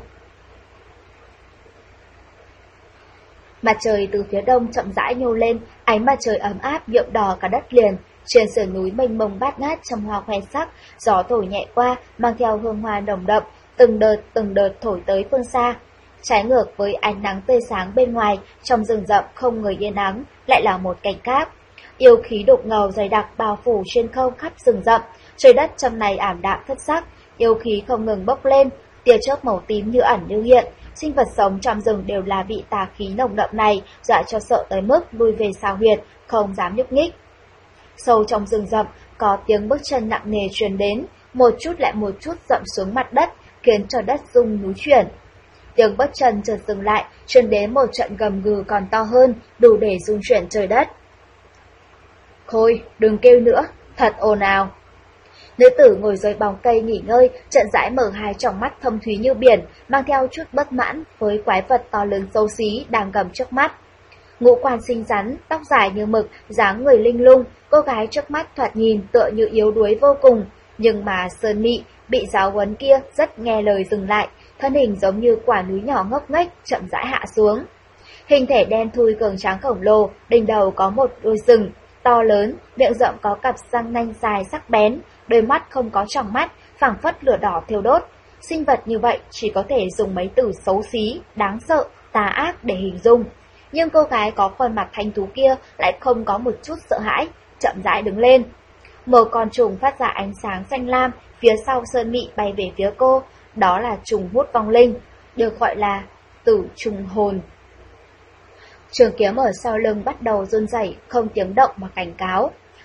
Mặt trời từ phía đông chậm rãi nhô lên, ánh mặt trời ấm áp nhuộm đỏ cả đất liền. Trên sườn núi mênh mông bát ngát trong hoa khoe sắc, gió thổi nhẹ qua, mang theo hương hoa nồng đậm, từng đợt từng đợt thổi tới phương xa. Trái ngược với ánh nắng tươi sáng bên ngoài, trong rừng rậm không người yên ắng, lại là một cảnh khác. Yêu khí đục ngầu dày đặc bao phủ trên không khắp rừng rậm, trời đất trong này ảm đạm thất sắc, yêu khí không ngừng bốc lên, tia chớp màu tím như ẩn như hiện. Sinh vật sống trong rừng đều là bị tà khí nồng đậm này dọa cho sợ tới mức lui về sao huyệt, không dám nhúc nhích. Sâu trong rừng rậm có tiếng bước chân nặng nề truyền đến, một chút lại một chút dậm xuống mặt đất, khiến cho đất rung núi chuyển. Tiếng bước chân chợt dừng lại, truyền đến một trận gầm gừ còn to hơn, đủ để rung chuyển trời đất. Thôi, đừng kêu nữa, thật ồn ào. Nữ tử ngồi dưới bóng cây nghỉ ngơi, chậm rãi mở hai tròng mắt thâm thúy như biển, mang theo chút bất mãn với quái vật to lớn xấu xí đang gầm trước mắt. Ngũ quan xinh xắn, tóc dài như mực, dáng người linh lung, cô gái trước mắt thoạt nhìn tựa như yếu đuối vô cùng, nhưng mà sơn mị bị giáo huấn kia rất nghe lời dừng lại, thân hình giống như quả núi nhỏ ngốc nghếch chậm rãi hạ xuống. Hình thể đen thui cường tráng khổng lồ, đỉnh đầu có một đôi sừng to lớn, miệng rộng có cặp răng nanh dài sắc bén, đôi mắt không có tròng mắt, phảng phất lửa đỏ thiêu đốt. Sinh vật như vậy chỉ có thể dùng mấy từ xấu xí, đáng sợ, tà ác để hình dung. Nhưng cô gái có khuôn mặt thanh tú kia lại không có một chút sợ hãi, chậm rãi đứng lên. Một con trùng phát ra ánh sáng xanh lam, phía sau sơn mị bay về phía cô, đó là trùng hút vong linh, được gọi là tử trùng hồn. Trường kiếm ở sau lưng bắt đầu run rẩy, không tiếng động mà cảnh cáo.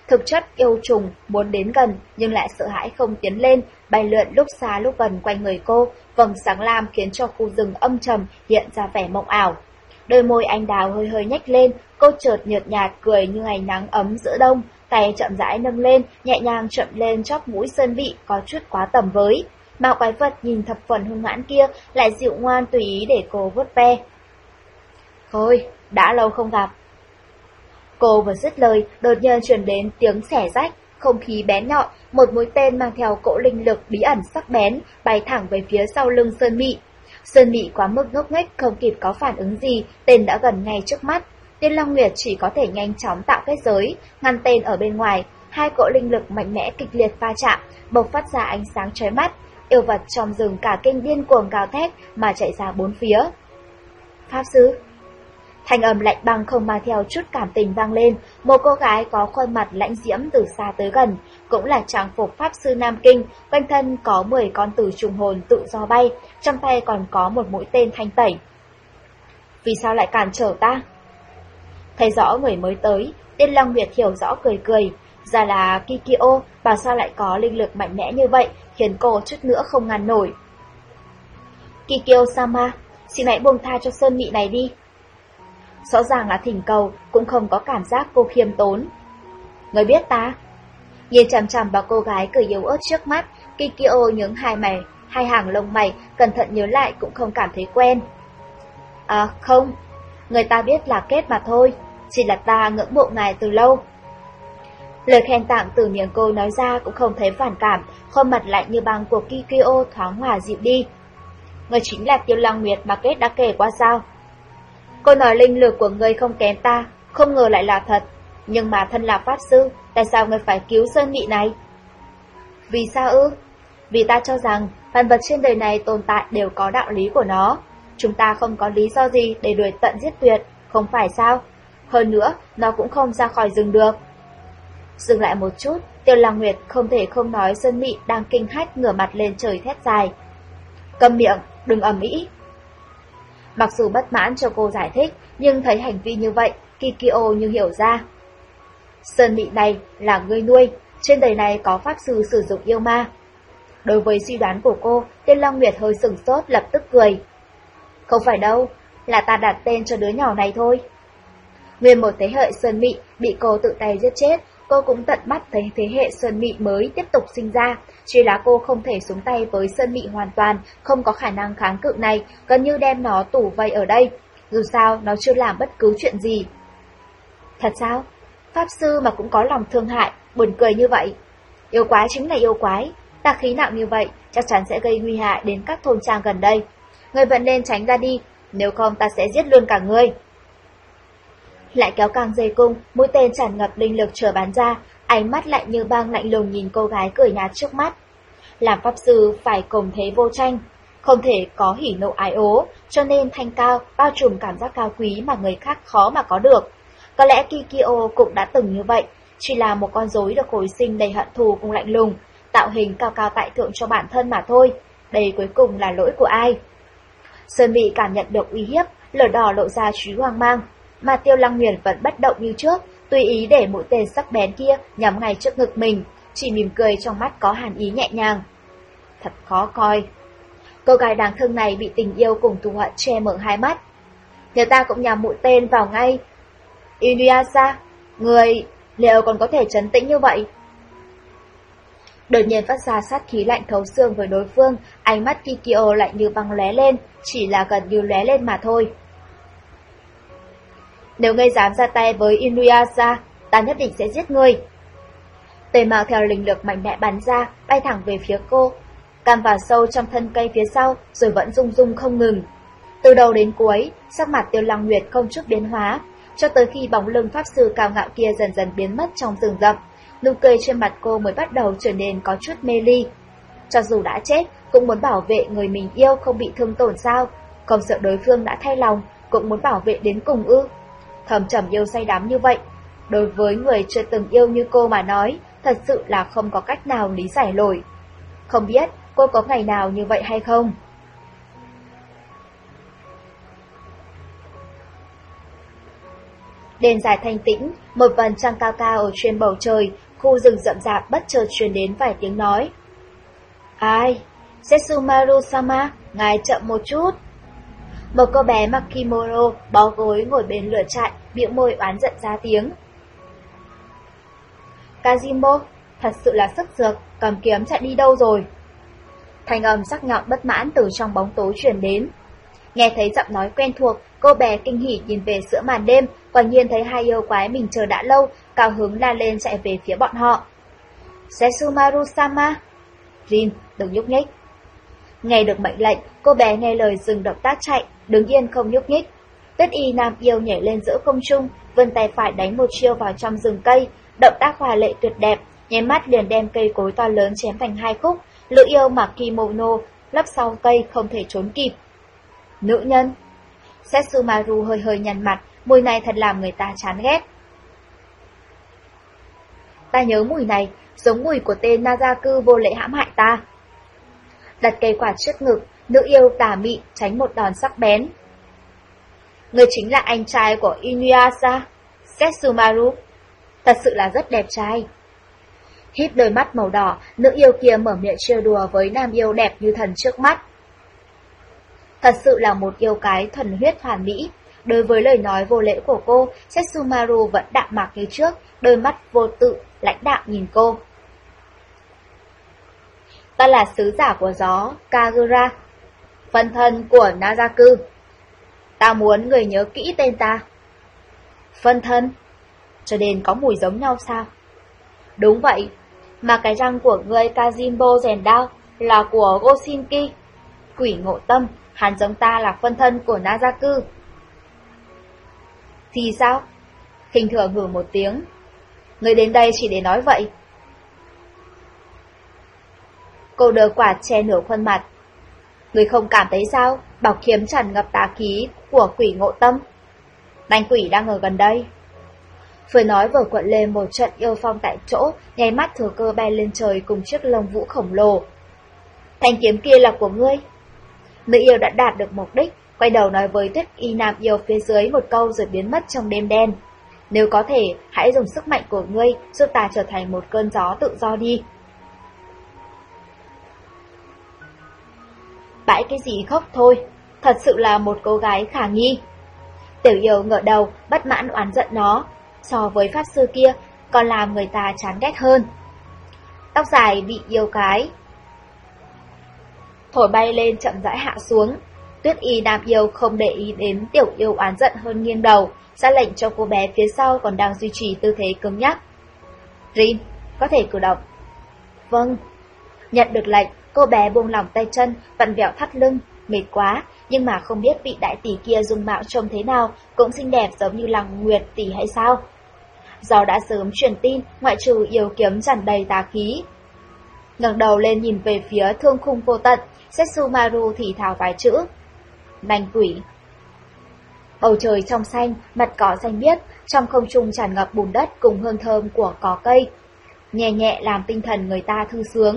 Thực chất yêu trùng muốn đến gần nhưng lại sợ hãi không tiến lên, bay lượn lúc xa lúc gần quanh người cô, vầng sáng lam khiến cho khu rừng âm trầm hiện ra vẻ mộng ảo. Đôi môi anh đào hơi hơi nhếch lên, cô chợt nhợt nhạt cười như ngày nắng ấm giữa đông, tay chậm rãi nâng lên, nhẹ nhàng chậm lên chóp mũi Sơn Mị có chút quá tầm với. Mà quái vật nhìn thập phần hung hãn kia lại dịu ngoan tùy ý để cô vuốt ve. Thôi, đã lâu không gặp. Cô vừa dứt lời, đột nhiên truyền đến tiếng xẻ rách, không khí bén nhọn, một mũi tên mang theo cỗ linh lực bí ẩn sắc bén, bay thẳng về phía sau lưng Sơn Mị. Sơn Mị quá mức ngốc nghếch không kịp có phản ứng gì, tên đã gần ngay trước mắt. Tiên Long Nguyệt chỉ có thể nhanh chóng tạo kết giới, ngăn tên ở bên ngoài, hai cỗ linh lực mạnh mẽ kịch liệt va chạm, bộc phát ra ánh sáng chói mắt. Yêu vật trong rừng cả kinh điên cuồng gào thét mà chạy ra bốn phía. Pháp sư. Thanh âm lạnh băng không mang theo chút cảm tình vang lên, một cô gái có khuôn mặt lãnh diễm từ xa tới gần, cũng là trang phục pháp sư Nam Kinh, quanh thân có mười con tử trùng hồn tự do bay, trong tay còn có một mũi tên thanh tẩy. Vì sao lại cản trở ta? Thấy rõ người mới tới, Tiên Long Nguyệt hiểu rõ cười cười, ra là Kikyo, bảo sao lại có linh lực mạnh mẽ như vậy, khiến cô chút nữa không ngăn nổi. Kikyo-sama, xin hãy buông tha cho Sơn Mị này đi. Rõ ràng là thỉnh cầu, cũng không có cảm giác cô khiêm tốn. Người biết ta? Nhìn chằm chằm vào cô gái cười yếu ớt trước mắt, Kikyo nhướng hai mày, hai hàng lông mày, cẩn thận nhớ lại cũng không cảm thấy quen. À không, người ta biết là kết mà thôi, chỉ là ta ngưỡng mộ ngài từ lâu. Lời khen tặng từ miệng cô nói ra cũng không thấy phản cảm, khuôn mặt lạnh như băng của Kikyo thoáng hòa dịu đi. Người chính là Tiêu Long Nguyệt mà kết đã kể qua sao? Cô nói linh lực của ngươi không kém ta, không ngờ lại là thật. Nhưng mà thân là pháp sư, tại sao ngươi phải cứu Sơn Mị này? Vì sao ư? Vì ta cho rằng, vạn vật trên đời này tồn tại đều có đạo lý của nó. Chúng ta không có lý do gì để đuổi tận giết tuyệt, không phải sao? Hơn nữa, nó cũng không ra khỏi rừng được. Dừng lại một chút, Tiêu Long Nguyệt không thể không nói Sơn Mị đang kinh hách ngửa mặt lên trời thét dài. Câm miệng, đừng ầm ĩ. Mặc dù bất mãn cho cô giải thích, nhưng thấy hành vi như vậy, Kikyo như hiểu ra. Sơn Mị này là ngươi nuôi, trên đời này có pháp sư sử dụng yêu ma. Đối với suy đoán của cô, Tiên Long Nguyệt hơi sửng sốt lập tức cười. Không phải đâu, là ta đặt tên cho đứa nhỏ này thôi. Nguyên một thế hệ Sơn Mị bị cô tự tay giết chết, cô cũng tận mắt thấy thế hệ Sơn Mị mới tiếp tục sinh ra, chỉ là cô không thể xuống tay với Sơn Mị hoàn toàn, không có khả năng kháng cự này, gần như đem nó tủ vây ở đây, dù sao nó chưa làm bất cứ chuyện gì. Thật sao? Pháp sư mà cũng có lòng thương hại, buồn cười như vậy. Yêu quái chính là yêu quái, tà khí nặng như vậy chắc chắn sẽ gây nguy hại đến các thôn trang gần đây. Ngươi vẫn nên tránh ra đi, nếu không ta sẽ giết luôn cả ngươi. Lại kéo càng dây cung, mũi tên tràn ngập linh lực chờ bắn ra, ánh mắt lạnh như băng lạnh lùng nhìn cô gái cười nhạt trước mắt. Làm pháp sư phải cùng thế vô tranh, không thể có hỉ nộ ái ố, cho nên thanh cao, bao trùm cảm giác cao quý mà người khác khó mà có được. Có lẽ Kikyo cũng đã từng như vậy, chỉ là một con rối được hồi sinh đầy hận thù cùng lạnh lùng, tạo hình cao cao tại thượng cho bản thân mà thôi. Đây cuối cùng là lỗi của ai? Sơn Mị cảm nhận được uy hiếp, lửa đỏ lộ ra trí hoang mang, mà Tiêu Long Nguyệt vẫn bất động như trước, tùy ý để mũi tên sắc bén kia nhắm ngay trước ngực mình, chỉ mỉm cười trong mắt có hàn ý nhẹ nhàng. Thật khó coi. Cô gái đáng thương này bị tình yêu cùng thù hận che mở hai mắt. Người ta cũng nhắm mũi tên vào ngay. Inuyasha, người liệu còn có thể trấn tĩnh như vậy? Đột nhiên phát ra sát khí lạnh thấu xương với đối phương, ánh mắt Kikyo lạnh như băng lóe lên, chỉ là gần như lóe lên mà thôi. Nếu ngươi dám ra tay với Inuyasha, ta nhất định sẽ giết ngươi. Tên mang theo linh lực mạnh mẽ bắn ra, bay thẳng về phía cô, cắm vào sâu trong thân cây phía sau, rồi vẫn rung rung không ngừng. Từ đầu đến cuối, sắc mặt Tiêu Long Nguyệt không chút biến hóa, cho tới khi bóng lưng pháp sư cao ngạo kia dần dần biến mất trong rừng rậm, nụ cười trên mặt cô mới bắt đầu trở nên có chút mê ly. Cho dù đã chết, cũng muốn bảo vệ người mình yêu không bị thương tổn sao, không sợ đối phương đã thay lòng, cũng muốn bảo vệ đến cùng ư. Thầm trầm yêu say đắm như vậy, đối với người chưa từng yêu như cô mà nói, thật sự là không có cách nào lý giải nổi. Không biết cô có ngày nào như vậy hay không? Đền dài thanh tĩnh, một vầng trăng cao cao ở trên bầu trời, khu rừng rậm rạp bất chợt truyền đến vài tiếng nói. Ai? Setsumaru-sama, ngài chậm một chút. Một cô bé mặc kimono, bó gối ngồi bên lửa trại, bĩu môi oán giận ra tiếng. Kazimo, thật sự là sức dược, cầm kiếm chạy đi đâu rồi? Thanh âm sắc nhọn bất mãn từ trong bóng tối truyền đến. Nghe thấy giọng nói quen thuộc, cô bé kinh hỉ nhìn về giữa màn đêm, quả nhiên thấy hai yêu quái mình chờ đã lâu, cao hứng la lên chạy về phía bọn họ. Setsumaru-sama! Rin, đừng nhúc nhích. Nghe được mệnh lệnh, cô bé nghe lời dừng động tác chạy, đứng yên không nhúc nhích. Tuyết y nam yêu nhảy lên giữa không trung, vươn tay phải đánh một chiêu vào trong rừng cây, động tác hòa lệ tuyệt đẹp, nháy mắt liền đem cây cối to lớn chém thành hai khúc. Lữ yêu mặc kimono, lấp sau cây không thể trốn kịp. Nữ nhân. Setsumaru hơi hơi nhăn mặt, mùi này thật làm người ta chán ghét. Ta nhớ mùi này, giống mùi của tên Nazaku vô lễ hãm hại ta. Đặt cây quạt trước ngực, nữ yêu tà mị tránh một đòn sắc bén. Người chính là anh trai của Inuyasha, Setsumaru. Thật sự là rất đẹp trai. Híp đôi mắt màu đỏ, nữ yêu kia mở miệng trêu đùa với nam yêu đẹp như thần trước mắt. Thật sự là một yêu cái thuần huyết hoàn mỹ. Đối với lời nói vô lễ của cô, Setsumaru vẫn đạm mạc như trước, đôi mắt vô tự, lãnh đạm nhìn cô. Ta là sứ giả của gió, Kagura, phân thân của Nazaku. Ta muốn người nhớ kỹ tên ta. Phân thân? Cho nên có mùi giống nhau sao? Đúng vậy, mà cái răng của người Kazimbo rèn đao là của Goshinki. Quỷ ngộ tâm, hắn giống ta là phân thân của Nazaku. Thì sao? Khinh thường hừ một tiếng. Người đến đây chỉ để nói vậy. Cô đỡ quạt che nửa khuôn mặt. Người không cảm thấy sao? Bảo kiếm tràn ngập tà khí của quỷ ngộ tâm. Đành quỷ đang ở gần đây. Vừa nói vừa quận lên một trận yêu phong tại chỗ, nháy mắt thừa cơ bay lên trời cùng chiếc lông vũ khổng lồ. Thanh kiếm kia là của ngươi. Nữ yêu đã đạt được mục đích, quay đầu nói với Tuyết y nam yêu phía dưới một câu rồi biến mất trong đêm đen. Nếu có thể, hãy dùng sức mạnh của ngươi giúp ta trở thành một cơn gió tự do đi. Bãi cái gì khóc thôi, thật sự là một cô gái khả nghi. Tiểu yêu ngửa đầu, bất mãn oán giận nó, so với pháp sư kia, còn làm người ta chán ghét hơn. Tóc dài bị yêu cái thổi bay lên chậm rãi hạ xuống. Tuyết y nam yêu không để ý đến tiểu yêu oán giận hơn nghiêng đầu, ra lệnh cho cô bé phía sau còn đang duy trì tư thế cứng nhắc. Rin, có thể cử động. Vâng. Nhận được lệnh, cô bé buông lỏng tay chân, vặn vẹo thắt lưng, mệt quá, nhưng mà không biết vị đại tỷ kia dung mạo trông thế nào, cũng xinh đẹp giống như Lăng Nguyệt tỷ hay sao. Do đã sớm truyền tin, ngoại trừ yêu kiếm tràn đầy tà khí. Ngẩng đầu lên nhìn về phía thương khung vô tận, Setsumaru thì thào vài chữ. Nành quỷ. Bầu trời trong xanh, mặt cỏ xanh biếc, trong không trung tràn ngập bùn đất cùng hương thơm của cỏ cây. Nhẹ nhẹ làm tinh thần người ta thư sướng.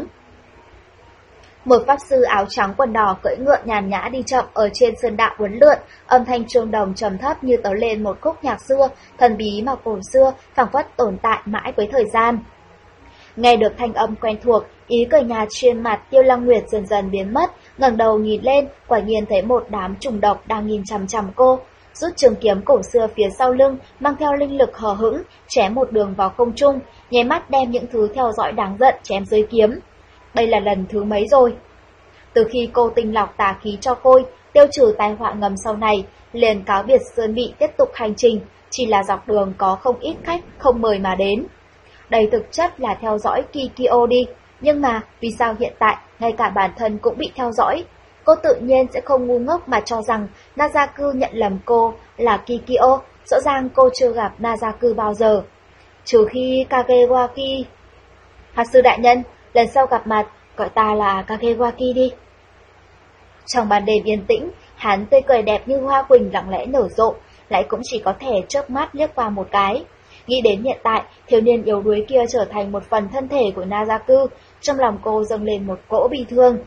Một pháp sư áo trắng quần đỏ cưỡi ngựa nhàn nhã đi chậm ở trên sơn đạo uốn lượn, âm thanh chuông đồng trầm thấp như tấu lên một khúc nhạc xưa, thần bí mà cổ xưa, phảng phất tồn tại mãi với thời gian. Nghe được thanh âm quen thuộc, ý cười nhạt trên mặt Tiêu Lăng Nguyệt dần dần biến mất, ngẩng đầu nhìn lên, quả nhiên thấy một đám trùng độc đang nhìn chằm chằm cô, rút trường kiếm cổ xưa phía sau lưng, mang theo linh lực hờ hững, chém một đường vào không trung, nháy mắt đem những thứ theo dõi đáng giận chém dưới kiếm. Đây là lần thứ mấy rồi? Từ khi cô tinh lọc tà khí cho Khôi, tiêu trừ tai họa ngầm sau này, liền cáo biệt Sơn Mị tiếp tục hành trình, chỉ là dọc đường có không ít khách không mời mà đến. Đây thực chất là theo dõi Kikyo đi, nhưng mà vì sao hiện tại ngay cả bản thân cũng bị theo dõi? Cô tự nhiên sẽ không ngu ngốc mà cho rằng Nazaku nhận lầm cô là Kikyo, rõ ràng cô chưa gặp Nazaku bao giờ. Trừ khi Kagewaki... Hạt sư đại nhân, lần sau gặp mặt, gọi ta là Kagewaki đi. Trong ban đêm yên tĩnh, hắn tươi cười đẹp như hoa quỳnh lặng lẽ nở rộ, lại cũng chỉ có thể chớp mắt liếc qua một cái. Nghĩ đến hiện tại, thiếu niên yếu đuối kia trở thành một phần thân thể của Nazaku, trong lòng cô dâng lên một cỗ bi thương.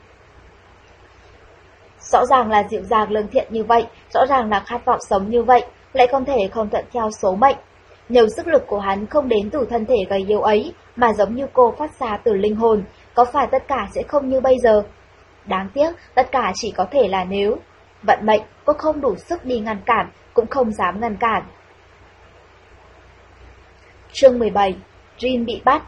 Rõ ràng là dịu dàng lương thiện như vậy, rõ ràng là khát vọng sống như vậy, lại không thể không thuận theo số mệnh, Nhiều sức lực của hắn không đến từ thân thể gầy yếu ấy, mà giống như cô phát ra từ linh hồn, có phải tất cả sẽ không như bây giờ? Đáng tiếc, tất cả chỉ có thể là nếu. Vận mệnh, cô không đủ sức đi ngăn cản, cũng không dám ngăn cản. Chương mười bảy. Rin bị bắt.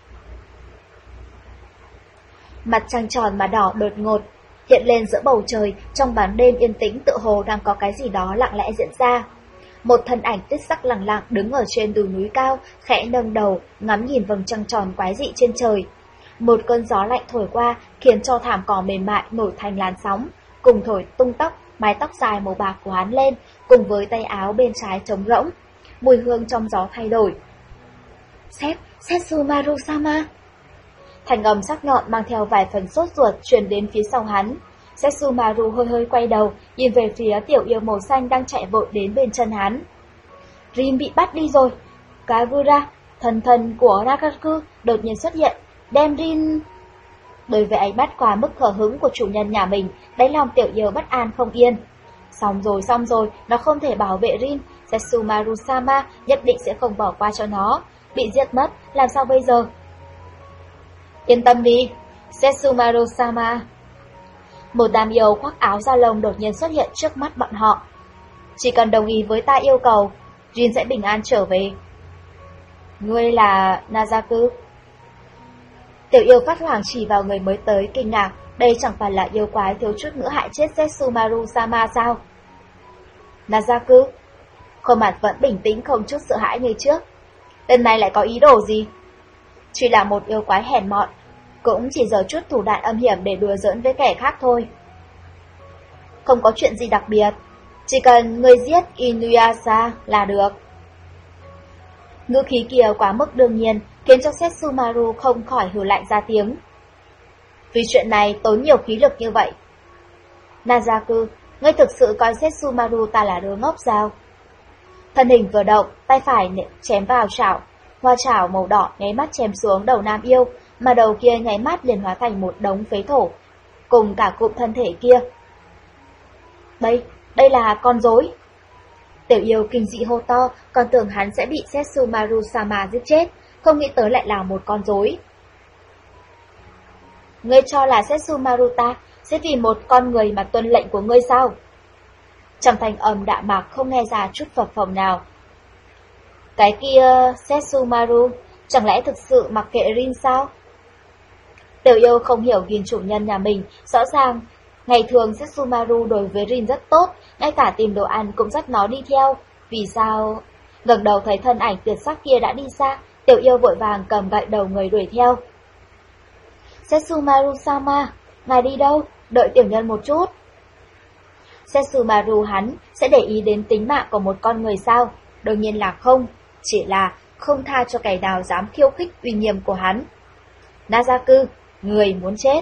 Mặt trăng tròn mà đỏ đột ngột, hiện lên giữa bầu trời, trong màn đêm yên tĩnh tựa hồ đang có cái gì đó lặng lẽ diễn ra. Một thân ảnh tuyết sắc lẳng lặng đứng ở trên đồi núi cao, khẽ nâng đầu, ngắm nhìn vầng trăng tròn quái dị trên trời. Một cơn gió lạnh thổi qua, khiến cho thảm cỏ mềm mại nổi thành làn sóng, cùng thổi tung tóc, mái tóc dài màu bạc của hắn lên, cùng với tay áo bên trái trống rỗng. Mùi hương trong gió thay đổi. Sếp, Setsumaru-sama. Thành âm sắc nhọn mang theo vài phần sốt ruột truyền đến phía sau hắn. Setsumaru hơi hơi quay đầu, nhìn về phía tiểu yêu màu xanh đang chạy vội đến bên chân hắn. Rin bị bắt đi rồi. Kagura, thần thần của Nagaku, đột nhiên xuất hiện, đem Rin... Đối với ánh mắt quá mức hờ hững của chủ nhân nhà mình, đáy lòng tiểu yêu bất an không yên. Xong rồi, xong rồi, nó không thể bảo vệ Rin. Setsumaru-sama nhất định sẽ không bỏ qua cho nó. Bị giết mất, làm sao bây giờ? Yên tâm đi, Setsumaru-sama. Một đám yêu khoác áo da lông đột nhiên xuất hiện trước mắt bọn họ. Chỉ cần đồng ý với ta yêu cầu, Rin sẽ bình an trở về. Ngươi là Nazaku. Tiểu yêu phát hoảng chỉ vào người mới tới kinh ngạc, đây chẳng phải là yêu quái thiếu chút nữa hại chết Setsumaru-sama sao? Nazaku, khuôn mặt vẫn bình tĩnh không chút sợ hãi như trước. Lần này lại có ý đồ gì? Chỉ là một yêu quái hèn mọn, cũng chỉ giở chút thủ đoạn âm hiểm để đùa giỡn với kẻ khác thôi. Không có chuyện gì đặc biệt, chỉ cần người giết Inuyasha là được. Ngữ khí kia quá mức đương nhiên, khiến cho Setsumaru không khỏi hừ lạnh ra tiếng. Vì chuyện này tốn nhiều khí lực như vậy. Nazaku, ngươi thực sự coi Setsumaru ta là đứa ngốc sao? Thân hình vừa động, tay phải chém vào chảo, hoa chảo màu đỏ nháy mắt chém xuống đầu nam yêu, mà đầu kia nháy mắt liền hóa thành một đống phế thổ, cùng cả cụm thân thể kia. Đây, đây là con rối. Tiểu yêu kinh dị hô to, còn tưởng hắn sẽ bị Setsumaru-sama giết chết, không nghĩ tới lại là một con rối. Ngươi cho là Setsumaru ta sẽ vì một con người mà tuân lệnh của ngươi sao? Trong thanh âm đạm mạc không nghe ra chút phập phồng nào. Cái kia Setsumaru, chẳng lẽ thực sự mặc kệ Rin sao? Tiểu yêu không hiểu ghiền chủ nhân nhà mình, rõ ràng, ngày thường Setsumaru đối với Rin rất tốt, ngay cả tìm đồ ăn cũng dắt nó đi theo. Vì sao? Ngẩng đầu thấy thân ảnh tuyệt sắc kia đã đi xa, tiểu yêu vội vàng cầm gậy đầu người đuổi theo. Setsumaru-sama, ngài đi đâu? Đợi tiểu nhân một chút. Setsumaru hắn sẽ để ý đến tính mạng của một con người sao? Đương nhiên là không, chỉ là không tha cho kẻ nào dám khiêu khích uy nghiêm của hắn. Nazaku, người muốn chết.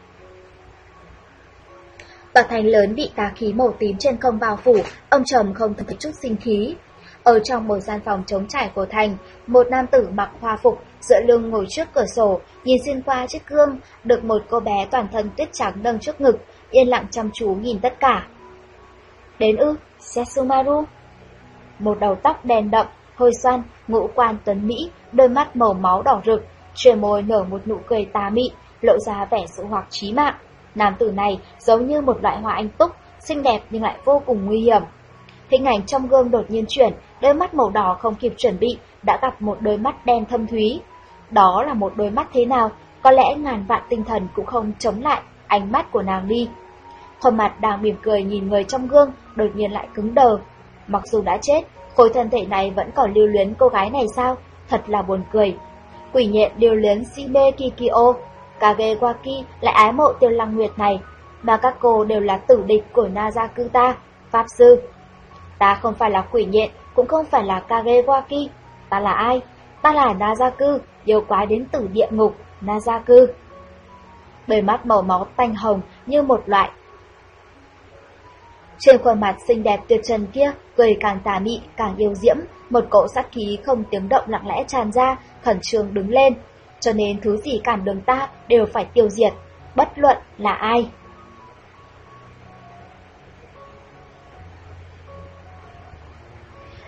Tòa thành lớn bị tà khí màu tím trên không bao phủ, ông trầm không thấy chút sinh khí. Ở trong một gian phòng trống trải của thành, một nam tử mặc hoa phục, dựa lưng ngồi trước cửa sổ, nhìn xuyên qua chiếc gương, được một cô bé toàn thân tuyết trắng nâng trước ngực, yên lặng chăm chú nhìn tất cả. Đến ư, Setsumaru. Một đầu tóc đen đậm, hơi xoăn, ngũ quan tuấn mỹ, đôi mắt màu máu đỏ rực, trên môi nở một nụ cười tà mị, lộ ra vẻ dụ hoặc chí mạng. Nam tử này giống như một loại hoa anh túc, xinh đẹp nhưng lại vô cùng nguy hiểm. Hình ảnh trong gương đột nhiên chuyển, đôi mắt màu đỏ không kịp chuẩn bị, đã gặp một đôi mắt đen thâm thúy. Đó là một đôi mắt thế nào, có lẽ ngàn vạn tinh thần cũng không chống lại ánh mắt của nàng đi. Khuôn mặt đang mỉm cười nhìn người trong gương, đột nhiên lại cứng đờ. Mặc dù đã chết, khối thân thể này vẫn còn lưu luyến cô gái này sao? Thật là buồn cười. Quỷ nhện lưu luyến Shime Kikyo, Kagewaki lại ái mộ Tiêu Lăng Nguyệt này, mà các cô đều là tử địch của Nazaku ta, Pháp Sư. Ta không phải là quỷ nhện, cũng không phải là Kagewaki. Ta là ai? Ta là Nazaku, yêu quái đến từ địa ngục, Nazaku. Đôi mắt màu máu tanh hồng như một loại. Trên khuôn mặt xinh đẹp tuyệt trần kia, cười càng tà mị, càng yêu diễm, một cỗ sát khí không tiếng động lặng lẽ tràn ra, khẩn trương đứng lên. Cho nên thứ gì cản đường ta đều phải tiêu diệt, bất luận là ai.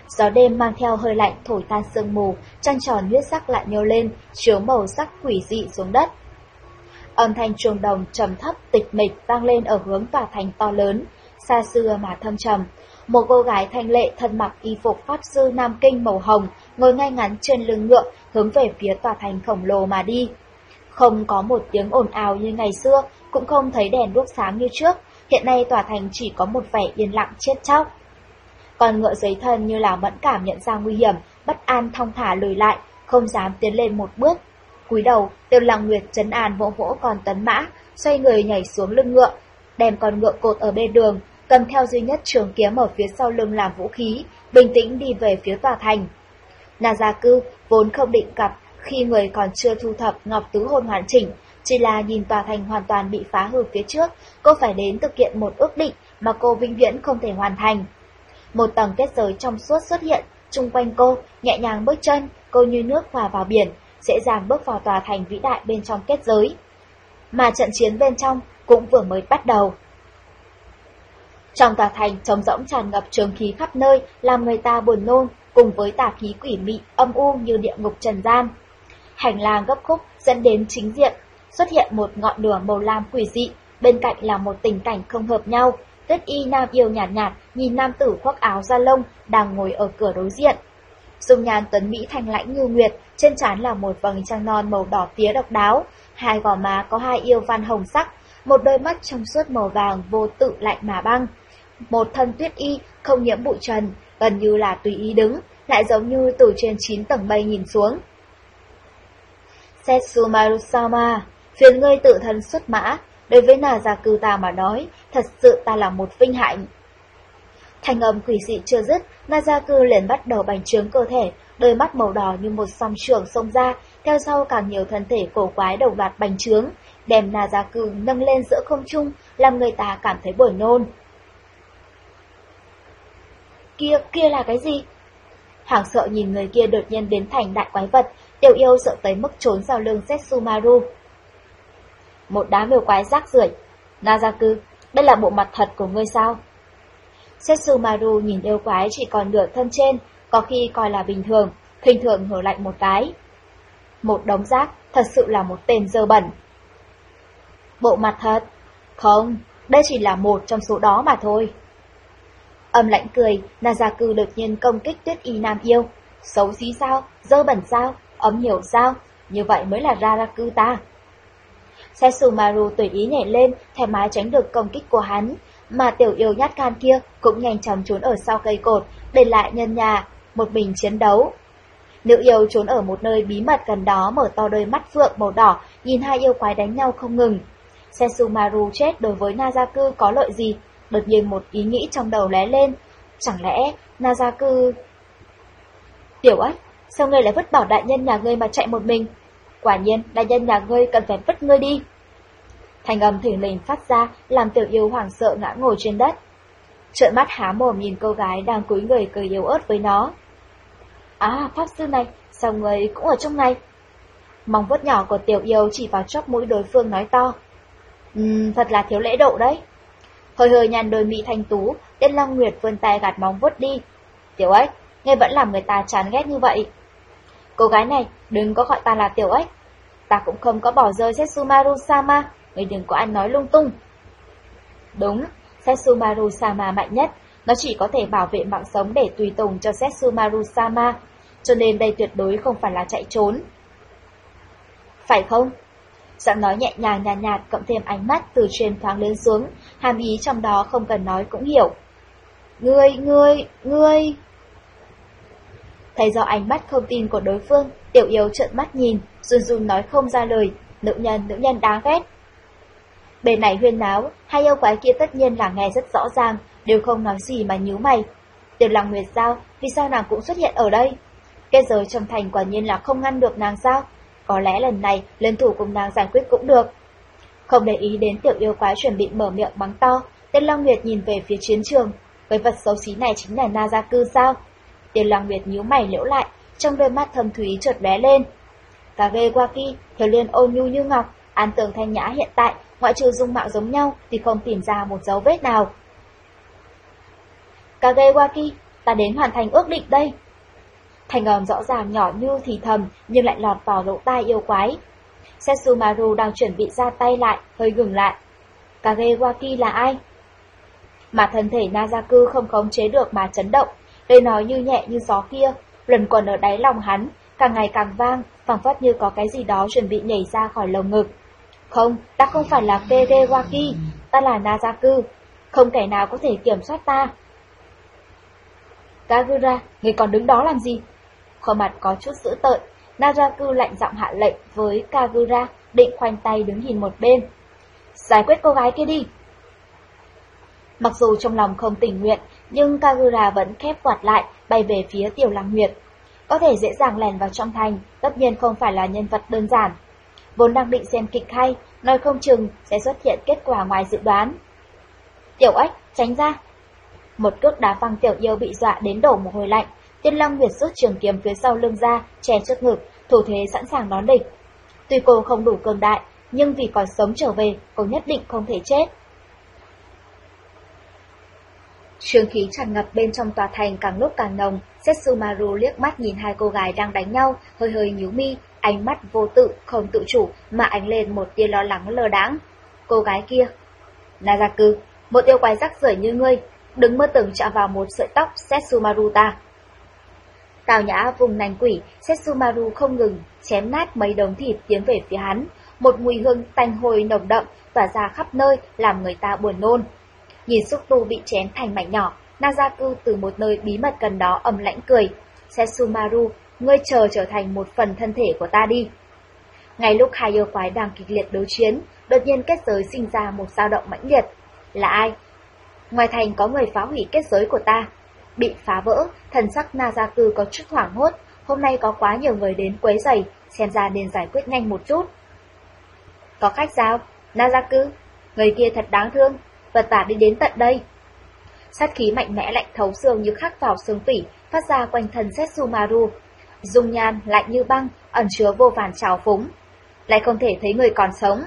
Gió đêm mang theo hơi lạnh thổi tan sương mù, trăng tròn huyết sắc lại nhô lên, chiếu màu sắc quỷ dị xuống đất. Âm thanh chuông đồng trầm thấp tịch mịch vang lên ở hướng tòa thành to lớn, xa xưa mà thâm trầm. Một cô gái thanh lệ thân mặc y phục pháp sư Nam Kinh màu hồng, ngồi ngay ngắn trên lưng ngựa, hướng về phía tòa thành khổng lồ mà đi. Không có một tiếng ồn ào như ngày xưa, cũng không thấy đèn đuốc sáng như trước, hiện nay tòa thành chỉ có một vẻ yên lặng chết chóc. Con ngựa dưới thân như là mẫn cảm nhận ra nguy hiểm, bất an thong thả lùi lại, không dám tiến lên một bước. Cúi đầu, Tiêu Lăng Nguyệt trấn an vỗ vỗ con tuấn mã, xoay người nhảy xuống lưng ngựa, đem con ngựa cột ở bên đường, cầm theo duy nhất trường kiếm ở phía sau lưng làm vũ khí, bình tĩnh đi về phía tòa thành. Na Gia Cư vốn không định cặp khi người còn chưa thu thập ngọc tứ hôn hoàn chỉnh, chỉ là nhìn tòa thành hoàn toàn bị phá hư phía trước, cô phải đến thực hiện một ước định mà cô vĩnh viễn không thể hoàn thành. Một tầng kết giới trong suốt xuất hiện chung quanh cô, nhẹ nhàng bước chân, cô như nước hòa vào biển, dễ dàng bước vào tòa thành vĩ đại bên trong kết giới. Mà trận chiến bên trong cũng vừa mới bắt đầu. Trong tòa thành trống rỗng tràn ngập trường khí khắp nơi, làm người ta buồn nôn, cùng với tà khí quỷ mị âm u như địa ngục trần gian. Hành lang gấp khúc dẫn đến chính diện, xuất hiện một ngọn lửa màu lam quỷ dị, bên cạnh là một tình cảnh không hợp nhau. Tuyết y nam yêu nhạt nhạt nhìn nam tử khoác áo da lông đang ngồi ở cửa đối diện. Dung nhan tuấn mỹ thanh lãnh như nguyệt, trên trán là một vầng trăng non màu đỏ tía độc đáo, hai gò má có hai yêu văn hồng sắc, một đôi mắt trong suốt màu vàng vô tự lạnh mà băng. Một thân tuyết y không nhiễm bụi trần, gần như là tùy ý đứng, lại giống như từ trên chín tầng mây nhìn xuống. Setsumaru-sama, phiền ngươi tự thân xuất mã, đối với Na Gia Cư ta mà nói, thật sự ta là một vinh hạnh. Thanh âm quỷ dị chưa dứt, Na Gia Cư liền bắt đầu bành trướng cơ thể, đôi mắt màu đỏ như một song trường xông ra, theo sau càng nhiều thân thể cổ quái đồng loạt bành trướng, đem Na Gia Cư nâng lên giữa không trung, làm người ta cảm thấy buồn nôn. Kia, kia là cái gì? Hoảng sợ nhìn người kia đột nhiên biến thành đại quái vật, Tiểu Yêu sợ tới mức trốn sau lưng Setsumaru. Một đám yêu quái rác rưởi. Na Gia Cư, đây là bộ mặt thật của ngươi sao? Setsumaru nhìn yêu quái chỉ còn nửa thân trên, có khi coi là bình thường, khinh thường hở lạnh một cái. Một đống rác, thật sự là một tên dơ bẩn. Bộ mặt thật? Không, đây chỉ là một trong số đó mà thôi. Âm lãnh cười, Na Gia Cư đột nhiên công kích Tuyết y nam yêu. Xấu xí sao? Dơ bẩn sao? Ấm hiểu sao? Như vậy mới là Ra Gia Cư ta. Setsumaru tùy ý nhảy lên, thoải mái tránh được công kích của hắn, mà tiểu yêu nhát gan kia cũng nhanh chóng trốn ở sau cây cột, để lại nhân nhà, một mình chiến đấu. Nữ yêu trốn ở một nơi bí mật gần đó, mở to đôi mắt phượng màu đỏ, nhìn hai yêu quái đánh nhau không ngừng. Setsumaru chết đối với Na Gia Cư có lợi gì? Đột nhiên một ý nghĩ trong đầu lóe lên, chẳng lẽ Na Gia Cư... Tiểu Ách, sao ngươi lại vứt bỏ đại nhân nhà ngươi mà chạy một mình? Quả nhiên, đại nhân nhà ngươi cần phải vứt ngươi đi. Thanh âm thình lình phát ra, làm tiểu yêu hoảng sợ ngã ngồi trên đất. Trợn mắt há mồm nhìn cô gái đang cúi người cười yếu ớt với nó. À, pháp sư này, sao ngươi cũng ở trong này? Móng vuốt nhỏ của tiểu yêu chỉ vào chóp mũi đối phương nói to. Ừm, thật là thiếu lễ độ đấy. Hơi hơi nhăn đôi mỹ thanh tú, Tên Lăng Nguyệt vươn tay gạt móng vuốt đi. Tiểu Ếch, ngươi vẫn làm người ta chán ghét như vậy. Cô gái này, đừng có gọi ta là Tiểu Ếch. Ta cũng không có bỏ rơi Setsumaru-sama, ngươi đừng có ăn nói lung tung. Đúng, Setsumaru-sama mạnh nhất, nó chỉ có thể bảo vệ mạng sống để tùy tùng cho Setsumaru-sama, cho nên đây tuyệt đối không phải là chạy trốn. Phải không? Giọng nói nhẹ nhàng nhạt nhạt cộng thêm ánh mắt từ trên thoáng lên xuống, hàm ý trong đó không cần nói cũng hiểu. Ngươi, ngươi, ngươi... Thấy do ánh mắt không tin của đối phương, tiểu yêu trợn mắt nhìn, run run nói không ra lời, nữ nhân, nữ nhân đáng ghét. Bên này huyên náo, hai yêu quái kia tất nhiên là nghe rất rõ ràng, đều không nói gì mà nhíu mày. Tiểu Lăng Nguyệt sao, vì sao nàng cũng xuất hiện ở đây? Kết giới trong thành quả nhiên là không ngăn được nàng sao? Có lẽ lần này lên thủ cùng nàng giải quyết cũng được. Không để ý đến tiểu yêu quái chuẩn bị mở miệng mắng to, Tên Lăng Nguyệt nhìn về phía chiến trường. Cái vật xấu xí này chính là Na Gia Cư sao? Tên Lăng Nguyệt nhíu mày liễu lại, trong đôi mắt thâm thúy chợt lóe lên. Kagewaki, thiếu liên ôn nhu như ngọc, an tường thanh nhã hiện tại, ngoại trừ dung mạo giống nhau thì không tìm ra một dấu vết nào. Kagewaki, ta đến hoàn thành ước định đây. Thành âm rõ ràng nhỏ như thì thầm nhưng lại lọt vào lỗ tai yêu quái. Setsumaru đang chuẩn bị ra tay lại, hơi ngừng lại. Kagewaki là ai? Mà thân thể Nazaku không khống chế được mà chấn động, lời nói như nhẹ như gió kia, luẩn quẩn ở đáy lòng hắn, càng ngày càng vang, phảng phất như có cái gì đó chuẩn bị nhảy ra khỏi lồng ngực. Không, ta không phải là Kagewaki, ta là Nazaku, không kẻ nào có thể kiểm soát ta. Kagura, người còn đứng đó làm gì? Khuôn mặt có chút dữ tợn, Nazaku lạnh giọng hạ lệnh với Kagura, định khoanh tay đứng nhìn một bên. Giải quyết cô gái kia đi. Mặc dù trong lòng không tình nguyện, nhưng Kagura vẫn khép quạt lại, bay về phía Tiểu Lăng Nguyệt. Có thể dễ dàng lèn vào trong thành, tất nhiên không phải là nhân vật đơn giản. Vốn đang định xem kịch hay, nói không chừng sẽ xuất hiện kết quả ngoài dự đoán. Tiểu Ếch, tránh ra. Một cước đá văng Tiểu Yêu bị dọa đến đổ mồ hôi lạnh. Tiên Lăng Nguyệt rút trường kiếm phía sau lưng ra, che trước ngực, thủ thế sẵn sàng đón địch. Tuy cô không đủ cường đại, nhưng vì còn sống trở về, cô nhất định không thể chết. Trường khí tràn ngập bên trong tòa thành càng lúc càng nồng. Setsumaru liếc mắt nhìn hai cô gái đang đánh nhau, hơi hơi nhíu mi, ánh mắt vô tự, không tự chủ mà ánh lên một tia lo lắng lơ đãng. Cô gái kia, Nazaku, một yêu quái rắc rưởi như ngươi, đừng mơ tưởng chạm vào một sợi tóc Setsumaru ta. Tào Nhã vùng nành quỷ, Setsumaru không ngừng chém nát mấy đống thịt tiến về phía hắn, một mùi hương tanh hôi nồng đậm tỏa ra khắp nơi làm người ta buồn nôn. Nhìn xúc tu bị chém thành mảnh nhỏ, Nazaku từ một nơi bí mật gần đó ầm lãnh cười. Setsumaru, ngươi chờ trở thành một phần thân thể của ta đi. Ngay lúc hai yêu quái đang kịch liệt đối chiến, đột nhiên kết giới sinh ra một dao động mãnh liệt. Là ai? Ngoài thành có người phá hủy kết giới của ta. Bị phá vỡ, thần sắc Nazaku có chút hoảng hốt. Hôm nay có quá nhiều người đến quấy rầy, xem ra nên giải quyết nhanh một chút. Có khách sao? Nazaku, người kia thật đáng thương. Vật tả đi đến tận đây. Sát khí mạnh mẽ lạnh thấu xương như khắc vào xương phỉ, phát ra quanh thân Setsumaru. Dung nhan lạnh như băng, ẩn chứa vô vàn trào phúng. Lại không thể thấy người còn sống.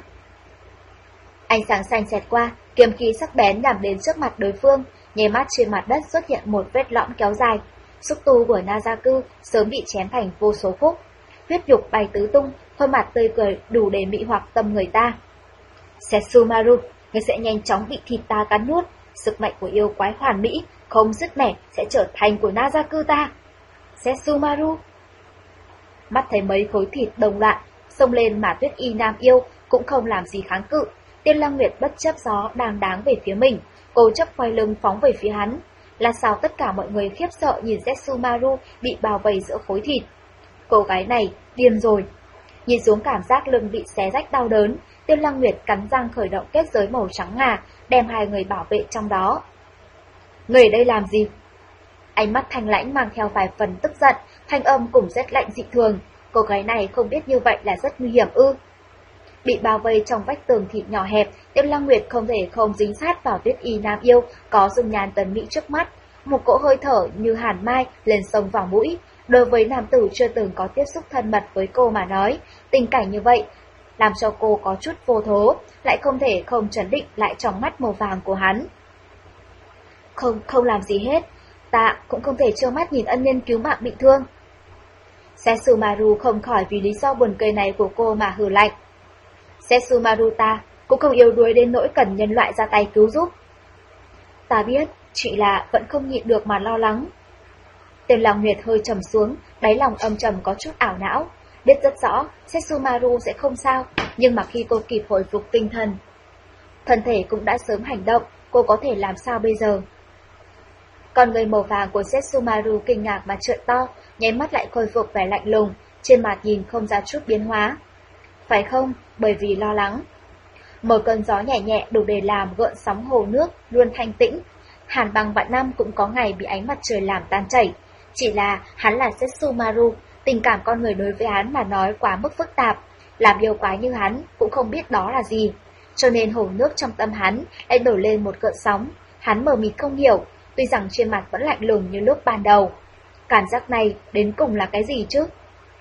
Ánh sáng xanh xẹt qua, kiếm khí sắc bén nhằm đến trước mặt đối phương, nháy mắt trên mặt đất xuất hiện một vết lõm kéo dài. Xúc tu của Nazaku sớm bị chém thành vô số khúc. Huyết nhục bay tứ tung, khuôn mặt tươi cười đủ để mị hoặc tâm người ta. Setsumaru, người sẽ nhanh chóng bị thịt ta cắn nuốt. Sức mạnh của yêu quái hoàn mỹ, không dứt mẻ sẽ trở thành của Nazaku ta. Setsumaru. Mắt thấy mấy khối thịt đồng loạn, xông lên mà Tuyết Y Nam yêu cũng không làm gì kháng cự. Tiên Lăng Nguyệt bất chấp gió đang đáng về phía mình, cô chấp quay lưng phóng về phía hắn. Là sao tất cả mọi người khiếp sợ nhìn Setsumaru bị bao vây giữa khối thịt. Cô gái này điên rồi. Nhìn xuống cảm giác lưng bị xé rách đau đớn, Tiên Lăng Nguyệt cắn răng khởi động kết giới màu trắng ngà, đem hai người bảo vệ trong đó. Người ở đây làm gì? Ánh mắt thanh lãnh mang theo vài phần tức giận, thanh âm cũng rất lạnh dị thường. Cô gái này không biết như vậy là rất nguy hiểm ư? Bị bao vây trong vách tường thịt nhỏ hẹp, Tiên Lăng Nguyệt không thể không dính sát vào Tuyết Y Nam yêu có dung nhan tần mỹ trước mắt. Một cỗ hơi thở như hàn mai lên sông vào mũi. Đối với nam tử chưa từng có tiếp xúc thân mật với cô mà nói, tình cảnh như vậy làm cho cô có chút vô thố, lại không thể không chấn định lại trong mắt màu vàng của hắn. Không, không làm gì hết, ta cũng không thể trơ mắt nhìn ân nhân cứu mạng bị thương. Setsumaru không khỏi vì lý do buồn cười này của cô mà hừ lạnh. Setsumaru ta cũng không yếu đuối đến nỗi cần nhân loại ra tay cứu giúp. Ta biết, chỉ là vẫn không nhịn được mà lo lắng. Tên Lăng Nguyệt hơi trầm xuống, đáy lòng âm trầm có chút ảo não. Biết rất rõ, Setsumaru sẽ không sao, nhưng mà khi cô kịp hồi phục tinh thần, thân thể cũng đã sớm hành động, cô có thể làm sao bây giờ? Con người màu vàng của Setsumaru kinh ngạc mà trợn to, nháy mắt lại khôi phục vẻ lạnh lùng, trên mặt nhìn không ra chút biến hóa. Phải không? Bởi vì lo lắng. Một cơn gió nhẹ nhẹ đủ để làm gợn sóng hồ nước luôn thanh tĩnh. Hàn Băng vạn năm cũng có ngày bị ánh mặt trời làm tan chảy. Chỉ là hắn là Setsumaru, tình cảm con người đối với hắn mà nói quá mức phức tạp, làm yêu quái như hắn cũng không biết đó là gì. Cho nên hồ nước trong tâm hắn lại nổi lên một gợn sóng, hắn mờ mịt không hiểu, tuy rằng trên mặt vẫn lạnh lùng như lúc ban đầu. Cảm giác này đến cùng là cái gì chứ?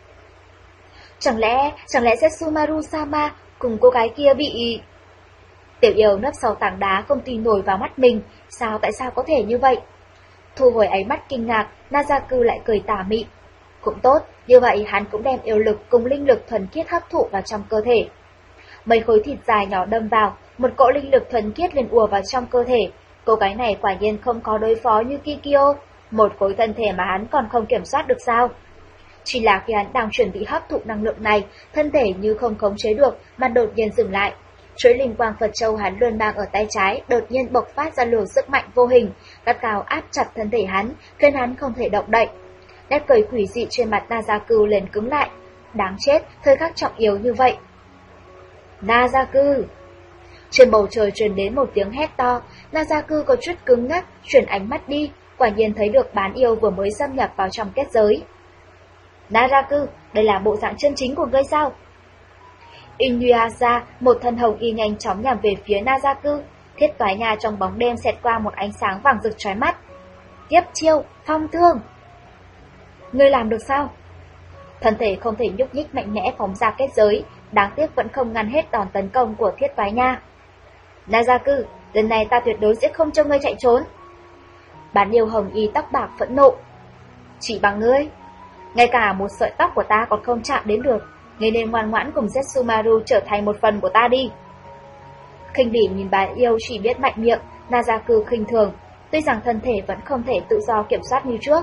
Chẳng lẽ, chẳng lẽ Setsumaru Sama cùng cô gái kia bị... Tiểu Yêu nấp sau tảng đá không tin nổi vào mắt mình, sao tại sao có thể như vậy? Thu hồi ánh mắt kinh ngạc, Nazaku lại cười tà mị. Cũng tốt, như vậy hắn cũng đem yêu lực cùng linh lực thuần khiết hấp thụ vào trong cơ thể. Mấy khối thịt dài nhỏ đâm vào, một cỗ linh lực thuần khiết liền ùa vào trong cơ thể. Cô gái này quả nhiên không có đối phó như Kikyo, một khối thân thể mà hắn còn không kiểm soát được sao. Chỉ là khi hắn đang chuẩn bị hấp thụ năng lượng này, thân thể như không khống chế được mà đột nhiên dừng lại. Chuỗi linh quang Phật châu hắn luôn mang ở tay trái đột nhiên bộc phát ra luồng sức mạnh vô hình, gắt gao áp chặt thân thể hắn, khiến hắn không thể động đậy. Nét cười quỷ dị trên mặt Nazaku liền cứng lại. Đáng chết, thời khắc trọng yếu như vậy. Nazaku! Trên bầu trời truyền đến một tiếng hét to, Nazaku có chút cứng ngắc, chuyển ánh mắt đi, quả nhiên thấy được bán yêu vừa mới xâm nhập vào trong kết giới. Nazaku, đây là bộ dạng chân chính của ngươi sao? Inuyasha, một thân hồng y nhanh chóng nhằm về phía Nazaku, thiết toái nha trong bóng đêm xẹt qua một ánh sáng vàng rực chói mắt. Tiếp chiêu, phong thương! Ngươi làm được sao? Thân thể không thể nhúc nhích mạnh mẽ phóng ra kết giới, đáng tiếc vẫn không ngăn hết đòn tấn công của thiết toái nha. Nazaku, lần này ta tuyệt đối sẽ không cho ngươi chạy trốn. Bán yêu hồng y tóc bạc phẫn nộ. Chỉ bằng ngươi, ngay cả một sợi tóc của ta còn không chạm đến được, ngươi nên ngoan ngoãn cùng Setsumaru trở thành một phần của ta đi. Khinh bỉ nhìn bán yêu chỉ biết mạnh miệng, Nazaku khinh thường, tuy rằng thân thể vẫn không thể tự do kiểm soát như trước.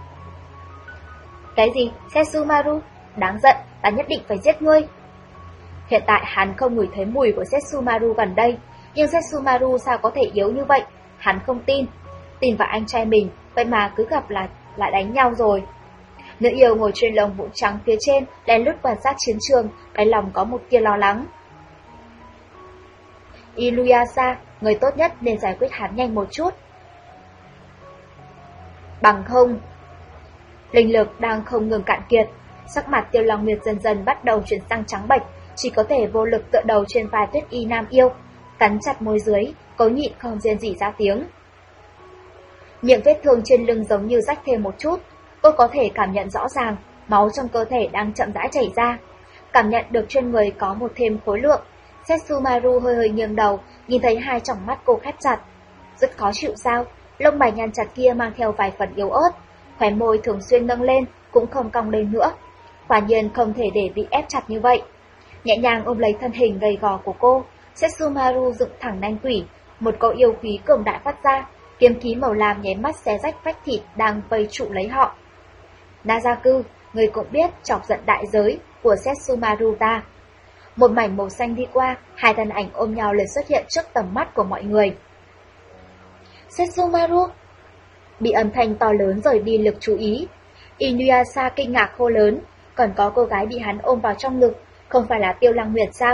Cái gì? Setsumaru? Đáng giận, ta nhất định phải giết ngươi. Hiện tại hắn không ngửi thấy mùi của Setsumaru gần đây, nhưng Setsumaru sao có thể yếu như vậy? Hắn không tin. Tin vào anh trai mình, vậy mà cứ gặp là lại đánh nhau rồi. Nữ yêu ngồi trên lông vũ trắng phía trên, lén lút quan sát chiến trường, đáy lòng có một tia lo lắng. Inuyasha, người tốt nhất nên giải quyết hắn nhanh một chút. Bằng không, linh lực đang không ngừng cạn kiệt, sắc mặt Tiêu Long Nguyệt dần dần bắt đầu chuyển sang trắng bệch, chỉ có thể vô lực tựa đầu trên vai Tuyết Y nam yêu, cắn chặt môi dưới, cố nhịn không rên rỉ ra tiếng. Miệng vết thương trên lưng giống như rách thêm một chút, cô có thể cảm nhận rõ ràng máu trong cơ thể đang chậm rãi chảy ra, cảm nhận được trên người có một thêm khối lượng. Setsumaru hơi hơi nghiêng đầu, nhìn thấy hai tròng mắt cô khép chặt. Rất khó chịu sao? Lông mày nhăn chặt kia mang theo vài phần yếu ớt, khóe môi thường xuyên nâng lên, cũng không cong lên nữa. Quả nhiên không thể để bị ép chặt như vậy. Nhẹ nhàng ôm lấy thân hình gầy gò của cô, Setsumaru dựng thẳng nanh quỷ, một cỗ yêu khí cường đại phát ra, kiếm khí màu lam nháy mắt xé rách vách thịt đang vây trụ lấy họ. Nazaku, người cũng biết chọc giận đại giới của Setsumaru ta. Một mảnh màu xanh đi qua, hai thân ảnh ôm nhau liền xuất hiện trước tầm mắt của mọi người. Setsumaru! Bị âm thanh to lớn rời đi lực chú ý. Inuyasha kinh ngạc hô lớn, còn có cô gái bị hắn ôm vào trong ngực, không phải là Tiêu Lăng Nguyệt sao?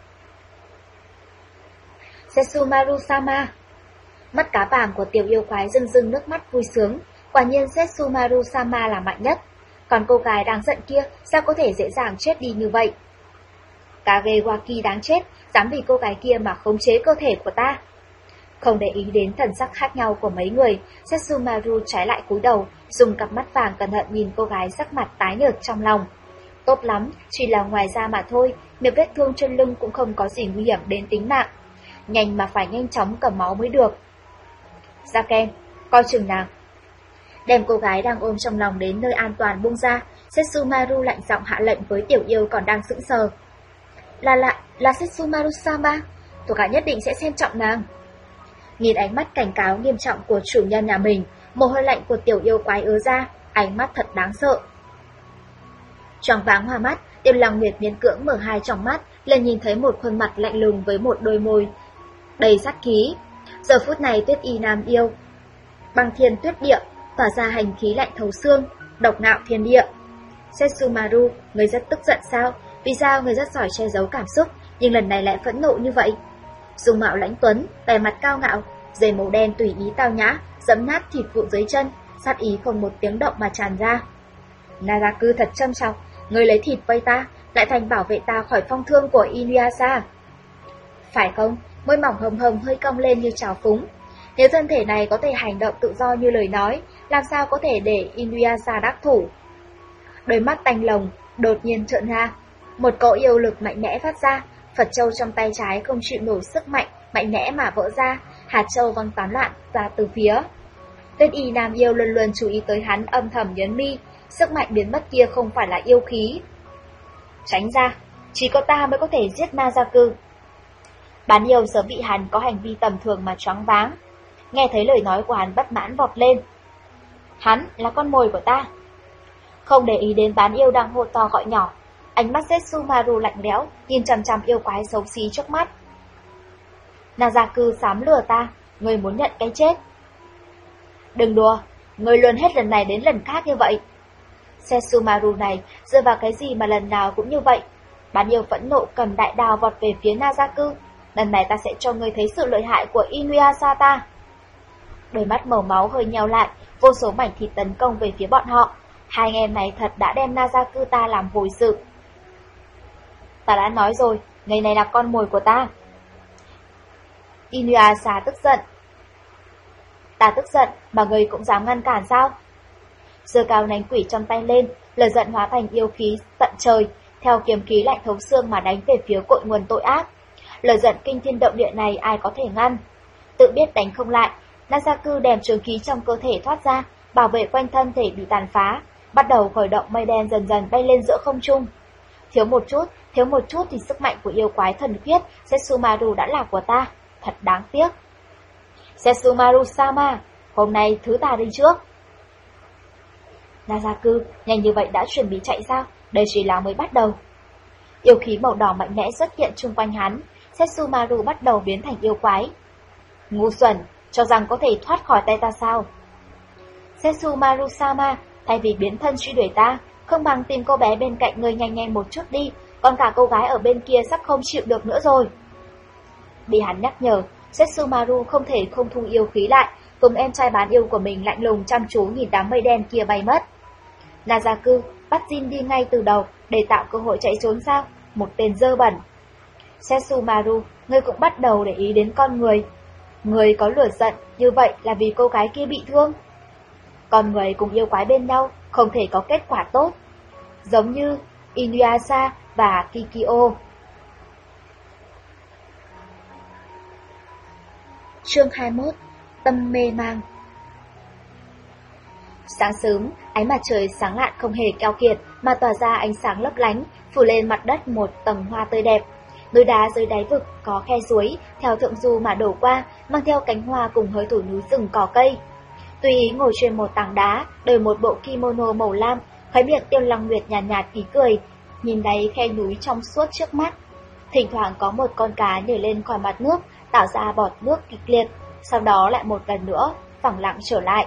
Setsumaru-sama! Mắt cá vàng của tiểu yêu quái rưng rưng nước mắt vui sướng, quả nhiên Setsumaru-sama là mạnh nhất, còn cô gái đáng giận kia sao có thể dễ dàng chết đi như vậy? Kagewaki đáng chết, dám vì cô gái kia mà khống chế cơ thể của ta. Không để ý đến thần sắc khác nhau của mấy người, Setsumaru trái lại cúi đầu, dùng cặp mắt vàng cẩn thận nhìn cô gái sắc mặt tái nhợt trong lòng. Tốt lắm, chỉ là ngoài da mà thôi, miệng vết thương trên lưng cũng không có gì nguy hiểm đến tính mạng. Nhanh mà phải nhanh chóng cầm máu mới được. Zaken, coi chừng nàng. Đem cô gái đang ôm trong lòng đến nơi an toàn buông ra, Setsumaru lạnh giọng hạ lệnh với tiểu yêu còn đang sững sờ. Là lạ, là Setsumaru-sama, thuộc hạ nhất định sẽ xem trọng nàng. Nhìn ánh mắt cảnh cáo nghiêm trọng của chủ nhân nhà mình, mồ hôi lạnh của tiểu yêu quái ứa ra, ánh mắt thật đáng sợ. Choáng váng hoa mắt, Tiêu Lăng Nguyệt miễn cưỡng mở hai tròng mắt, lên nhìn thấy một khuôn mặt lạnh lùng với một đôi môi đầy sát khí. Giờ phút này Tuyết Y nam yêu, băng thiên tuyết địa, tỏa ra hành khí lạnh thấu xương, độc ngạo thiên địa. Setsumaru, người rất tức giận sao? Vì sao người rất giỏi che giấu cảm xúc, nhưng lần này lại phẫn nộ như vậy? Dung mạo lãnh tuấn, vẻ mặt cao ngạo, giày màu đen tùy ý tao nhã, giẫm nát thịt vụn dưới chân, sát ý không một tiếng động mà tràn ra. Nazaku thật châm chọc, người lấy thịt vây ta, lại thành bảo vệ ta khỏi phong thương của Inuyasha. Phải không? Môi mỏng hồng hồng hơi cong lên như trào phúng. Nếu thân thể này có thể hành động tự do như lời nói, làm sao có thể để Inuyasha đắc thủ? Đôi mắt tanh lồng đột nhiên trợn ra, một cỗ yêu lực mạnh mẽ phát ra, Phật châu trong tay trái không chịu nổi sức mạnh mạnh mẽ mà vỡ ra, hạt châu văng tán loạn ra từ phía. Tuyết y nam yêu luôn luôn chú ý tới hắn, âm thầm nhấn mi, sức mạnh biến mất kia không phải là yêu khí. Tránh ra, chỉ có ta mới có thể giết Nazaku. Bán yêu sớm bị hắn có hành vi tầm thường mà choáng váng. Nghe thấy lời nói của hắn bất mãn vọt lên. Hắn là con mồi của ta. Không để ý đến bán yêu đang hô to gọi nhỏ, ánh mắt Setsumaru lạnh lẽo, nhìn chằm chằm yêu quái xấu xí trước mắt. Nazaku dám lừa ta, ngươi muốn nhận cái chết. Đừng đùa, ngươi luôn hết lần này đến lần khác như vậy. Setsumaru này dựa vào cái gì mà lần nào cũng như vậy? Bán yêu phẫn nộ cầm đại đao vọt về phía Nazaku. Lần này ta sẽ cho ngươi thấy sự lợi hại của Inuyasha ta. Đôi mắt màu máu hơi nheo lại, vô số mảnh thịt tấn công về phía bọn họ. Hai anh em này thật đã đem Nazaku ta làm hồi sự. Ta đã nói rồi, người này là con mồi của ta. Inuyasha tức giận. Ta tức giận mà ngươi cũng dám ngăn cản sao? Giơ cao nánh quỷ trong tay lên, lửa giận hóa thành yêu khí tận trời, theo kiếm khí lạnh thấu xương mà đánh về phía cội nguồn tội ác. Lửa giận kinh thiên động địa này ai có thể ngăn? Tự biết đánh không lại, Nazaku đem trường khí trong cơ thể thoát ra, bảo vệ quanh thân thể bị tàn phá, bắt đầu khởi động mây đen dần dần bay lên giữa không trung. Thiếu một chút, thiếu một chút thì sức mạnh của yêu quái thần huyết Setsumaru đã là của ta, thật đáng tiếc. Setsumaru-sama, hôm nay thứ ta đi trước. Nazaku, nhanh như vậy đã chuẩn bị chạy sao? Đây chỉ là mới bắt đầu. Yêu khí màu đỏ mạnh mẽ xuất hiện chung quanh hắn, Setsumaru bắt đầu biến thành yêu quái. Ngu xuẩn, cho rằng có thể thoát khỏi tay ta sao? Setsumaru-sama, thay vì biến thân truy đuổi ta, không bằng tìm cô bé bên cạnh người nhanh nhanh một chút đi, còn cả cô gái ở bên kia sắp không chịu được nữa rồi. Bị hắn nhắc nhở, Setsumaru không thể không thu yêu khí lại, cùng em trai bán yêu của mình lạnh lùng chăm chú nhìn đám mây đen kia bay mất. Nazaku, bắt Jin đi ngay từ đầu để tạo cơ hội chạy trốn sao? Một tên dơ bẩn. Setsumaru, ngươi cũng bắt đầu để ý đến con người. Người có lửa giận như vậy là vì cô gái kia bị thương. Con người cùng yêu quái bên nhau không thể có kết quả tốt, giống như Inuyasha và Kikyo. Chương hai mươi mốt. Tâm mê mang. Sáng sớm, ánh mặt trời sáng lạn không hề keo kiệt mà tỏa ra ánh sáng lấp lánh, phủ lên mặt đất một tầng hoa tươi đẹp. Núi đá dưới đáy vực có khe suối, theo thượng du mà đổ qua, mang theo cánh hoa cùng hơi thổi núi rừng cỏ cây. Tùy ý ngồi trên một tảng đá, đội một bộ kimono màu lam, khóe miệng Tiêu Lăng Nguyệt nhàn nhạt, nhạt ý cười, nhìn đáy khe núi trong suốt trước mắt. Thỉnh thoảng có một con cá nhảy lên khỏi mặt nước, tạo ra bọt nước kịch liệt, sau đó lại một lần nữa, phẳng lặng trở lại.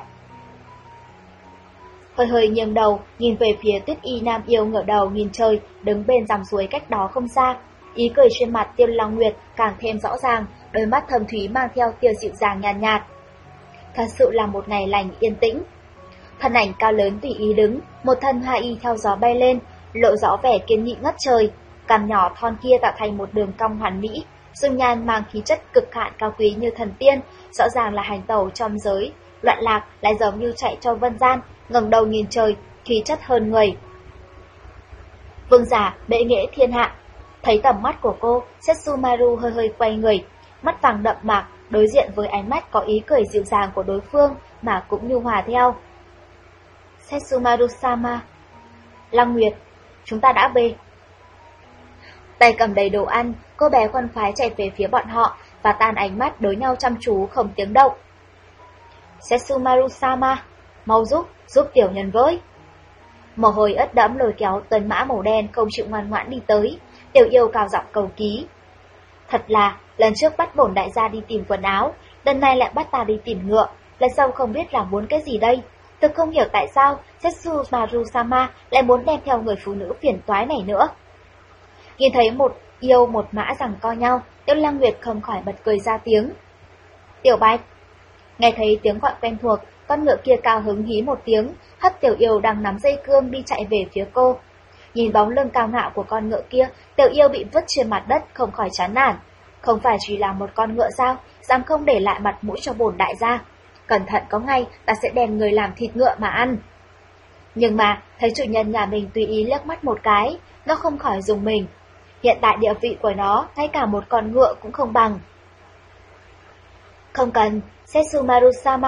Hơi hơi nghiêng đầu, nhìn về phía Tuyết y nam yêu ngửa đầu nhìn trời, đứng bên dòng suối cách đó không xa. Ý cười trên mặt Tiêu Lăng Nguyệt càng thêm rõ ràng, đôi mắt thâm thúy mang theo tia dịu dàng nhàn nhạt, nhạt. Thật sự là một ngày lành yên tĩnh. Thân ảnh cao lớn tùy ý đứng, một thân hoa y theo gió bay lên, lộ rõ vẻ kiên nghị ngất trời. Cằm nhỏ thon kia tạo thành một đường cong hoàn mỹ, dung nhan mang khí chất cực hạn cao quý như thần tiên, rõ ràng là hành tẩu trong giới loạn lạc, lại giống như chạy cho vân gian, ngẩng đầu nhìn trời, khí chất hơn người. Vương giả bệ nghệ thiên hạ. Thấy tầm mắt của cô, Setsumaru hơi hơi quay người, mắt vàng đậm mạc, đối diện với ánh mắt có ý cười dịu dàng của đối phương mà cũng nhu hòa theo. Setsumaru-sama, Lăng Nguyệt, chúng ta đã về. Tay cầm đầy đồ ăn, cô bé khoan khoái chạy về phía bọn họ và tan ánh mắt đối nhau chăm chú không tiếng động. Setsumaru-sama, mau giúp, giúp tiểu nhân với. Mồ hôi ướt đẫm lôi kéo tuấn mã màu đen không chịu ngoan ngoãn đi tới, tiểu yêu cao giọng cầu ký. Thật là, lần trước bắt bổn đại gia đi tìm quần áo, lần này lại bắt ta đi tìm ngựa, lần sau không biết là muốn cái gì đây. Tôi không hiểu tại sao Setsumaru-sama lại muốn đem theo người phụ nữ phiền toái này nữa. Nhìn thấy một yêu một mã giằng co nhau, Tiêu Lăng Nguyệt không khỏi bật cười ra tiếng. Tiểu Bạch. Nghe thấy tiếng gọi quen thuộc, con ngựa kia cao hứng hí một tiếng, hất tiểu yêu đang nắm dây cương đi chạy về phía cô. Nhìn bóng lưng cao ngạo của con ngựa kia, tiểu yêu bị vứt trên mặt đất không khỏi chán nản. Không phải chỉ là một con ngựa sao, dám không để lại mặt mũi cho bổn đại gia. Cẩn thận có ngay, ta sẽ đèn người làm thịt ngựa mà ăn. Nhưng mà, thấy chủ nhân nhà mình tùy ý liếc mắt một cái, nó không khỏi dùng mình. Hiện tại địa vị của nó, ngay cả một con ngựa cũng không bằng. Không cần, Setsumaru-sama,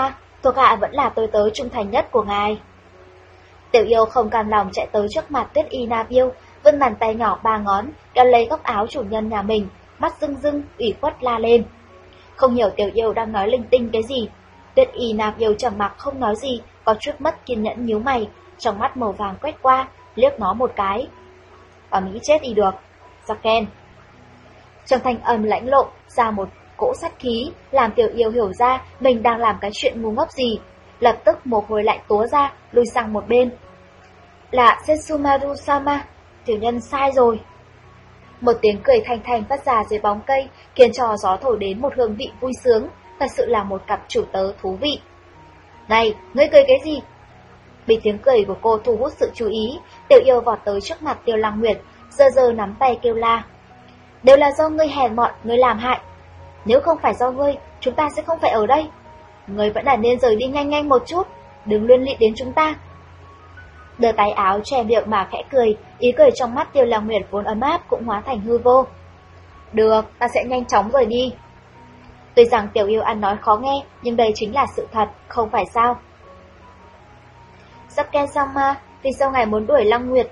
thuộc hạ vẫn là tôi tớ trung thành nhất của ngài. Tiểu yêu không cam lòng chạy tới trước mặt Tuyết Y Nam Yêu, vươn bàn tay nhỏ ba ngón, đón lấy góc áo chủ nhân nhà mình, mắt rưng rưng, ủy khuất la lên. Không hiểu tiểu yêu đang nói linh tinh cái gì. Tuyết Y Nam Yêu trầm mặc không nói gì, có chút mất kiên nhẫn nhíu mày, trong mắt màu vàng quét qua, liếc nó một cái. Ở Mỹ chết y được, Jacken. Trong thanh âm lãnh lộ ra một cỗ sát khí, làm tiểu yêu hiểu ra mình đang làm cái chuyện ngu ngốc gì. Lập tức mồ hôi lại túa ra, lùi sang một bên. Là Setsumaru Sama, tiểu nhân sai rồi. Một tiếng cười thanh thanh phát ra dưới bóng cây, khiến cho gió thổi đến một hương vị vui sướng, thật sự là một cặp chủ tớ thú vị. Này, ngươi cười cái gì? Bị tiếng cười của cô thu hút sự chú ý, tiểu yêu vọt tới trước mặt Tiêu Lăng Nguyệt, giơ giơ nắm tay kêu la. Đều là do ngươi hèn mọn, ngươi làm hại. Nếu không phải do ngươi, chúng ta sẽ không phải ở đây. Ngươi vẫn là nên rời đi nhanh nhanh một chút, đừng liên lụy đến chúng ta. Đưa tay áo che miệng mà khẽ cười, ý cười trong mắt Tiêu Lăng Nguyệt vốn ấm áp cũng hóa thành hư vô. Được, ta sẽ nhanh chóng rời đi. Tuy rằng tiểu yêu ăn nói khó nghe, nhưng đây chính là sự thật, không phải sao? Jacken-sama, vì sao ngài muốn đuổi Lăng Nguyệt?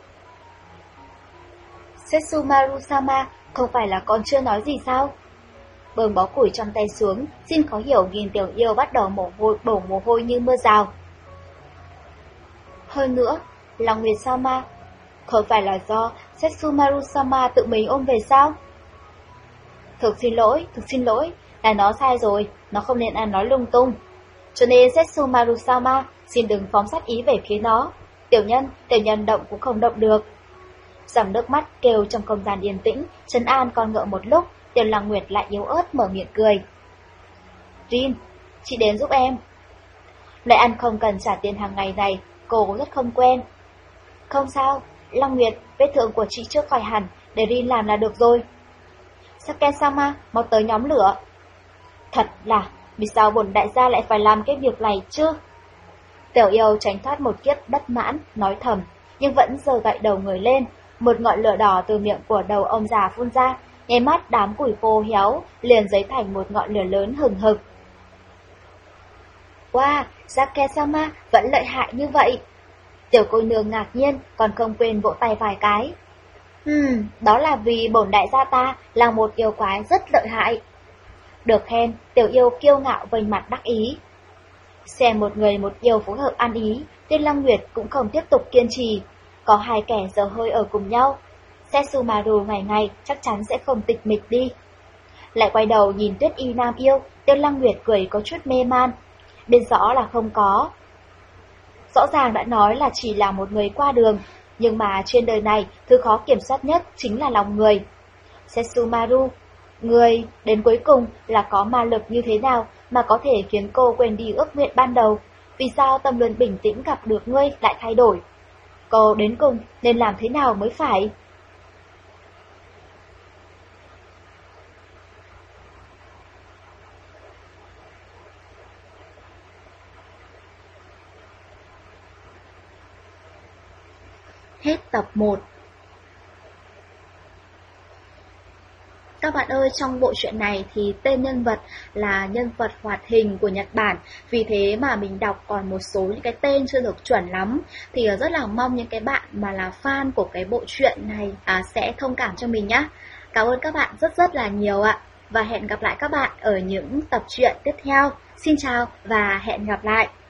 Setsumaru-sama, không phải là con chưa nói gì sao? Bơm bó củi trong tay xuống, xin khó hiểu nhìn tiểu yêu bắt đầu mồ hôi, đổ mồ hôi như mưa rào. Hơn nữa, Lăng Nguyệt-sama, không phải là do Setsumaru-sama tự mình ôm về sao? Thực xin lỗi, thực xin lỗi, là nó sai rồi, nó không nên ăn nói lung tung. Cho nên Setsumaru-sama, xin đừng phóng sát ý về phía nó. Tiểu nhân, tiểu nhân động cũng không động được. Dòng nước mắt kêu trong không gian yên tĩnh, trấn an con ngựa một lúc, Tiểu Lăng Nguyệt lại yếu ớt mở miệng cười. Rin, chị đến giúp em. Lại ăn không cần trả tiền hàng ngày này, cô rất không quen. Không sao, Lăng Nguyệt, vết thương của chị chưa khỏi hẳn, để Rin làm là được rồi. Saken-sama, mau tới nhóm lửa. Thật là, vì sao bổn đại gia lại phải làm cái việc này chứ? Tiểu yêu tránh thoát một kiếp bất mãn, nói thầm, nhưng vẫn giơ gậy đầu người lên. Một ngọn lửa đỏ từ miệng của đầu ông già phun ra, nháy mắt đám củi khô héo, liền giấy thành một ngọn lửa lớn hừng hực. Wow, Saken-sama vẫn lợi hại như vậy. Tiểu cô nương ngạc nhiên, còn không quên vỗ tay vài cái. Ừm, đó là vì bổn đại gia ta là một yêu quái rất lợi hại. Được khen, tiểu yêu kiêu ngạo vênh mặt đắc ý. Xem một người một yêu phối hợp ăn ý, Tiên Lăng Nguyệt cũng không tiếp tục kiên trì. Có hai kẻ dở hơi ở cùng nhau, Setsumaru ngày ngày chắc chắn sẽ không tịch mịch đi. Lại quay đầu nhìn Tuyết Y Nam Yêu, Tiên Lăng Nguyệt cười có chút mê man. Biết rõ là không có. Rõ ràng đã nói là chỉ là một người qua đường, nhưng mà trên đời này, thứ khó kiểm soát nhất chính là lòng người. Setsumaru, người đến cuối cùng là có ma lực như thế nào mà có thể khiến cô quên đi ước nguyện ban đầu? Vì sao tâm luôn bình tĩnh gặp được ngươi lại thay đổi? Cô đến cùng nên làm thế nào mới phải? Hết tập một. Các bạn ơi, trong bộ truyện này thì tên nhân vật là nhân vật hoạt hình của Nhật Bản. Vì thế mà mình đọc còn một số những cái tên chưa được chuẩn lắm. Thì rất là mong những cái bạn mà là fan của cái bộ truyện này à, sẽ thông cảm cho mình nhé. Cảm ơn các bạn rất rất là nhiều ạ. Và hẹn gặp lại các bạn ở những tập truyện tiếp theo. Xin chào và hẹn gặp lại.